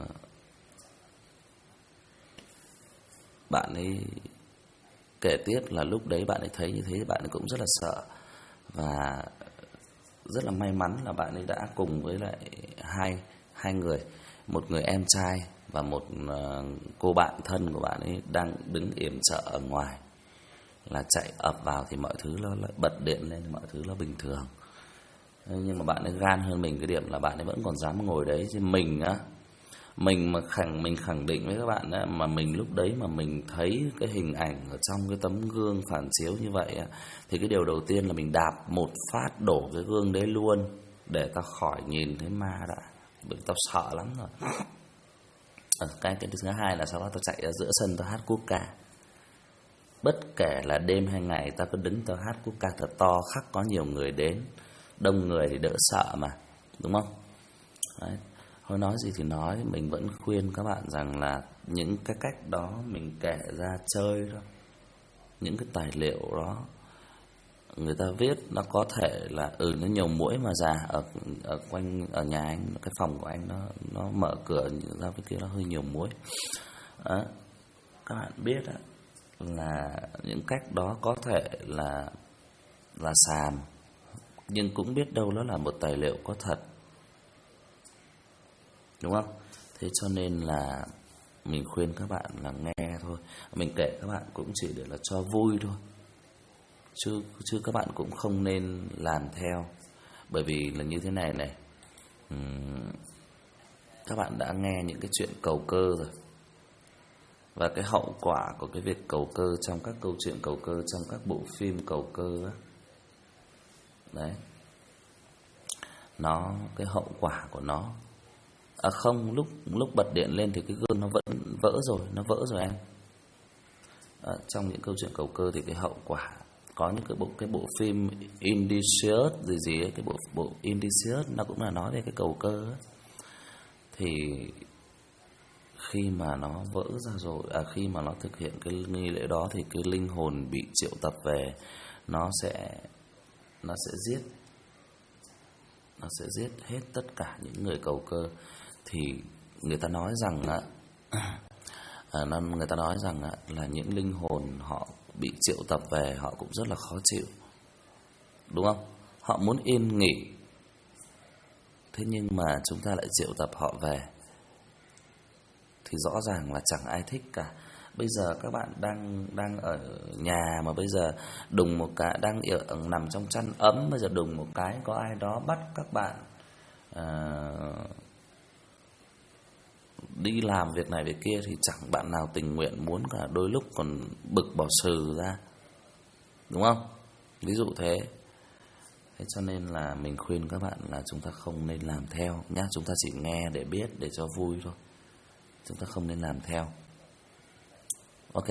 bạn ấy kể tiếp là lúc đấy bạn ấy thấy như thế, bạn ấy cũng rất là sợ. Và rất là may mắn là bạn ấy đã cùng với lại hai người, một người em trai và một cô bạn thân của bạn ấy đang đứng yểm trợ ở ngoài. Là chạy ập vào thì mọi thứ nó lại bật điện lên, mọi thứ nó bình thường. Nhưng mà bạn ấy gan hơn mình cái điểm là bạn ấy vẫn còn dám ngồi đấy. Chứ mình á, mình khẳng định với các bạn á, mà mình lúc đấy mà mình thấy cái hình ảnh ở trong cái tấm gương phản chiếu như vậy á, thì cái điều đầu tiên là mình đạp một phát đổ cái gương đấy luôn, để ta khỏi nhìn thấy ma đã. Bởi tao sợ lắm rồi. Cái thứ hai là sau đó tao chạy ra giữa sân tao hát quốc ca. Bất kể là đêm hay ngày tao cứ đứng tao hát quốc ca thật to, khắc có nhiều người đến. Đông người thì đỡ sợ mà, đúng không? Đấy. Thôi nói gì thì nói, mình vẫn khuyên các bạn rằng là những cái cách đó mình kể ra chơi thôi. Những cái tài liệu đó người ta viết nó có thể là nó nhiều muỗi mà già ở quanh ở nhà anh, cái phòng của anh nó mở cửa ra với kia nó hơi nhiều muỗi. Đó. Các bạn biết đó, là những cách đó có thể là xàm, nhưng cũng biết đâu nó là một tài liệu có thật, đúng không? Thế cho nên là mình khuyên các bạn là nghe thôi. Mình kể các bạn cũng chỉ để là cho vui thôi, chứ các bạn cũng không nên làm theo. Bởi vì là như thế này này, các bạn đã nghe những cái chuyện cầu cơ rồi, và cái hậu quả của cái việc cầu cơ trong các câu chuyện cầu cơ, trong các bộ phim cầu cơ á, đấy, cái hậu quả của nó không, lúc bật điện lên thì cái gương nó vẫn vỡ rồi em. Trong những câu chuyện cầu cơ thì cái hậu quả có những cái bộ phim Insidious gì ấy, cái bộ Insidious nó cũng là nói về cái cầu cơ ấy. Thì khi mà nó vỡ ra rồi, khi mà nó thực hiện cái nghi lễ đó thì cái linh hồn bị triệu tập về, nó sẽ giết hết tất cả những người cầu cơ. Thì người ta nói rằng là những linh hồn họ bị triệu tập về họ cũng rất là khó chịu, đúng không? Họ muốn yên nghỉ, thế nhưng mà chúng ta lại triệu tập họ về thì rõ ràng là chẳng ai thích cả. Bây giờ các bạn đang ở nhà mà bây giờ đùng một cái, đang nằm trong chăn ấm, bây giờ đùng một cái có ai đó bắt các bạn đi làm việc này việc kia thì chẳng bạn nào tình nguyện muốn cả, đôi lúc còn bực bỏ sừ ra, đúng không? Ví dụ thế. Thế cho nên là mình khuyên các bạn là chúng ta không nên làm theo nhá. Chúng ta chỉ nghe để biết, để cho vui thôi. Chúng ta không nên làm theo. Ok.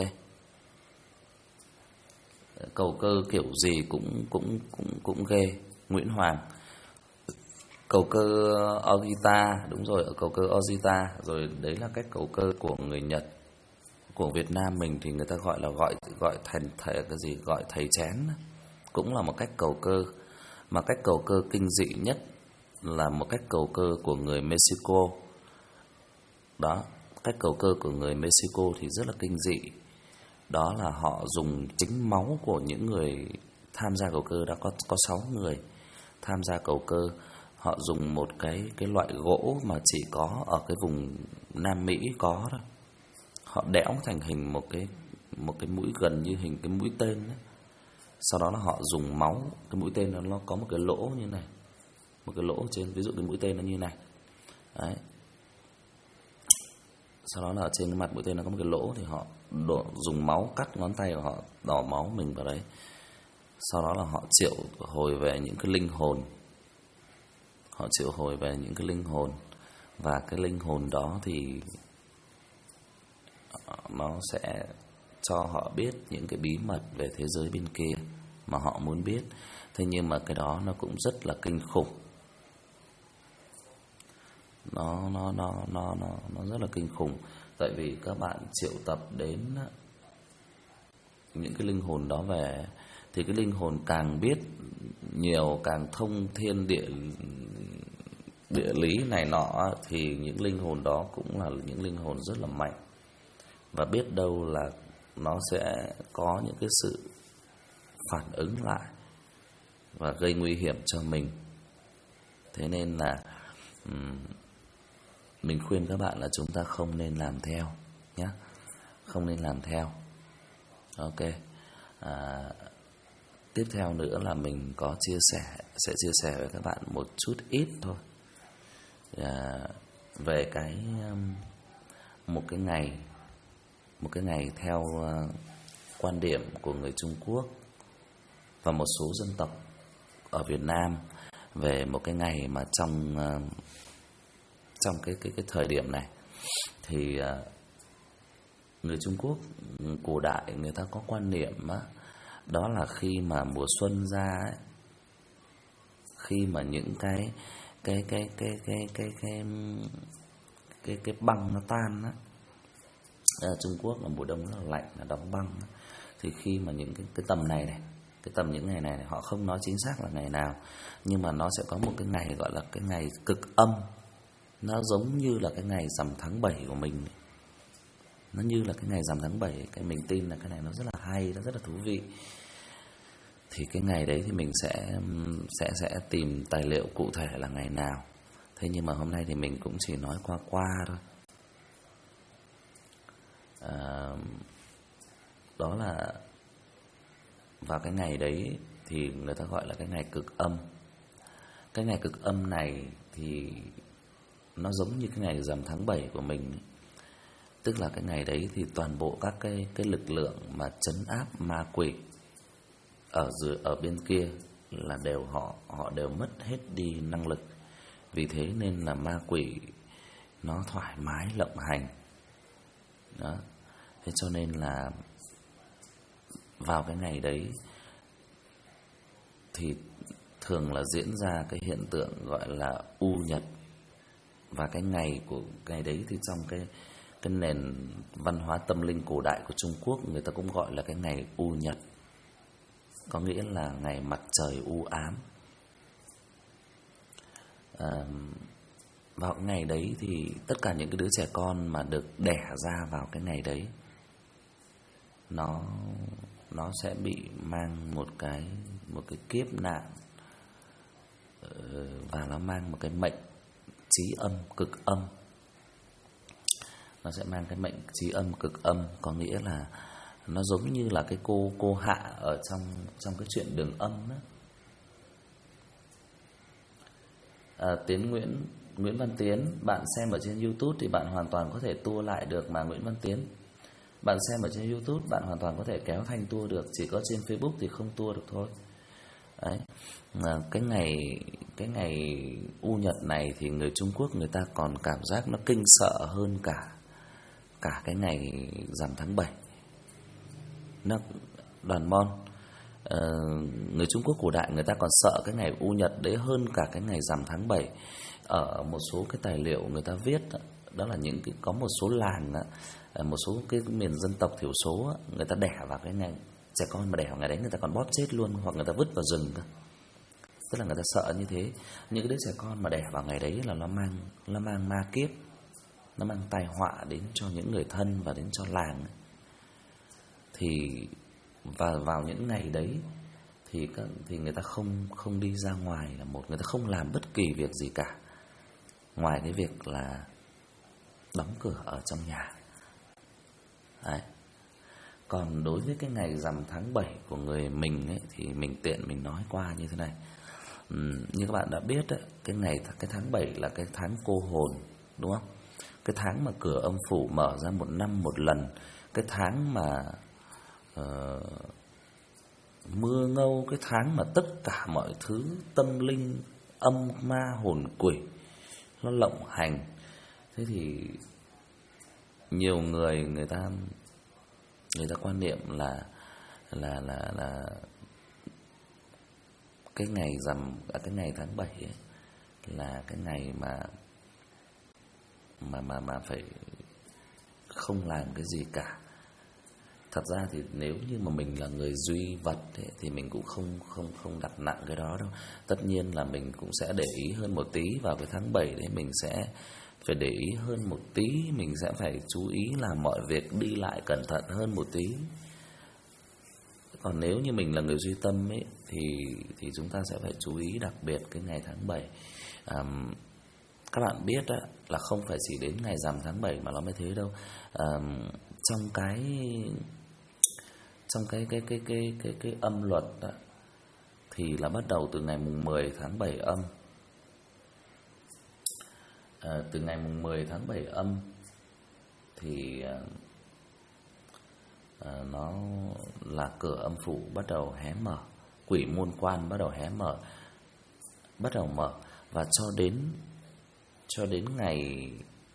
Cầu cơ kiểu gì cũng ghê. Nguyễn Hoàng. Cầu cơ Ogita, đúng rồi, ở cầu cơ Ogita. Rồi đấy là cách cầu cơ của người Nhật. Của Việt Nam mình thì người ta gọi là gọi thành thầy cái gì, gọi thầy chén. cũng là một cách cầu cơ, mà cách cầu cơ kinh dị nhất là một cách cầu cơ của người Mexico. Đó, cách cầu cơ của người Mexico thì rất là kinh dị. Đó là họ dùng chính máu của những người tham gia cầu cơ, đã có 6 người tham gia cầu cơ. Họ dùng một cái loại gỗ mà chỉ có ở cái vùng Nam Mỹ có đó. Họ đẽo thành hình một cái mũi gần như hình cái mũi tên đó. Sau đó là họ dùng máu, cái mũi tên nó có một cái lỗ như này, một cái lỗ trên, ví dụ cái mũi tên nó như này. Đấy. Sau đó là trên cái mặt mũi tên nó có một cái lỗ, thì họ dùng máu cắt ngón tay của họ, đổ máu mình vào đấy. Sau đó là họ triệu hồi về những cái linh hồn. Họ triệu hồi về những cái linh hồn. Và cái linh hồn đó thì nó sẽ cho họ biết những cái bí mật về thế giới bên kia mà họ muốn biết. Thế nhưng mà cái đó nó cũng rất là kinh khủng. Nó rất là kinh khủng. Tại vì các bạn triệu tập đến những cái linh hồn đó về, thì cái linh hồn càng biết nhiều, càng thông thiên địa lý này nọ, thì những linh hồn đó cũng là những linh hồn rất là mạnh. Và biết đâu là nó sẽ có những cái sự phản ứng lại và gây nguy hiểm cho mình. Thế nên là mình khuyên các bạn là chúng ta không nên làm theo nhé. Không nên làm theo. Ok. Tiếp theo nữa là mình có sẽ chia sẻ với các bạn một chút ít thôi về một cái ngày theo quan điểm của người Trung Quốc và một số dân tộc ở Việt Nam, về một cái ngày mà trong cái thời điểm này thì người Trung Quốc cổ đại người ta có quan niệm đó là khi mà mùa xuân ra ấy, khi mà những cái băng nó tan á, ở Trung Quốc là mùa đông rất là lạnh, là đóng băng á, thì khi mà những cái tầm này cái tầm những ngày này họ không nói chính xác là ngày nào, nhưng mà nó sẽ có một cái ngày gọi là cái ngày cực âm. Nó giống như là cái ngày rằm tháng 7 của mình. Nó như là cái ngày rằm tháng 7. Cái mình tin là cái này nó rất là hay, nó rất là thú vị. Thì cái ngày đấy thì mình sẽ tìm tài liệu cụ thể là ngày nào. Thế nhưng mà hôm nay thì mình cũng chỉ nói qua thôi. Đó là vào cái ngày đấy thì người ta gọi là cái ngày cực âm. Cái ngày cực âm này thì nó giống như cái ngày rằm tháng 7 của mình. Tức là cái ngày đấy thì toàn bộ các cái lực lượng mà trấn áp ma quỷ ở bên kia là họ đều mất hết đi năng lực. Vì thế nên là ma quỷ nó thoải mái lộng hành. Đó. Thế cho nên là vào cái ngày đấy thì thường là diễn ra cái hiện tượng gọi là u nhật. Và cái ngày của ngày đấy thì trong cái nền văn hóa tâm linh cổ đại của Trung Quốc, người ta cũng gọi là cái ngày u nhật, có nghĩa là ngày mặt trời u ám. Vào cái ngày đấy thì tất cả những cái đứa trẻ con mà được đẻ ra vào cái ngày đấy, nó sẽ bị mang một cái kiếp nạn, và nó mang một cái mệnh chí âm cực âm. Nó sẽ mang cái mệnh chí âm cực âm, có nghĩa là nó giống như là cái cô Hạ ở trong cái chuyện Đường Âm đó. Tiến Nguyễn Văn Tiến, bạn xem ở trên YouTube thì bạn hoàn toàn có thể tua lại được mà Nguyễn Văn Tiến. Bạn xem ở trên YouTube bạn hoàn toàn có thể kéo thanh tua được, chỉ có trên Facebook thì không tua được thôi. Đấy. Cái ngày u nhật này thì người Trung Quốc người ta còn cảm giác nó kinh sợ hơn cả cái ngày rằm tháng 7. Nó Đoàn Mon, người Trung Quốc cổ đại người ta còn sợ cái ngày u nhật đấy hơn cả cái ngày rằm tháng 7. Ở một số cái tài liệu người ta viết đó là có một số làng, một số cái miền dân tộc thiểu số, người ta đẻ vào cái Trẻ con mà đẻ vào ngày đấy người ta còn bóp chết luôn, hoặc người ta vứt vào rừng cơ. Tức là người ta sợ như thế. Những cái đứa trẻ con mà đẻ vào ngày đấy là nó mang ma kiếp, nó mang tai họa đến cho những người thân và đến cho làng. Thì và vào những ngày đấy thì người ta không đi ra ngoài là một, người ta không làm bất kỳ việc gì cả, ngoài cái việc là đóng cửa ở trong nhà. Đấy. Còn đối với cái ngày rằm tháng 7 của người mình ấy, thì mình tiện mình nói qua như thế này. Như các bạn đã biết ấy, cái tháng 7 là cái tháng cô hồn, đúng không? Cái tháng mà cửa âm phủ mở ra một năm một lần. Cái tháng mà mưa ngâu, cái tháng mà tất cả mọi thứ tâm linh, âm ma hồn quỷ nó lộng hành. Thế thì nhiều người ta quan niệm là cái ngày cái ngày tháng 7 ấy, là cái ngày mà phải không làm cái gì cả. Thật ra thì nếu như mà mình là người duy vật ấy, thì mình cũng không đặt nặng cái đó đâu. Tất nhiên là mình cũng sẽ để ý hơn một tí vào cái tháng 7 đấy, mình sẽ phải để ý hơn một tí, mình sẽ phải chú ý làm mọi việc đi lại cẩn thận hơn một tí. Còn nếu như mình là người duy tâm ấy thì chúng ta sẽ phải chú ý đặc biệt cái ngày tháng 7. Các bạn biết đó, là không phải chỉ đến ngày rằm tháng 7 mà nó mới thế đâu. Trong cái âm luật đó, thì là bắt đầu từ ngày mùng 10 tháng 7 âm. Từ ngày mùng 10 tháng 7 âm thì nó là cửa âm phủ bắt đầu hé mở, quỷ môn quan bắt đầu hé mở, bắt đầu mở, và cho đến ngày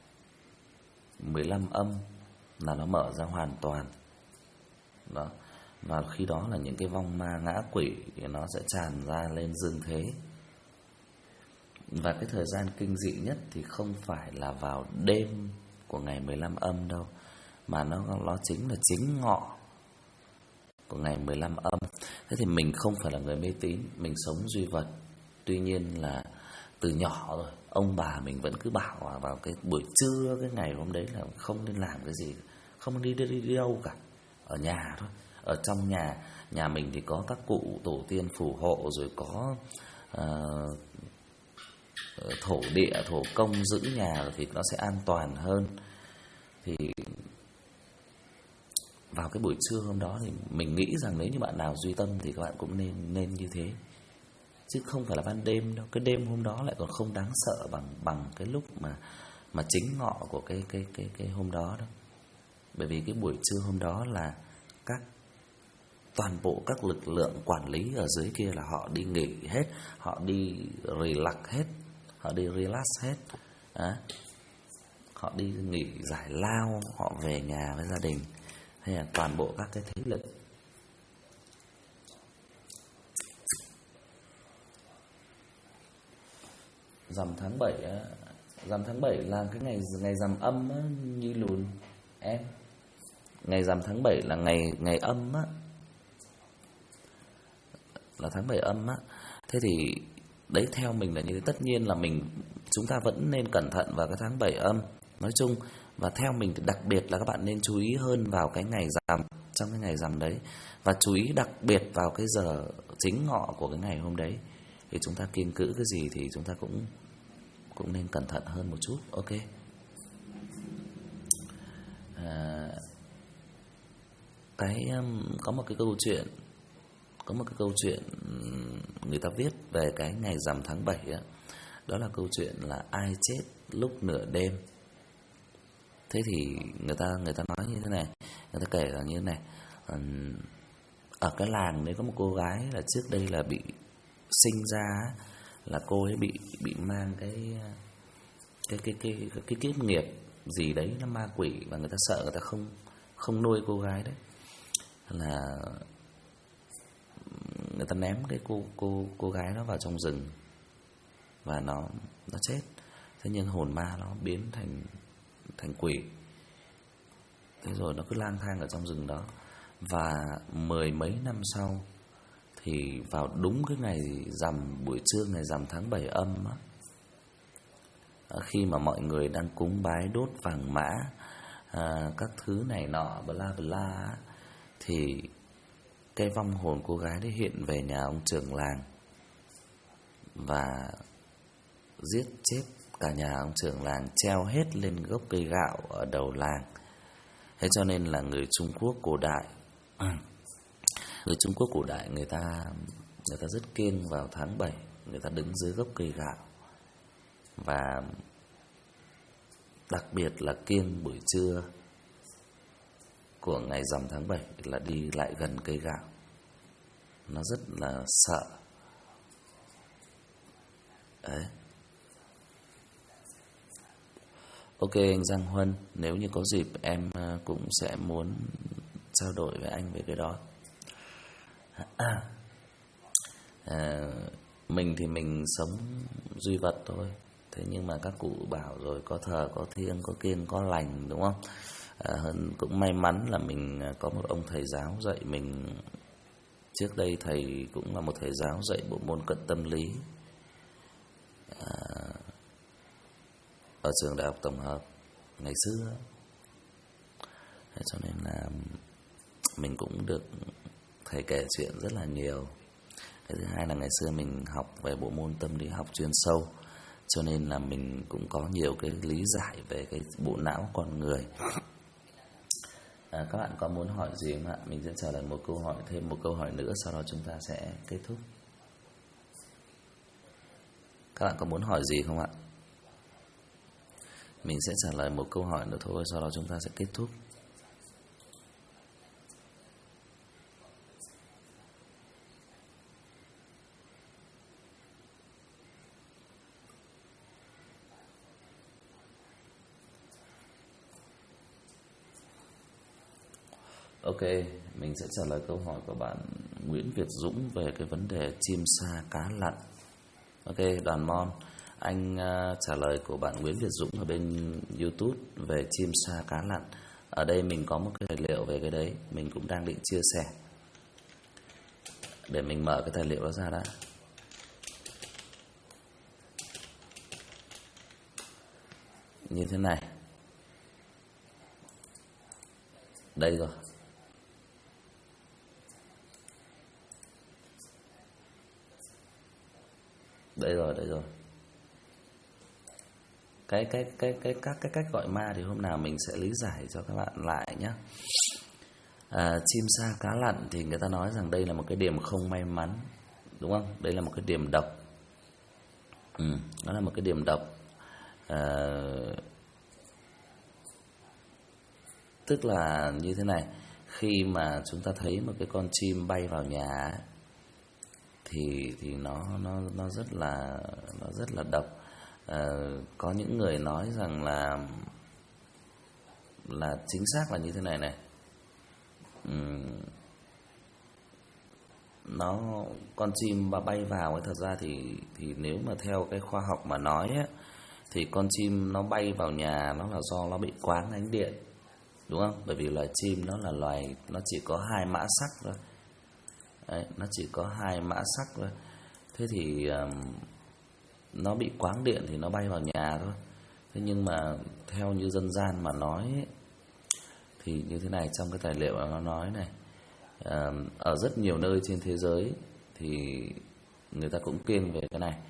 15 âm là nó mở ra hoàn toàn. Đó. Và khi đó là những cái vong ma ngã quỷ thì nó sẽ tràn ra lên dương thế. Và cái thời gian kinh dị nhất thì không phải là vào đêm của ngày 15 âm đâu, mà nó chính là chính ngọ của ngày 15 âm. Thế thì mình không phải là người mê tín, mình sống duy vật. Tuy nhiên là từ nhỏ rồi, ông bà mình vẫn cứ bảo vào cái buổi trưa cái ngày hôm đấy là không nên làm cái gì, không đi đâu cả, ở nhà thôi. Ở trong nhà mình thì có các cụ tổ tiên phù hộ, rồi có thổ địa, thổ công giữ nhà thì nó sẽ an toàn hơn. Thì vào cái buổi trưa hôm đó thì mình nghĩ rằng nếu như bạn nào duy tâm thì các bạn cũng nên như thế, chứ không phải là ban đêm đâu. Cái đêm hôm đó lại còn không đáng sợ bằng cái lúc mà chính ngọ của cái hôm đó đâu. Bởi vì cái buổi trưa hôm đó là toàn bộ các lực lượng quản lý ở dưới kia là họ đi nghỉ hết, họ đi relax hết, họ đi relax hết. Họ đi nghỉ giải lao, họ về nhà với gia đình, hay là toàn bộ các cái thế lực. Rằm tháng 7 á, rằm tháng 7 là cái ngày rằm âm á, như lùn em. Ngày rằm tháng 7 là ngày âm á, là tháng 7 âm á. Thế thì đấy, theo mình là như thế. Tất nhiên là chúng ta vẫn nên cẩn thận vào cái tháng 7 âm nói chung, và theo mình thì đặc biệt là các bạn nên chú ý hơn vào cái ngày rằm, trong cái ngày rằm đấy, và chú ý đặc biệt vào cái giờ chính ngọ của cái ngày hôm đấy. Thì chúng ta kiêng cữ cái gì thì chúng ta cũng nên cẩn thận hơn một chút. Ok. Có một cái câu chuyện người ta viết về cái ngày rằm tháng 7 á. Đó là câu chuyện là ai chết lúc nửa đêm. Thế thì người ta nói như thế này, người ta kể là như thế này. Ở cái làng đấy có một cô gái là trước đây là bị sinh ra là cô ấy bị mang cái kiếp nghiệp gì đấy, nó ma quỷ, và người ta sợ, người ta không nuôi cô gái đấy, là người ta ném cái cô gái đó vào trong rừng và nó chết. Thế nhưng hồn ma nó biến thành quỷ. Thế rồi nó cứ lang thang ở trong rừng đó. Và mười mấy năm sau thì vào đúng cái ngày rằm, buổi trưa ngày rằm tháng 7 âm á, khi mà mọi người đang cúng bái đốt vàng mã, các thứ này nọ bla bla, thì cái vong hồn cô gái đấy hiện về nhà ông trưởng làng và giết chết cả nhà ông trưởng làng, treo hết lên gốc cây gạo ở đầu làng. Thế cho nên là người Trung Quốc cổ đại, người ta rất kiêng vào tháng 7, người ta đứng dưới gốc cây gạo. Và đặc biệt là kiêng buổi trưa của ngày rằm tháng 7 là đi lại gần cây gạo. Nó rất là sợ. Đấy. Ok anh Giang Huân, nếu như có dịp em cũng sẽ muốn trao đổi với anh về cái đó. Mình thì mình sống duy vật thôi. Thế nhưng mà các cụ bảo rồi, có thờ, có thiêng, có kiêng, có lành, đúng không? Cũng may mắn là mình có một ông thầy giáo dạy mình. Trước đây thầy cũng là một thầy giáo dạy bộ môn cận tâm lý ở trường Đại học Tổng hợp ngày xưa. Thế cho nên là mình cũng được thầy kể chuyện rất là nhiều. Cái thứ hai là ngày xưa mình học về bộ môn tâm lý học chuyên sâu, cho nên là mình cũng có nhiều cái lý giải về cái bộ não con người. Các bạn có muốn hỏi gì không ạ? Mình sẽ trả lời một câu hỏi, thêm một câu hỏi nữa, sau đó chúng ta sẽ kết thúc. Các bạn có muốn hỏi gì không ạ? Mình sẽ trả lời một câu hỏi nữa thôi, sau đó chúng ta sẽ kết thúc. Ok, mình sẽ trả lời câu hỏi của bạn Nguyễn Việt Dũng về cái vấn đề chim sa cá lặn. Ok, Đoàn Mon, anh trả lời của bạn Nguyễn Việt Dũng ở bên YouTube về chim sa cá lặn. Ở đây mình có một cái tài liệu về cái đấy, mình cũng đang định chia sẻ. Để mình mở cái tài liệu đó ra đã. Như thế này. Đây rồi. Đây rồi. Các cái cách gọi ma thì hôm nào mình sẽ lý giải cho các bạn lại nhé. Chim sa cá lặn thì người ta nói rằng đây là một cái điểm không may mắn, đúng không? Đây là một cái điểm độc. Nó là một cái điểm độc. Tức là như thế này, khi mà chúng ta thấy một cái con chim bay vào nhà thì nó rất là độc. Có những người nói rằng là chính xác là như thế này này. Con chim mà bay vào ấy, thật ra thì nếu mà theo cái khoa học mà nói ấy, thì con chim nó bay vào nhà nó là do nó bị quáng ánh điện, đúng không? Bởi vì loài chim nó là loài, nó chỉ có 2 mã sắc thôi. Đấy, nó chỉ có 2 mã sắc thôi. Thế thì nó bị quáng điện thì nó bay vào nhà thôi. Thế nhưng mà theo như dân gian mà nói ấy, thì như thế này, trong cái tài liệu nó nói này, ở rất nhiều nơi trên thế giới thì người ta cũng kiêng về cái này.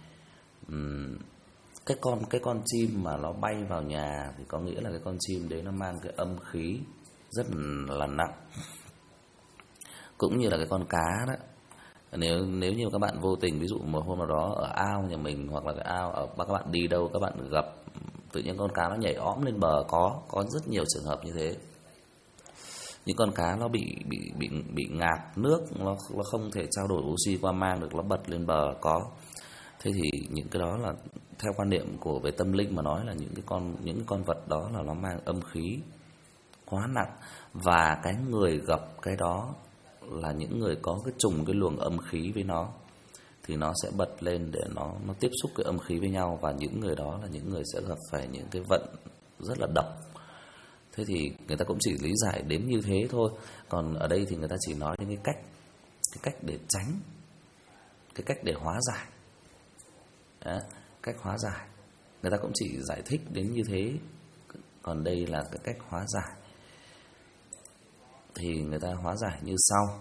Cái con chim mà nó bay vào nhà thì có nghĩa là cái con chim đấy nó mang cái âm khí rất là nặng. Cũng như là cái con cá đó. Nếu như các bạn vô tình, ví dụ một hôm nào đó ở ao nhà mình, hoặc là cái ao ở các bạn đi đâu, các bạn gặp tự nhiên con cá nó nhảy õm lên bờ, có rất nhiều trường hợp như thế. Những con cá nó bị ngạt nước, nó không thể trao đổi oxy qua mang được, nó bật lên bờ có. Thế thì những cái đó là theo quan niệm của về tâm linh mà nói là những con vật đó là nó mang âm khí quá nặng, và cái người gặp cái đó là những người có cái trùng cái luồng âm khí với nó, thì nó sẽ bật lên để nó tiếp xúc cái âm khí với nhau, và những người đó là những người sẽ gặp phải những cái vận rất là độc. Thế thì người ta cũng chỉ lý giải đến như thế thôi. Còn ở đây thì người ta chỉ nói đến cái cách để tránh, cái cách để hóa giải. Đó, cách hóa giải. Người ta cũng chỉ giải thích đến như thế. Còn đây là cái cách hóa giải. Thì người ta hóa giải như sau.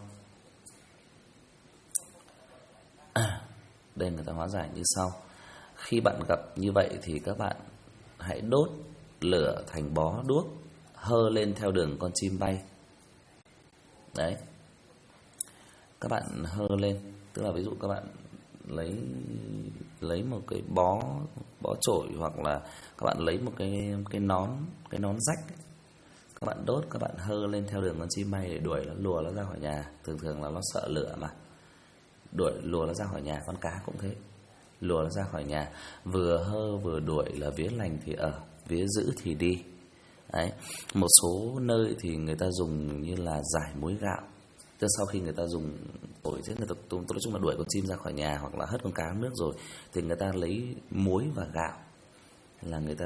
Đây người ta hóa giải như sau. Khi bạn gặp như vậy thì các bạn hãy đốt lửa thành bó đuốc, hơ lên theo đường con chim bay. Đấy. Các bạn hơ lên, tức là ví dụ các bạn lấy một cái bó chổi, hoặc là các bạn lấy một cái nón rách ấy. Các bạn đốt, các bạn hơ lên theo đường con chim bay để đuổi nó, lùa nó ra khỏi nhà. Thường là nó sợ lửa mà. Lùa nó ra khỏi nhà. Con cá cũng thế, lùa nó ra khỏi nhà. Vừa hơ vừa đuổi là vía lành thì ở, vía dữ thì đi. Đấy. Một số nơi thì người ta dùng như là giải muối gạo. Tức sau khi người ta dùng ổi chết, người ta nói chung là đuổi con chim ra khỏi nhà hoặc là hất con cá nước rồi, thì người ta lấy muối và gạo là người ta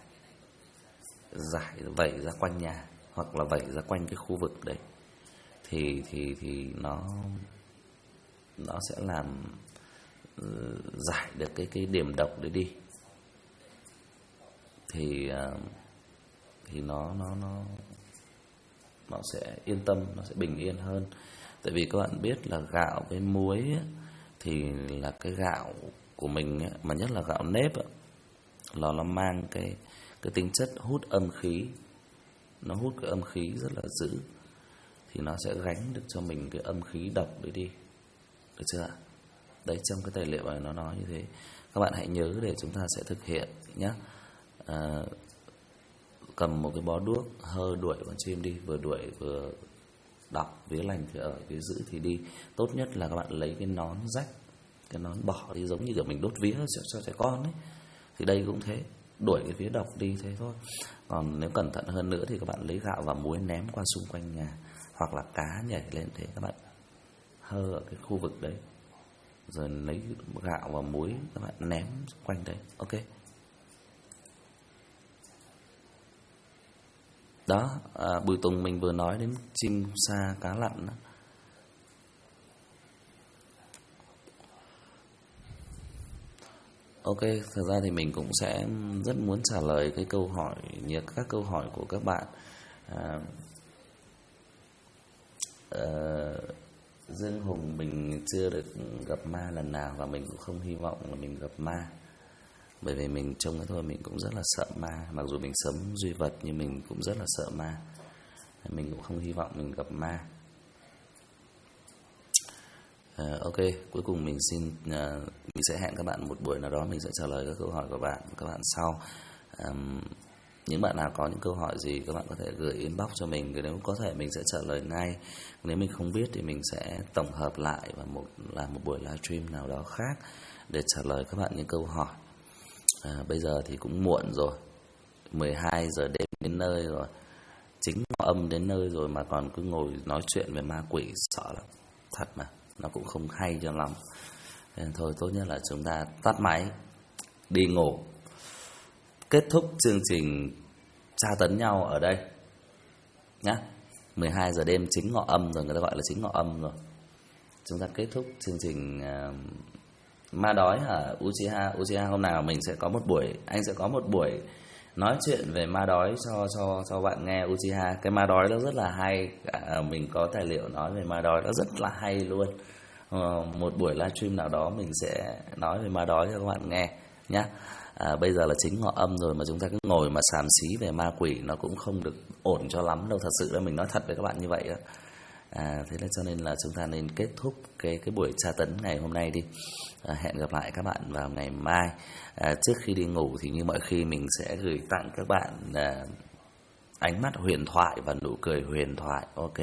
giải vẩy ra quanh nhà, hoặc là vẩy ra quanh cái khu vực đấy. Thì nó sẽ làm giải được cái điểm độc đấy đi. Thì nó sẽ yên tâm, nó sẽ bình yên hơn. Tại vì các bạn biết là gạo với muối ấy, thì là cái gạo của mình ấy, mà nhất là gạo nếp ấy, là nó mang cái tính chất hút âm khí. Nó hút cái âm khí rất là dữ, thì nó sẽ gánh được cho mình cái âm khí độc đấy đi. Được chưa ạ? Đấy, trong cái tài liệu này nó nói như thế. Các bạn hãy nhớ để chúng ta sẽ thực hiện nhé. Cầm một cái bó đuốc, hơ đuổi con chim đi. Vừa đuổi vừa đọc vía lành thì ở, vía dữ thì đi. Tốt nhất là các bạn lấy cái nón rách, cái nón bỏ đi, giống như kiểu mình đốt vía cho trẻ con ấy. Thì đây cũng thế, đuổi cái vía độc đi thế thôi. Còn nếu cẩn thận hơn nữa thì các bạn lấy gạo và muối ném qua xung quanh nhà, hoặc là cá nhảy lên, thế các bạn hơ ở cái khu vực đấy, rồi lấy gạo và muối các bạn ném xung quanh đấy. Ok. Đó, Bùi Tùng mình vừa nói đến chim sa cá lặn đó. Ok, thật ra thì mình cũng sẽ rất muốn trả lời cái câu hỏi, các câu hỏi của các bạn. Dương Hùng mình chưa được gặp ma lần nào, và mình cũng không hy vọng là mình gặp ma. Bởi vì mình trông cái thôi mình cũng rất là sợ ma. Mặc dù mình sống duy vật nhưng mình cũng rất là sợ ma. Mình cũng không hy vọng mình gặp ma. Ok, cuối cùng mình sẽ hẹn các bạn một buổi nào đó, mình sẽ trả lời các câu hỏi của các bạn sau. Những bạn nào có những câu hỏi gì các bạn có thể gửi inbox cho mình, nếu có thể mình sẽ trả lời ngay. Nếu mình không biết thì mình sẽ tổng hợp lại và làm một buổi livestream nào đó khác để trả lời các bạn những câu hỏi. Bây giờ thì cũng muộn rồi, 12 giờ đêm đến nơi rồi, chính ngọ âm đến nơi rồi mà còn cứ ngồi nói chuyện về ma quỷ, sợ lắm. Thật mà, nó cũng không hay cho lắm. Nên thôi, tốt nhất là chúng ta tắt máy, đi ngủ. Kết thúc chương trình tra tấn nhau ở đây nhá. 12 giờ đêm chính ngọ âm rồi, người ta gọi là chính ngọ âm rồi. Chúng ta kết thúc chương trình ma đói hả Uchiha? Hôm nào mình sẽ có một buổi, anh sẽ có một buổi nói chuyện về ma đói cho bạn nghe Uchiha. Cái ma đói nó rất là hay, mình có tài liệu nói về ma đói nó rất là hay luôn. Một buổi livestream nào đó mình sẽ nói về ma đói cho các bạn nghe nhá. Bây giờ là chính ngọ âm rồi mà chúng ta cứ ngồi mà xàm xí về ma quỷ, nó cũng không được ổn cho lắm đâu, thật sự là mình nói thật với các bạn như vậy đó. Thế nên cho nên là chúng ta nên kết thúc cái buổi tra tấn ngày hôm nay đi. Hẹn gặp lại các bạn vào ngày mai. Trước khi đi ngủ thì như mọi khi mình sẽ gửi tặng các bạn ánh mắt huyền thoại và nụ cười huyền thoại. Ok.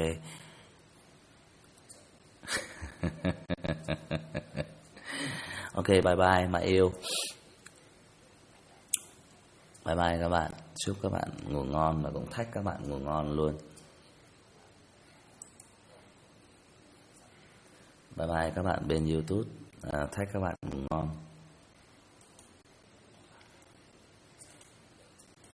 Ok, bye bye mà yêu. Bye bye các bạn. Chúc các bạn ngủ ngon và cũng thách các bạn ngủ ngon luôn. Bye bye các bạn bên YouTube, thách các bạn ngủ ngon.